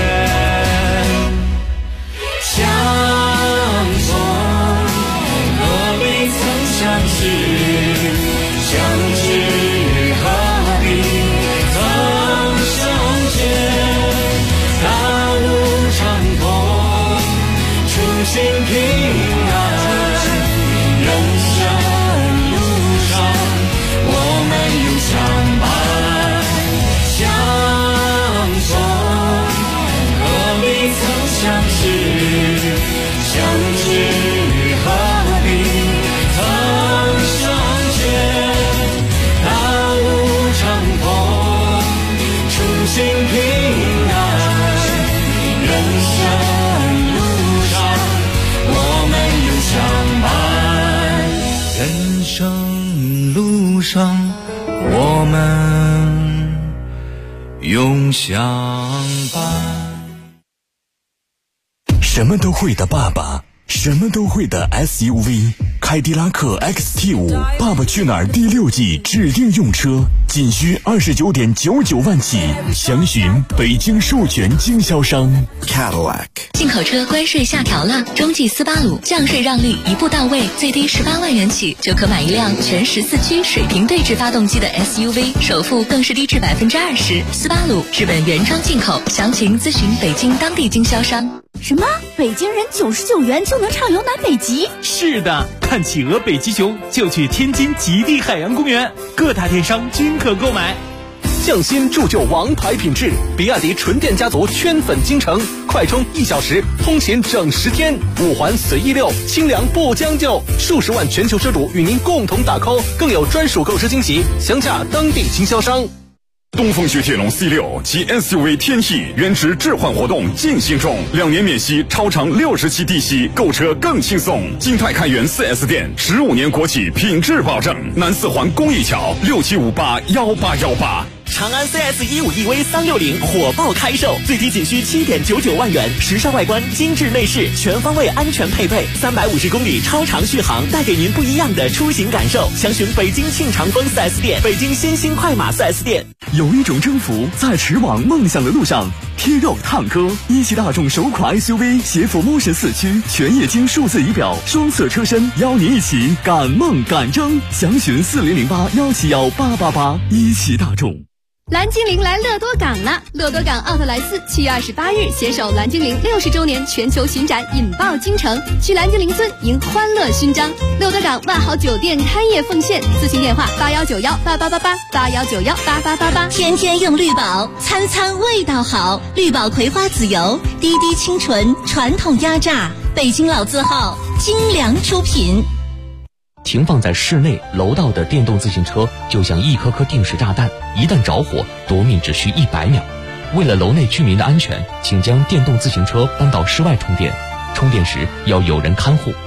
相逢何必曾相识，相知何必曾相见。大路长空，初心平安，人生路上我们永相伴。相逢何必曾相识，相知何必曾相见。大路长空，初心平安，人生路上我们永相伴。人生路上我们永相伴。 什么都会的爸爸，什么都会的 SUV， 凯迪拉克 XT5 爸爸去哪儿第6季指定用车， 仅需29.99万起，详询北京授权经销商 Cadillac。 进口车关税下调了，中际斯巴鲁降税让利一步到位，最低18万元起就可买一辆全14驱水平对置发动机的 SUV， 首付更是低至20%。斯巴鲁日本原装进口，详情咨询北京当地经销商。 什么？北京人99元就能畅游南北极？ 是的，看企鹅、北极熊就去天津极地海洋公园，各大电商均可购买。 匠心铸就王牌品质，比亚迪纯电家族圈粉京城，快充1小时，通勤整10天，5环随意溜，清凉不将就，数十万全球车主与您共同打 call， 更有专属购车惊喜，详洽当地经销商。 东风雪铁龙 C6 及 SUV 天翼原值置换活动进行中，2年免息，超长60期低息，购车更轻松。金泰开元 4S 店，15年国企品质保证。南4环公益桥67581818。 长安 CS15EV 360火爆开售，最低仅需7.99万元，时尚外观，精致内饰，全方位安全配备，350公里超长续航，带给您不一样的出行感受。详询北京庆长丰 4S 店、北京新兴快马 4S 店。 有一种征服在驰往梦想的路上，贴肉烫哥，一汽大众首款 SUV 携辅 Motion 4驱，全液晶数字仪表，双色车身，邀您一起赶梦赶征。详询4008171888，一汽大众。 蓝精灵来乐多港了！乐多港奥特莱斯7月28日携手蓝精灵60周年全球巡展，引爆京城，去蓝精灵村迎欢乐勋章。乐多港万豪酒店开业奉献，咨询电话81918888，81918888。 天天用绿宝，餐餐味道好。绿宝葵花籽油，滴滴清纯，传统压榨，北京老字号，精良出品。 停放在室内楼道的电动自行车就像一颗颗定时炸弹，一旦着火，夺命只需100秒。为了楼内居民的安全，请将电动自行车搬到室外充电，充电时要有人看护。